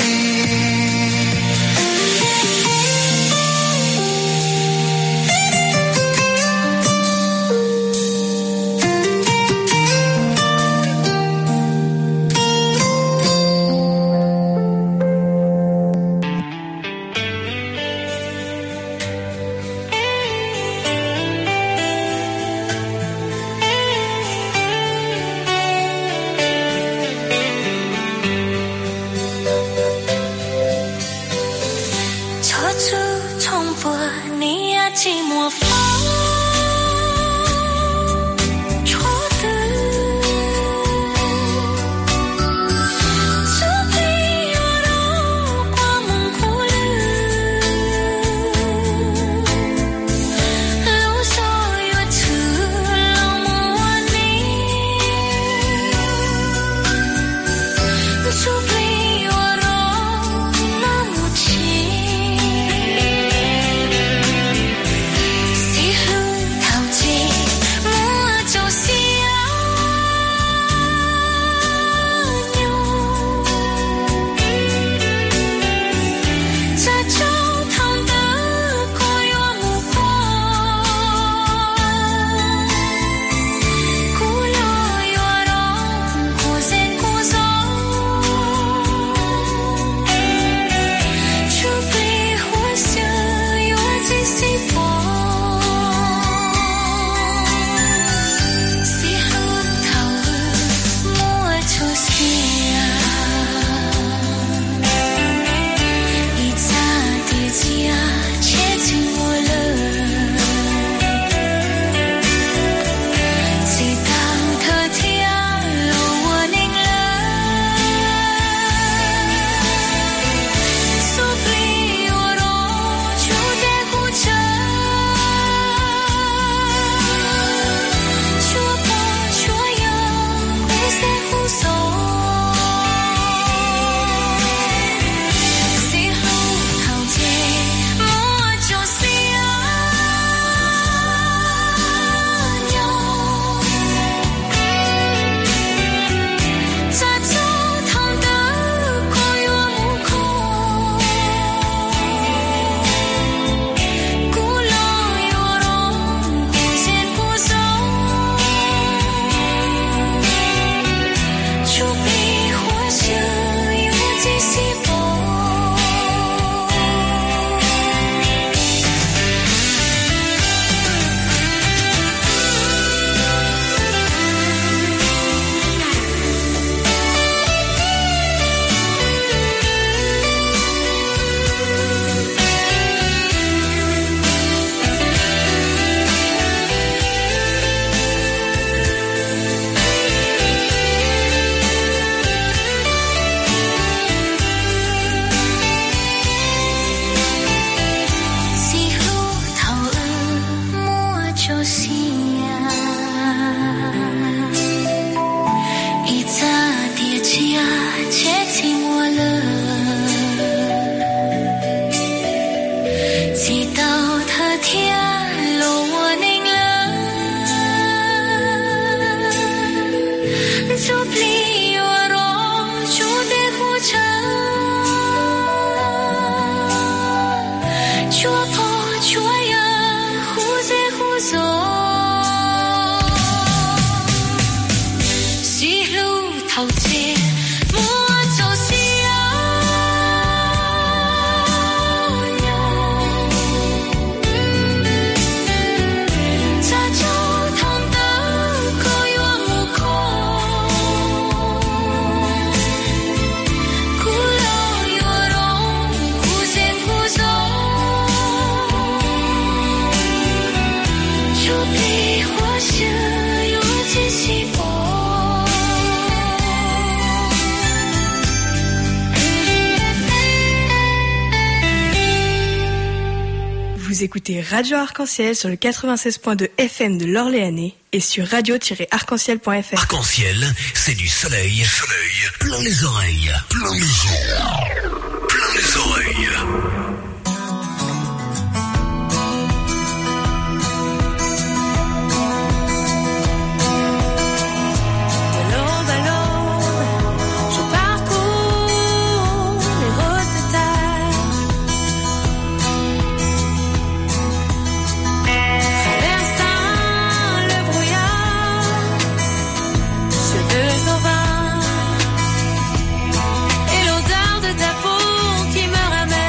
Vous écoutez Radio Arc-en-Ciel sur le 96.2 FM de l'Orléanais et sur radio-arc-en-ciel.fr. Arc-en-ciel, c'est du soleil, plein les oreilles, plein les oreilles. Et l'odeur de ta peau qui me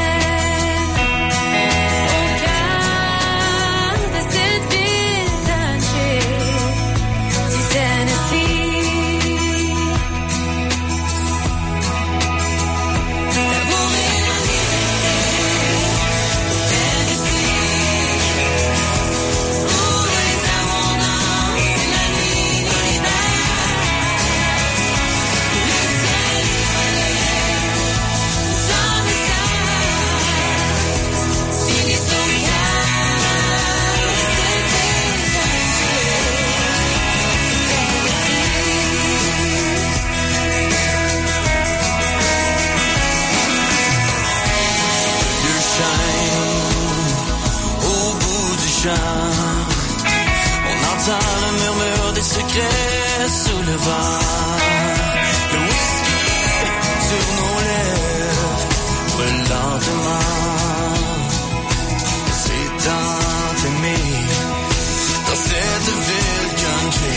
secret sous le vent. Le whisky sur nos lèvres brûle lentement. C'est tant aimé dans cette ville country.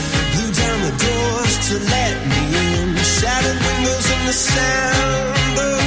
To let me in, shattered windows and the sound of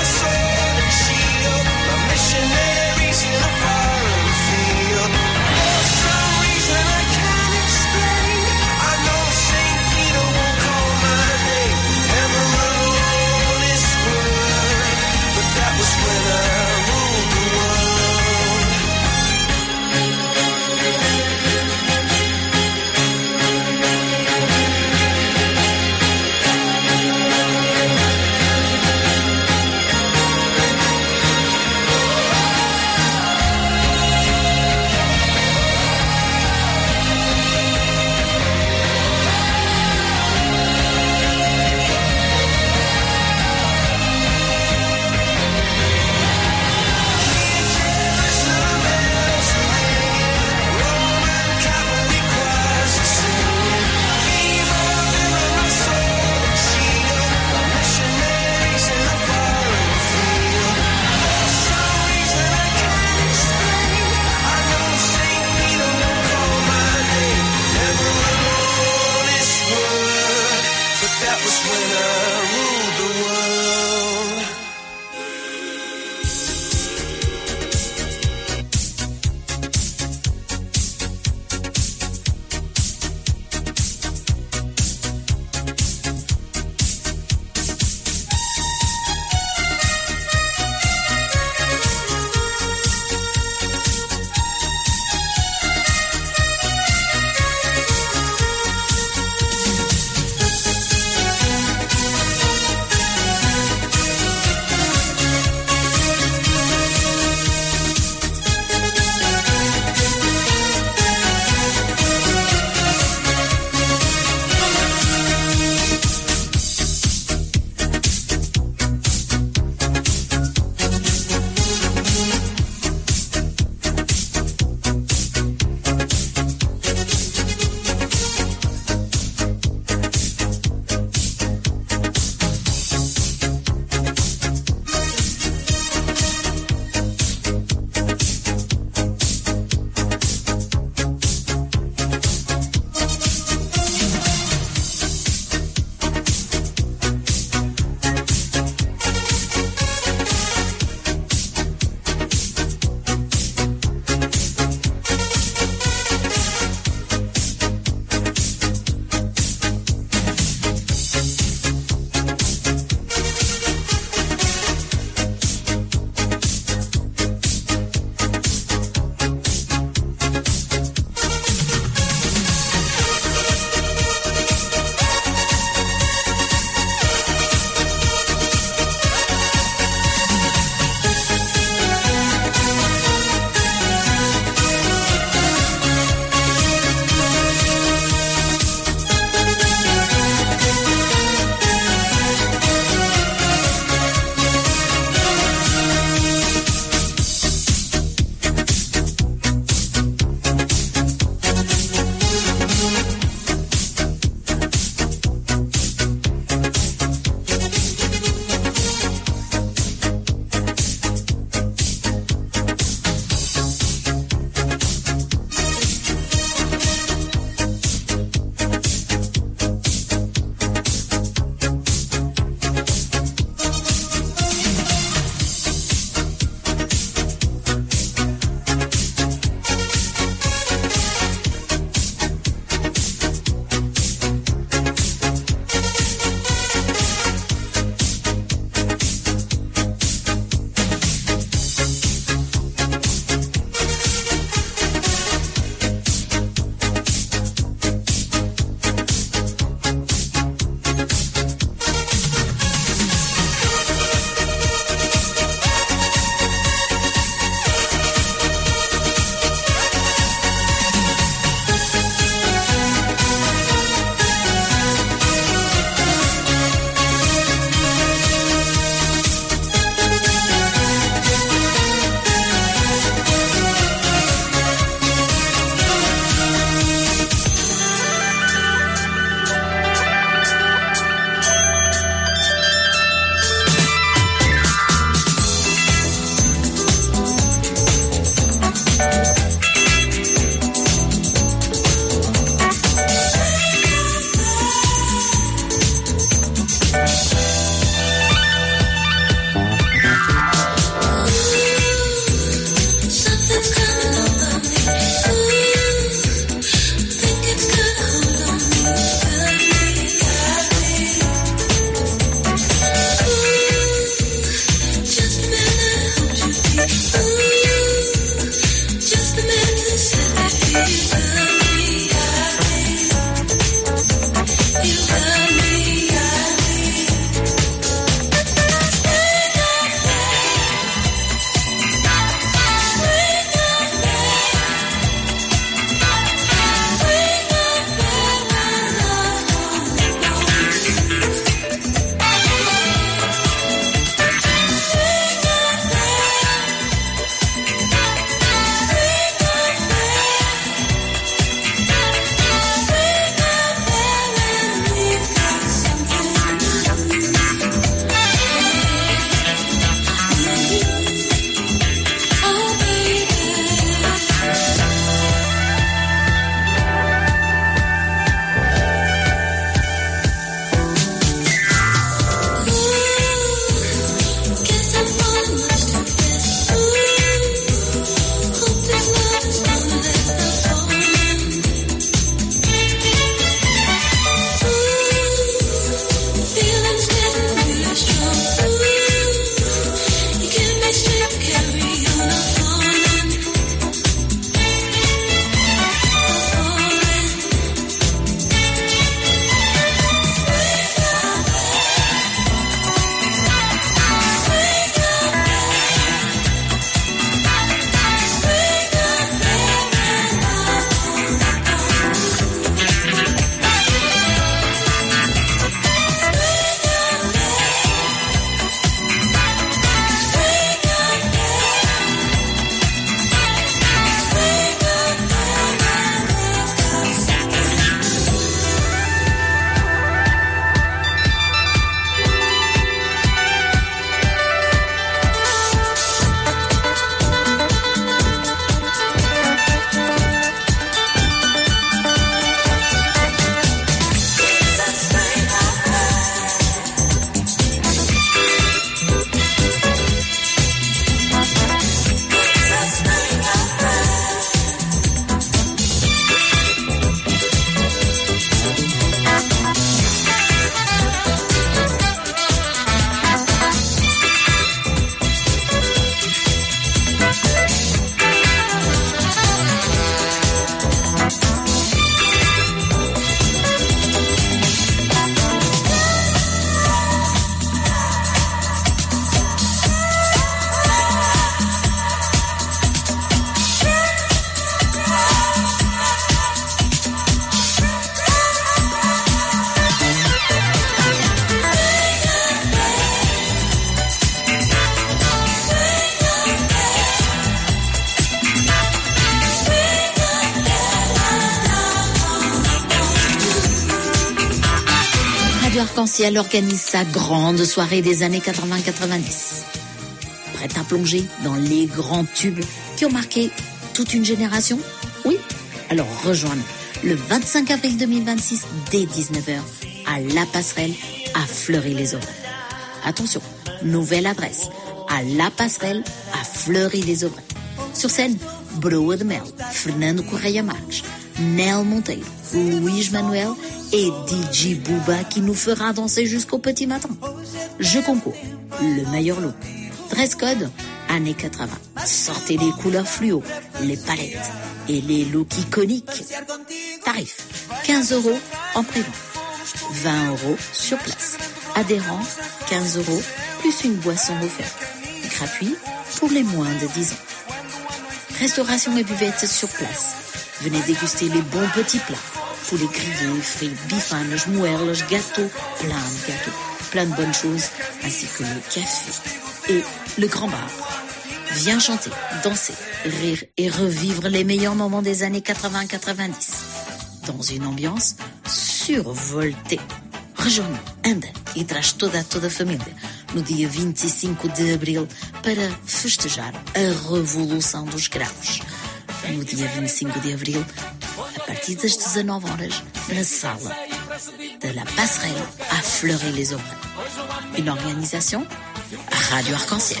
Arc-en-Ciel organise sa grande soirée des années 80-90. Prête à plonger dans les grands tubes qui ont marqué toute une génération? Oui? Alors rejoins-nous le 25 avril 2026 dès 19h à La Passerelle à Fleury-les-Aubrais. Attention, nouvelle adresse, à La Passerelle à Fleury-les-Aubrais. Sur scène, Broa de Mel, Fernando Correia Marques, Nel Monteiro, Luís Manuel et DJ Booba qui nous fera danser jusqu'au petit matin. Je concours, le meilleur look. Dress code, années 80. Sortez les couleurs fluo, les palettes et les looks iconiques. Tarif, 15 € en pré-vente, 20 € sur place. Adhérents, 15 € plus une boisson offerte. Gratuit pour les moins de 10 ans. Restauration et buvette sur place. Venez déguster les bons petits plats. Poulet grillé, frites, bifanes, moelles, gâteaux, plein de bonnes choses, ainsi que le café et le grand bar. Viens chanter, danser, rire et revivre les meilleurs moments des années 80-90 dans une ambiance survoltée. Rejoins-nous, anda e traz toda a família no dia 25 de abril para festejar a Revolução dos Graus. No dia 25 de abril, a partir das 19 horas, na sala de La Passerelle à Fleury-les-Aubrais. Une organisation Radio Arc-en-Ciel.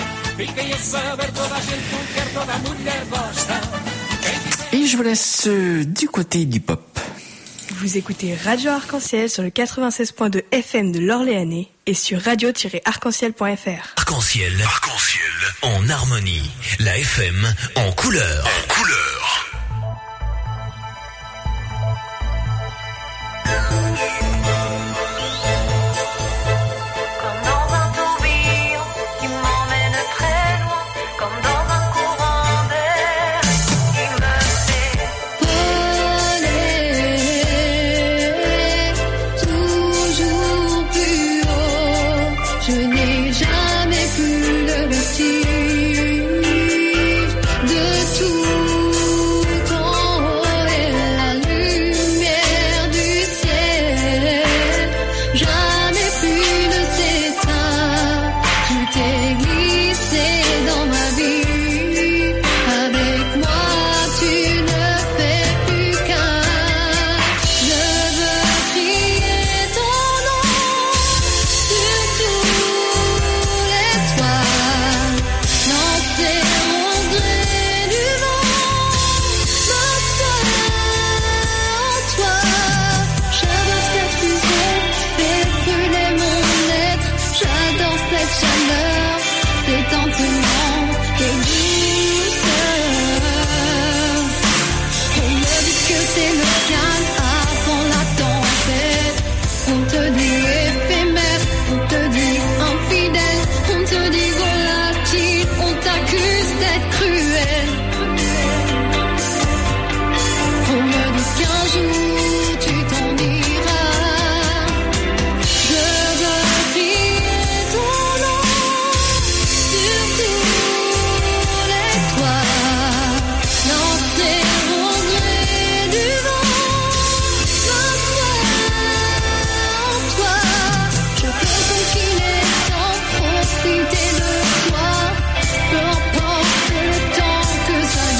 Et je vous laisse du côté du pop. Vous écoutez Radio Arc-en-Ciel sur le 96.2 FM de l'Orléanais et sur radio-arc-en-ciel.fr. Arc-en-Ciel, en harmonie. La FM en couleur. Peu importe le temps que ça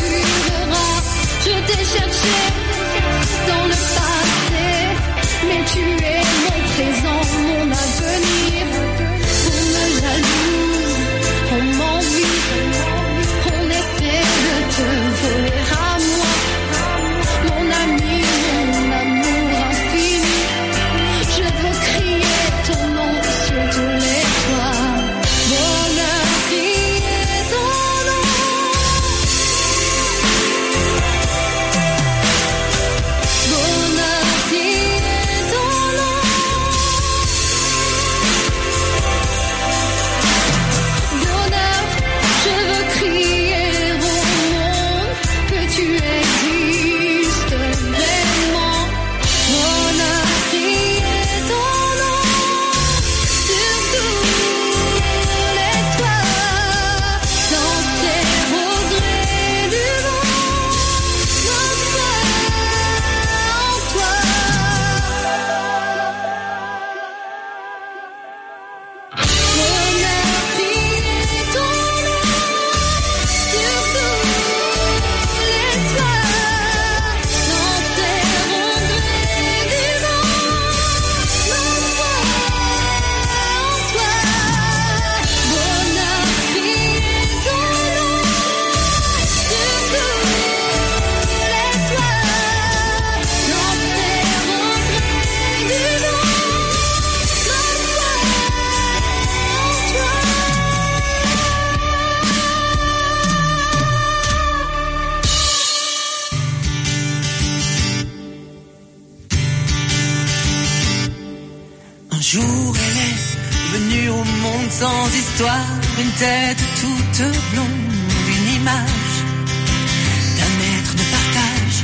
monde sans histoire, une tête toute blonde, une image d'un maître de partage.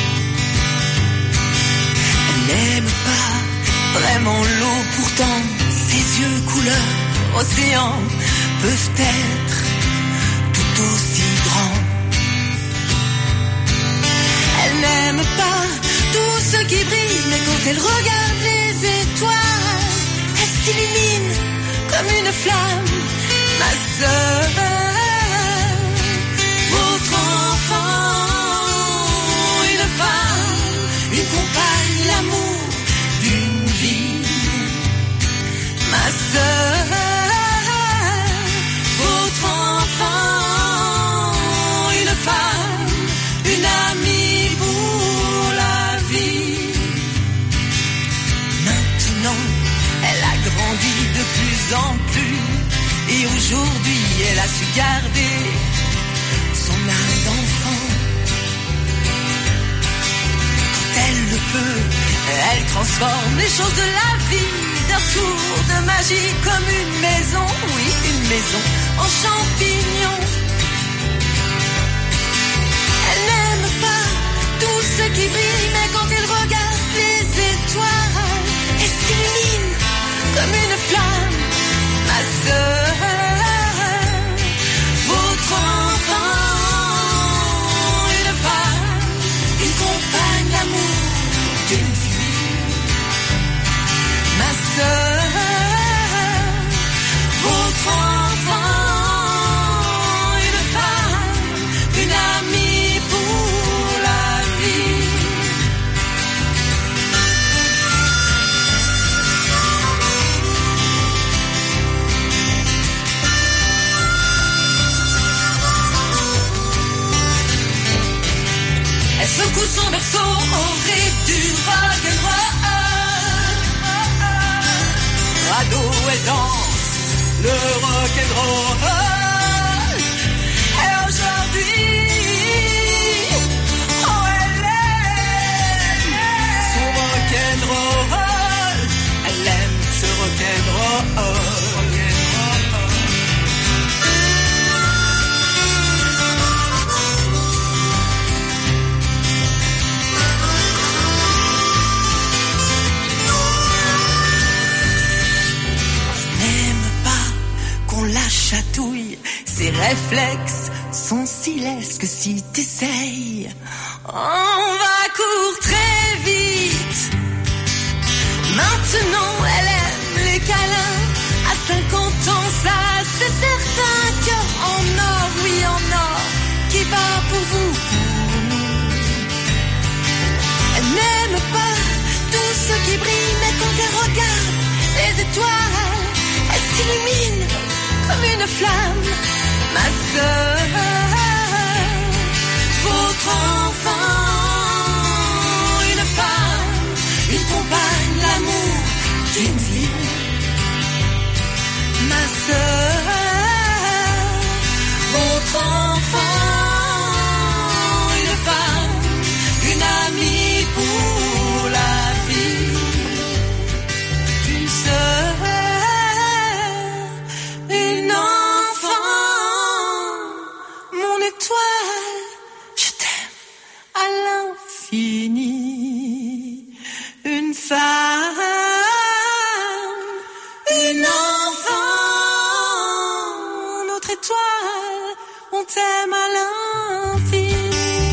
Elle n'aime pas vraiment l'eau, pourtant ses yeux couleur océan peuvent être tout aussi grands. Elle n'aime pas tout ce qui brille, mais quand elle regarde les étoiles, elle s'illumine comme une flamme. Ma sœur, votre enfant, une femme, une compagne, l'amour d'une vie. Ma sœur, votre enfant, une femme, une amie pour la vie. Maintenant, elle a grandi de plus en plus, et aujourd'hui, elle a su garder son âme d'enfant. Quand elle le peut, elle transforme les choses de la vie d'un tour de magie, comme une maison, oui, une maison en champignons. Elle n'aime pas tout ce qui brille, mais quand elle regarde les étoiles, elle s'illumine comme une flamme. Ma sœur, votre enfant, une femme, une compagne, l'amour d'une vie. Ma sœur, votre enfant, une femme, une amie pour la vie. Elle secoue son berceau au rythme du rock'n'roll. Radeau, elle danse le rock'n'roll. Et aujourd'hui, oh, elle aime son rock'n'roll. Elle aime ce rock'n'roll. La chatouille, ses réflexes sont si lestes que si t'essayes, on va courir très vite. Maintenant, elle aime les câlins. À 50 ans, ça c'est certain. Cœur en or, oui en or, qui bat pour vous, pour nous. Elle n'aime pas tout ce qui brille, mais quand elle regarde les étoiles, elle s'illumine comme une flamme. Ma sœur, votre enfant, une femme, une compagne, l'amour d'une vie. Ma sœur, votre enfant, une femme, une amie pour la vie. Une sœur, une enfant, mon étoile, je t'aime à l'infini. Une femme, une enfant, notre étoile, on t'aime à l'infini.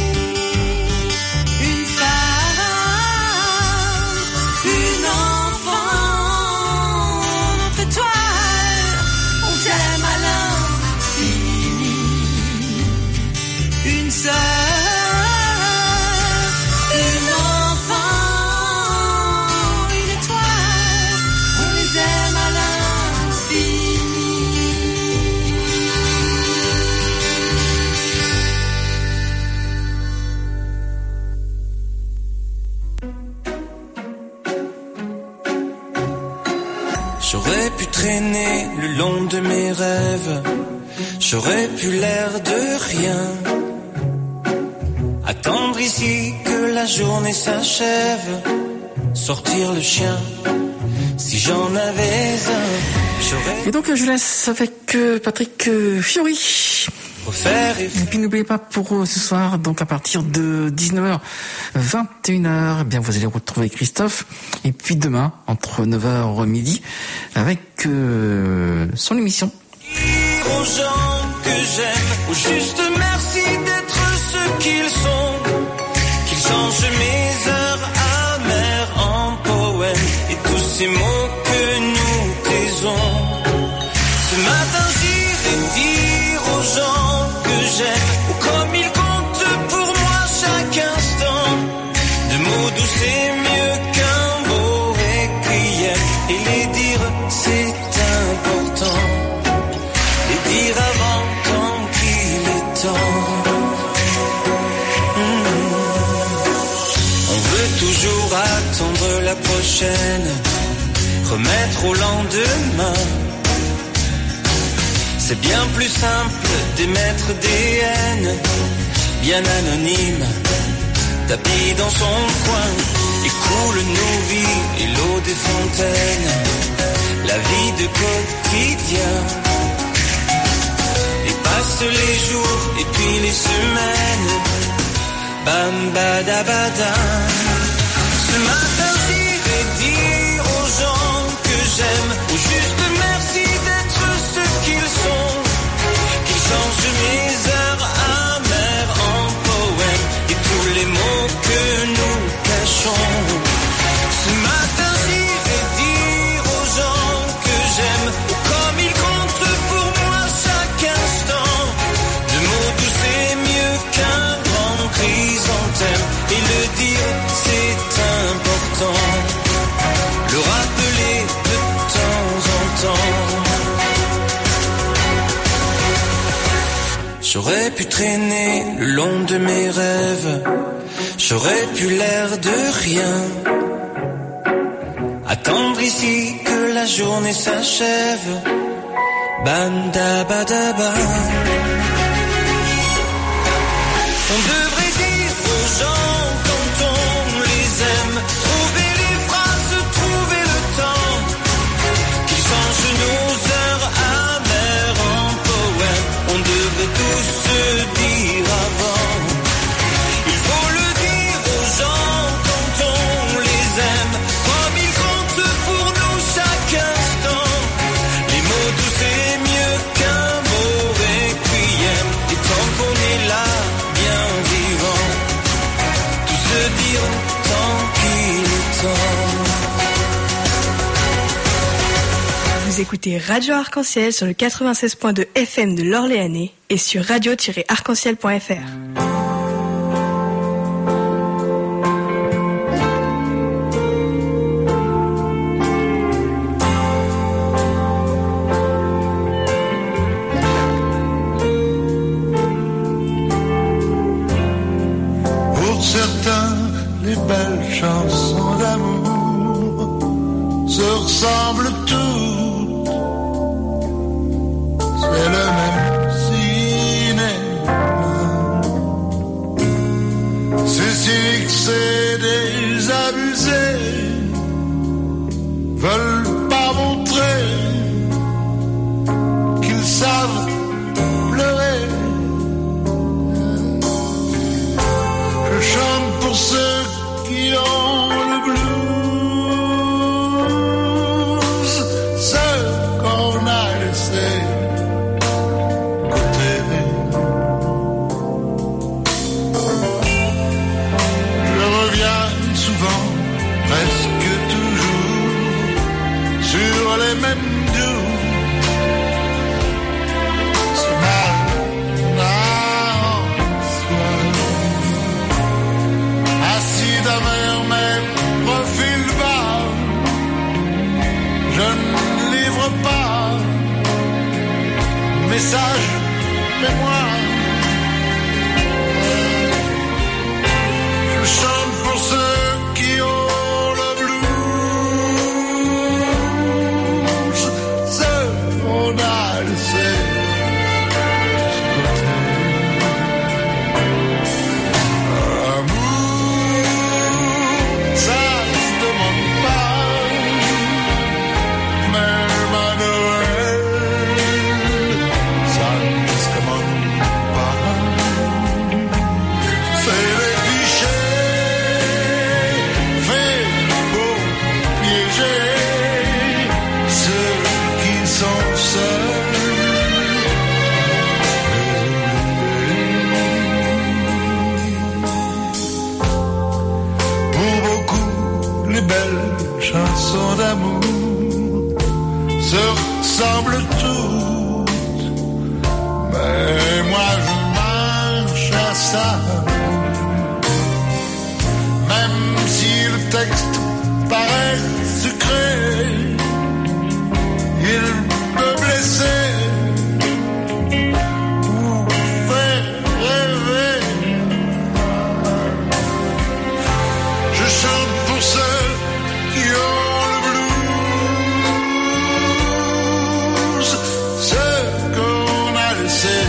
Une femme, une enfant, notre étoile, on t'aime à l'infini. Une sœur, une enfant, une étoile, on les aime à l'infini. J'aurais pu traîner le long de mes rêves, j'aurais pu l'air de rien, attendre ici que la journée s'achève, sortir le chien si j'en avais un. Et donc je laisse avec Patrick Fiori. Et puis n'oubliez pas pour ce soir, donc à partir de 19h, 21h, eh bien vous allez retrouver Christophe. Et puis demain, entre 9h et midi, avec son émission. Dire aux gens que j'aime, ou juste merci d'être ce qu'ils sont, qu'ils changent mes heures amères en poèmes et tous ces mots que nous taisons. Ce matin j'irai dire aux gens que j'aime, ou comme ils comptent pour moi chaque instant, de mots doux c'est mieux qu'un beau requiem, et les dire c'est important, les dire avant tant qu'il est temps. On veut toujours attendre la prochaine, remettre au lendemain. C'est bien plus simple d'émettre des haines, bien anonymes, tapis dans son coin. Écoule nos vies et l'eau des fontaines, la vie de quotidien. Et passe les jours et puis les semaines, bam badabada. Ce matin j'irai dire aux gens que j'aime, ou juste merci d'être ce qu'ils sont, qu'ils changent mes heures amères en poèmes et tous les mots que nous cachons. Ce matin j'irai dire aux gens que j'aime, ou comme ils comptent pour moi chaque instant, de mots doux c'est mieux qu'un grand chrysanthème, et le dire c'est important, le rappeler de temps en temps. J'aurais pu traîner le long de mes rêves, j'aurais pu l'air de rien, attendre ici que la journée s'achève, bandabadaba. On devrait dire aux gens quand on les aime, trouver les phrases, trouver le temps, qu'ils changent nos heures amères en poèmes. On devrait tous se dire avant. Il faut le dire aux gens quand on les aime, comme ils comptent pour nous chaque instant. Les mots doux c'est mieux qu'un beau requiem, et tant qu'on est là, bien vivant, tout se dire tant qu'il est temps. Vous écoutez Radio Arc-en-Ciel sur le 96.2 FM de l'Orléanais et sur radio-arc-en-ciel.fr. Pour certains, les belles chansons d'amour se ressemblent toutes. C'est le même cinéma. Ceux qui c'est des abusés veulent pas montrer qu'ils savent pleurer. Je chante pour ceux qui ont le blues ça. Même si le texte paraît sucré, il peut blesser ou faire rêver. Je chante pour ceux qui ont le blues, ceux qu'on a laissés.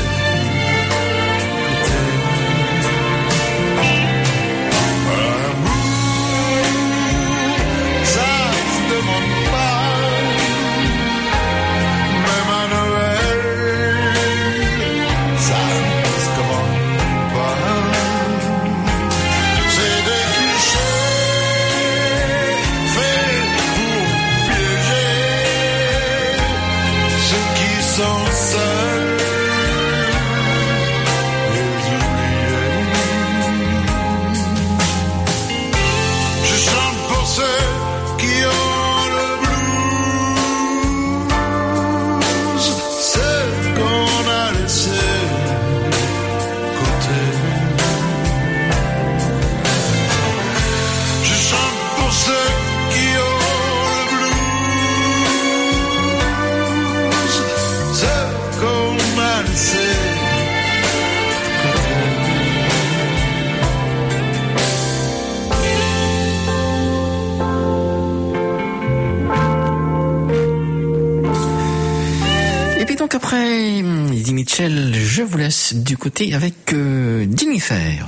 Après Eddie Mitchell, je vous laisse du côté avec Jennifer.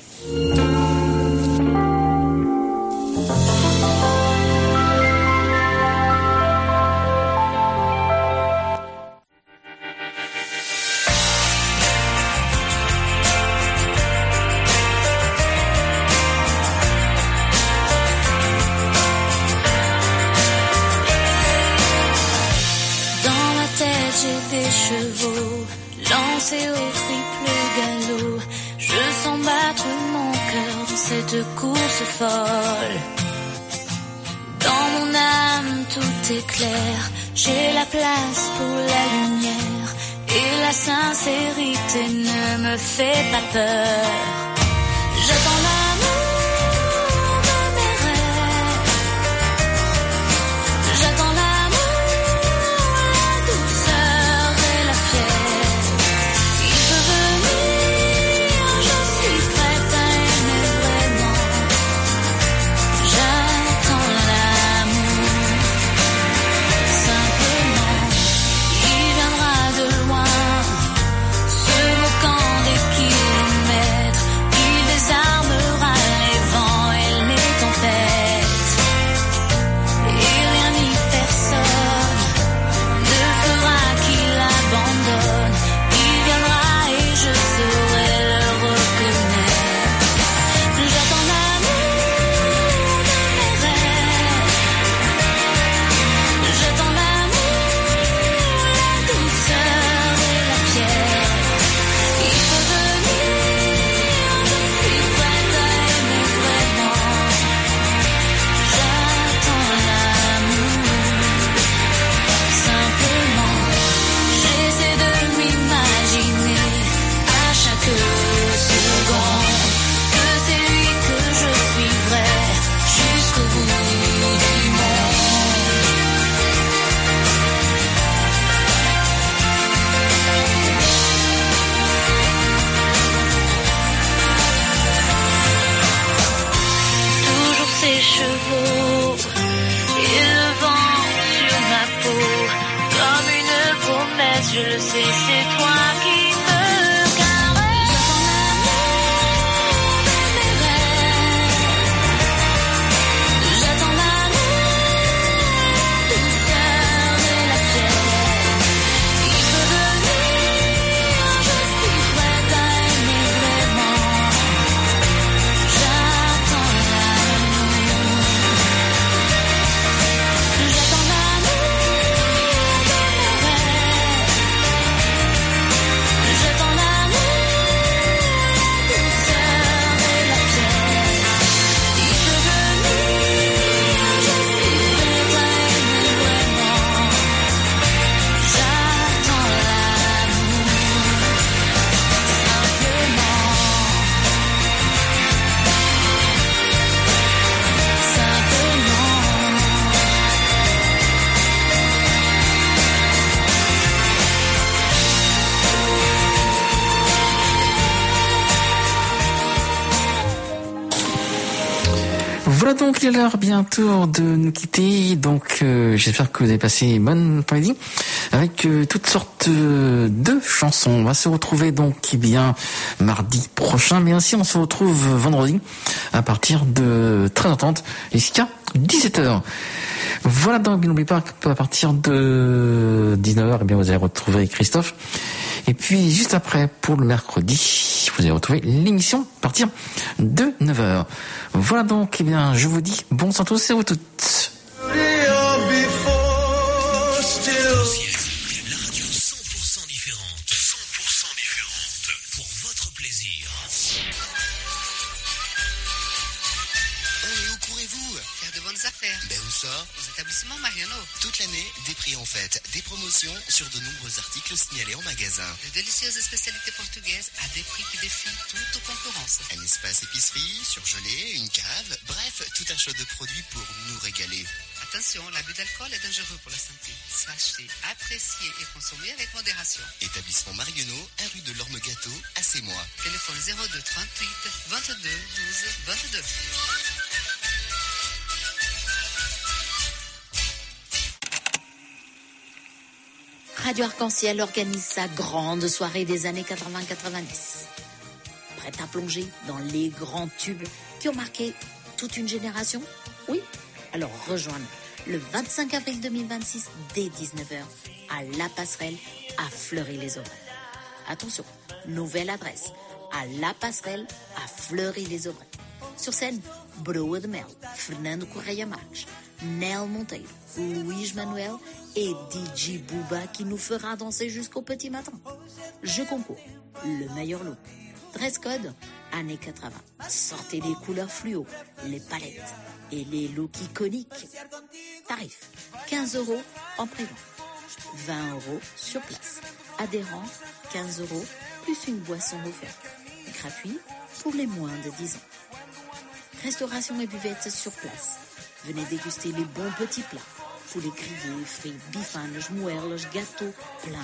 Course folle. Dans mon âme tout est clair. J'ai la place pour la lumière et la sincérité ne me fait pas peur. J'attends l'amour de mes rêves. J'attends l'amour, la douceur et la fièvre. Il peut venir, je suis prête à aimer vraiment. J'attends l'amour, simplement. Il viendra de loin, se moquant des kilomètres. Voilà donc, il est l'heure bientôt de nous quitter. Donc, j'espère que vous avez passé une bonne après-midi avec toutes sortes de chansons. On va se retrouver donc, bien, mardi prochain, mais ainsi on se retrouve vendredi à partir de 13h30 jusqu'à 17h. Voilà donc, n'oubliez pas qu'à partir de 19h, eh bien, vous allez retrouver Christophe. Et puis, juste après, pour le mercredi, vous allez retrouver l'émission à partir de 9h. Voilà donc, eh bien, je vous dis bon sang à tous et à vous toutes. La radio 100% différente. 100% différente. Pour votre plaisir. Oh, mais où courez-vous? Faire de bonnes affaires. Ben où ça? Aux établissements Mariano. Toute l'année, des prix en fête, des promotions sur de nombreux articles signalés en magasin. De délicieuses spécialités portugaises à des prix qui défient toute concurrence. Un espace épicerie, surgelé, une cave, bref, tout un choix de produits pour nous régaler. Attention, l'abus d'alcool est dangereux pour la santé. Sachez apprécier et consommer avec modération. Établissement Mariano, 1 rue de l'Orme Gâteau, à Sémois. Téléphone 02 38 22 12 22. Radio Arc-en-Ciel organise sa grande soirée des années 80-90. Prête à plonger dans les grands tubes qui ont marqué toute une génération? Oui? Alors rejoins-nous le 25 avril 2026 dès 19h à La Passerelle à Fleury-les-Aubrais. Attention, nouvelle adresse à La Passerelle à Fleury-les-Aubrais. Sur scène, Broa de Mel, Fernando Correia Marques, Nel Monteiro, Luís Manuel et DJ Booba qui nous fera danser jusqu'au petit matin. Je concours, le meilleur look. Dress code, années 80. Sortez les couleurs fluo, les palettes et les looks iconiques. Tarif, 15 € en pré-vente, 20 € sur place. Adhérents, 15 € plus une boisson offerte. Gratuit pour les moins de 10 ans. Restauration et buvette sur place. Venez déguster les bons petits plats. Poulet grillé, frites, bifanes, moelles, gâteaux,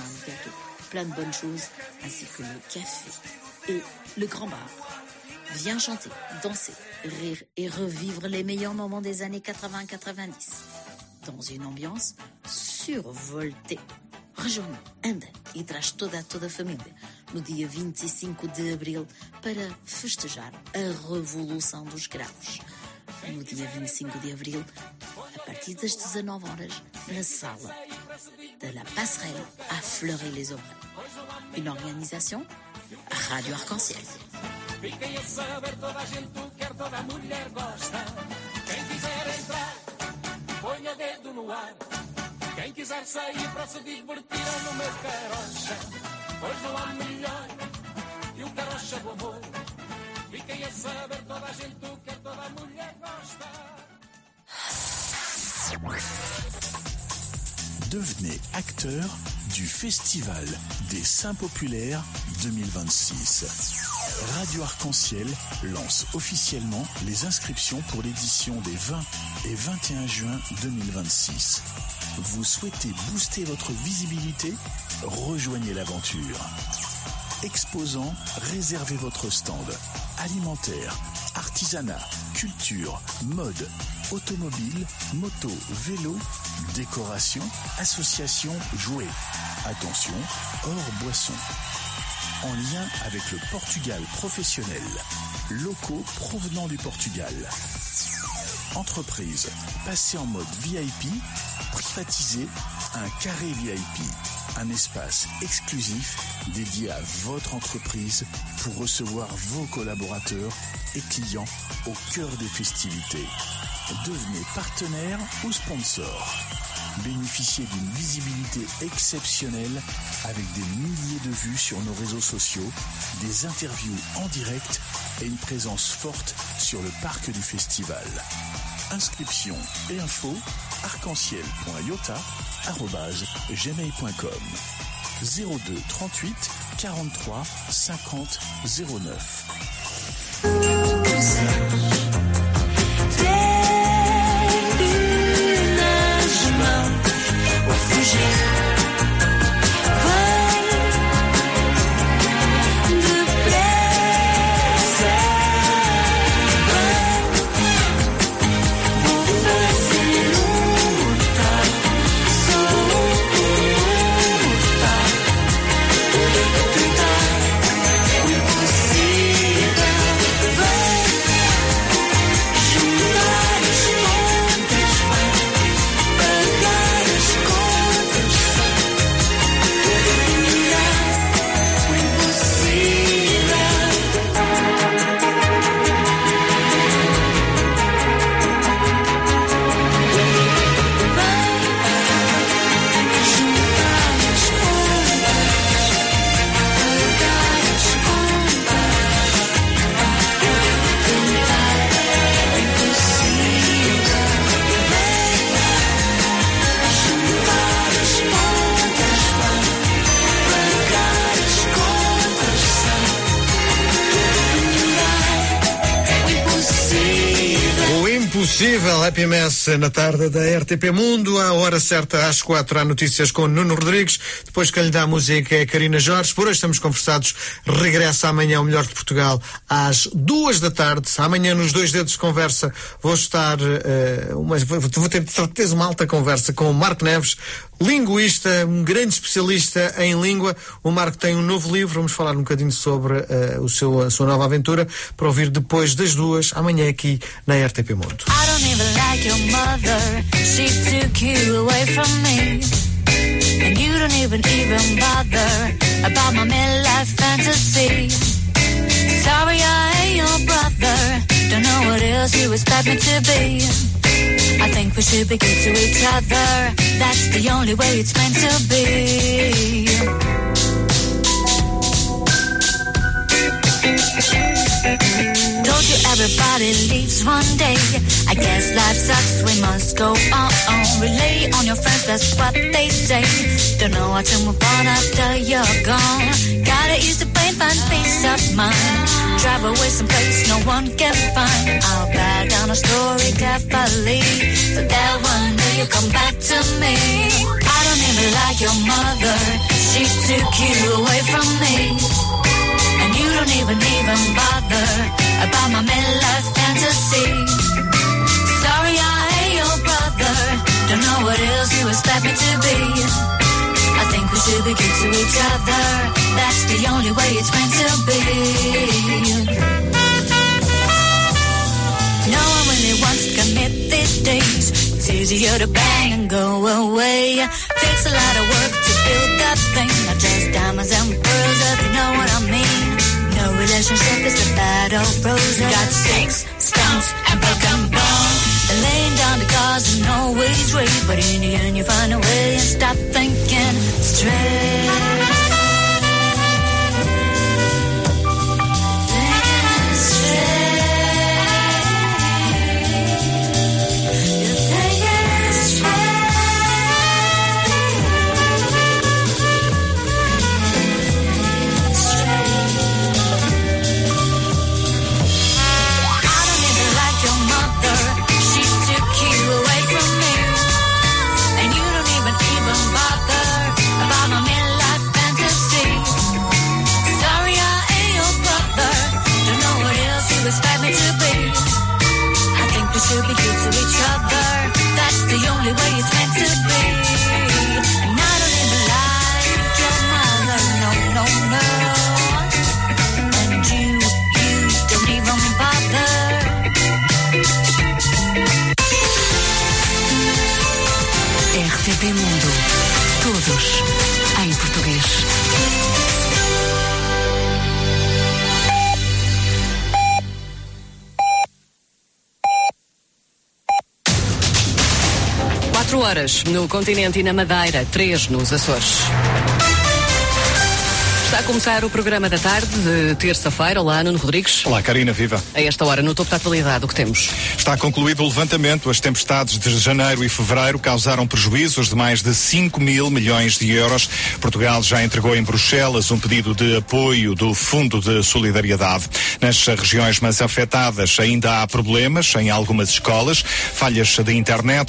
plein de bonnes choses, ainsi que le café et le grand bar. Viens chanter, danser, rire et revivre les meilleurs moments des années 80-90 dans une ambiance survoltée. Rejoins-nous, anda e traz toda a família no dia 25 de abril para festejar a Revolução dos Cravos. No dia 25 de abril, a partir das 19h, na sala de La Passerelle à Fleury-les-Aubrais. Une organisation Radio Arc-en-Ciel. Fiquem a saber, toda a gente quer, toda a mulher gosta. Quem quiser entrar, ponha o dedo no ar. Quem quiser sair para se divertir no meu carocha. Pois não há melhor que o carocha do amor. Fiquem a saber, toda a gente quer, toda a mulher gosta. Devenez acteur du Festival des Saints Populaires 2026. Radio Arc-en-Ciel lance officiellement les inscriptions pour l'édition des 20 et 21 juin 2026. Vous souhaitez booster votre visibilité? Rejoignez l'aventure. Exposants, réservez votre stand. Alimentaire, artisanat, culture, mode, automobile, moto, vélo, décoration, association, jouets. Attention, hors boisson. En lien avec le Portugal professionnel. Locaux provenant du Portugal. Entreprise, passez en mode VIP, privatisez un carré VIP. Un espace exclusif dédié à votre entreprise pour recevoir vos collaborateurs et clients au cœur des festivités. Devenez partenaire ou sponsor. Bénéficiez d'une visibilité exceptionnelle avec des milliers de vues sur nos réseaux sociaux, des interviews en direct et une présence forte sur le parc du festival. Inscriptions et infos arc-en-ciel.iota@gmail.com 02 38 43 50 09. Impossível, Happy Mess na tarde da RTP Mundo, à hora certa, às 4 há notícias com Nuno Rodrigues, depois que lhe dá a música é Karina Jorge. Por hoje estamos conversados, regressa amanhã o Melhor de Portugal às 2 da tarde, amanhã nos Dois Dedos de Conversa vou estar, vou ter de certeza uma alta conversa com o Marco Neves, linguista, um grande especialista em língua. O Marco tem um novo livro, vamos falar um bocadinho sobre a sua nova aventura, para ouvir depois das 2, amanhã aqui na RTP Mundo. I don't even like your mother, she took you away from me. And you don't even bother about my midlife fantasy. Sorry I ain't your brother, don't know what else you expect me to be. I think we should be good to each other, that's the only way it's meant to be. Told you everybody leaves one day, I guess life sucks, we must go on. Rely on your friends, that's what they say. Don't know how to move on after you're gone. Gotta ease the pain, find peace of mind. Drive away someplace no one can find. I'll back down a story carefully, so that one day you come back to me. I don't even like your mother, she took you away from me. And you don't even bother about my midlife fantasy. Sorry I ain't your brother, don't know what else you expect me to be. I think we should be good to each other, that's the only way it's meant to be. No one really wants to commit these days, it's easier to bang and go away. Takes a lot of work to build that thing, not just diamonds and pearls, if you know what I mean. No relationship is a bad old rose. Got sticks, stones, and broken bones. And laying down the cards and always wait, but in the end you find a way and stop thinking straight. Expect me to be. I think we should be good to each other, that's the only way it's meant to be. And I don't even like your mother, no, no, no. And you don't even bother. RTP Mundo, todos em português. Horas no continente e na Madeira, 3 nos Açores. Está a começar o programa da tarde de terça-feira. Olá, Nuno Rodrigues. Olá, Karina, viva. A esta hora, no topo da atualidade, o que temos? Está concluído o levantamento. As tempestades de janeiro e fevereiro causaram prejuízos de mais de 5 mil milhões de euros. Portugal já entregou em Bruxelas um pedido de apoio do Fundo de Solidariedade. Nas regiões mais afetadas ainda há problemas em algumas escolas, falhas de internet,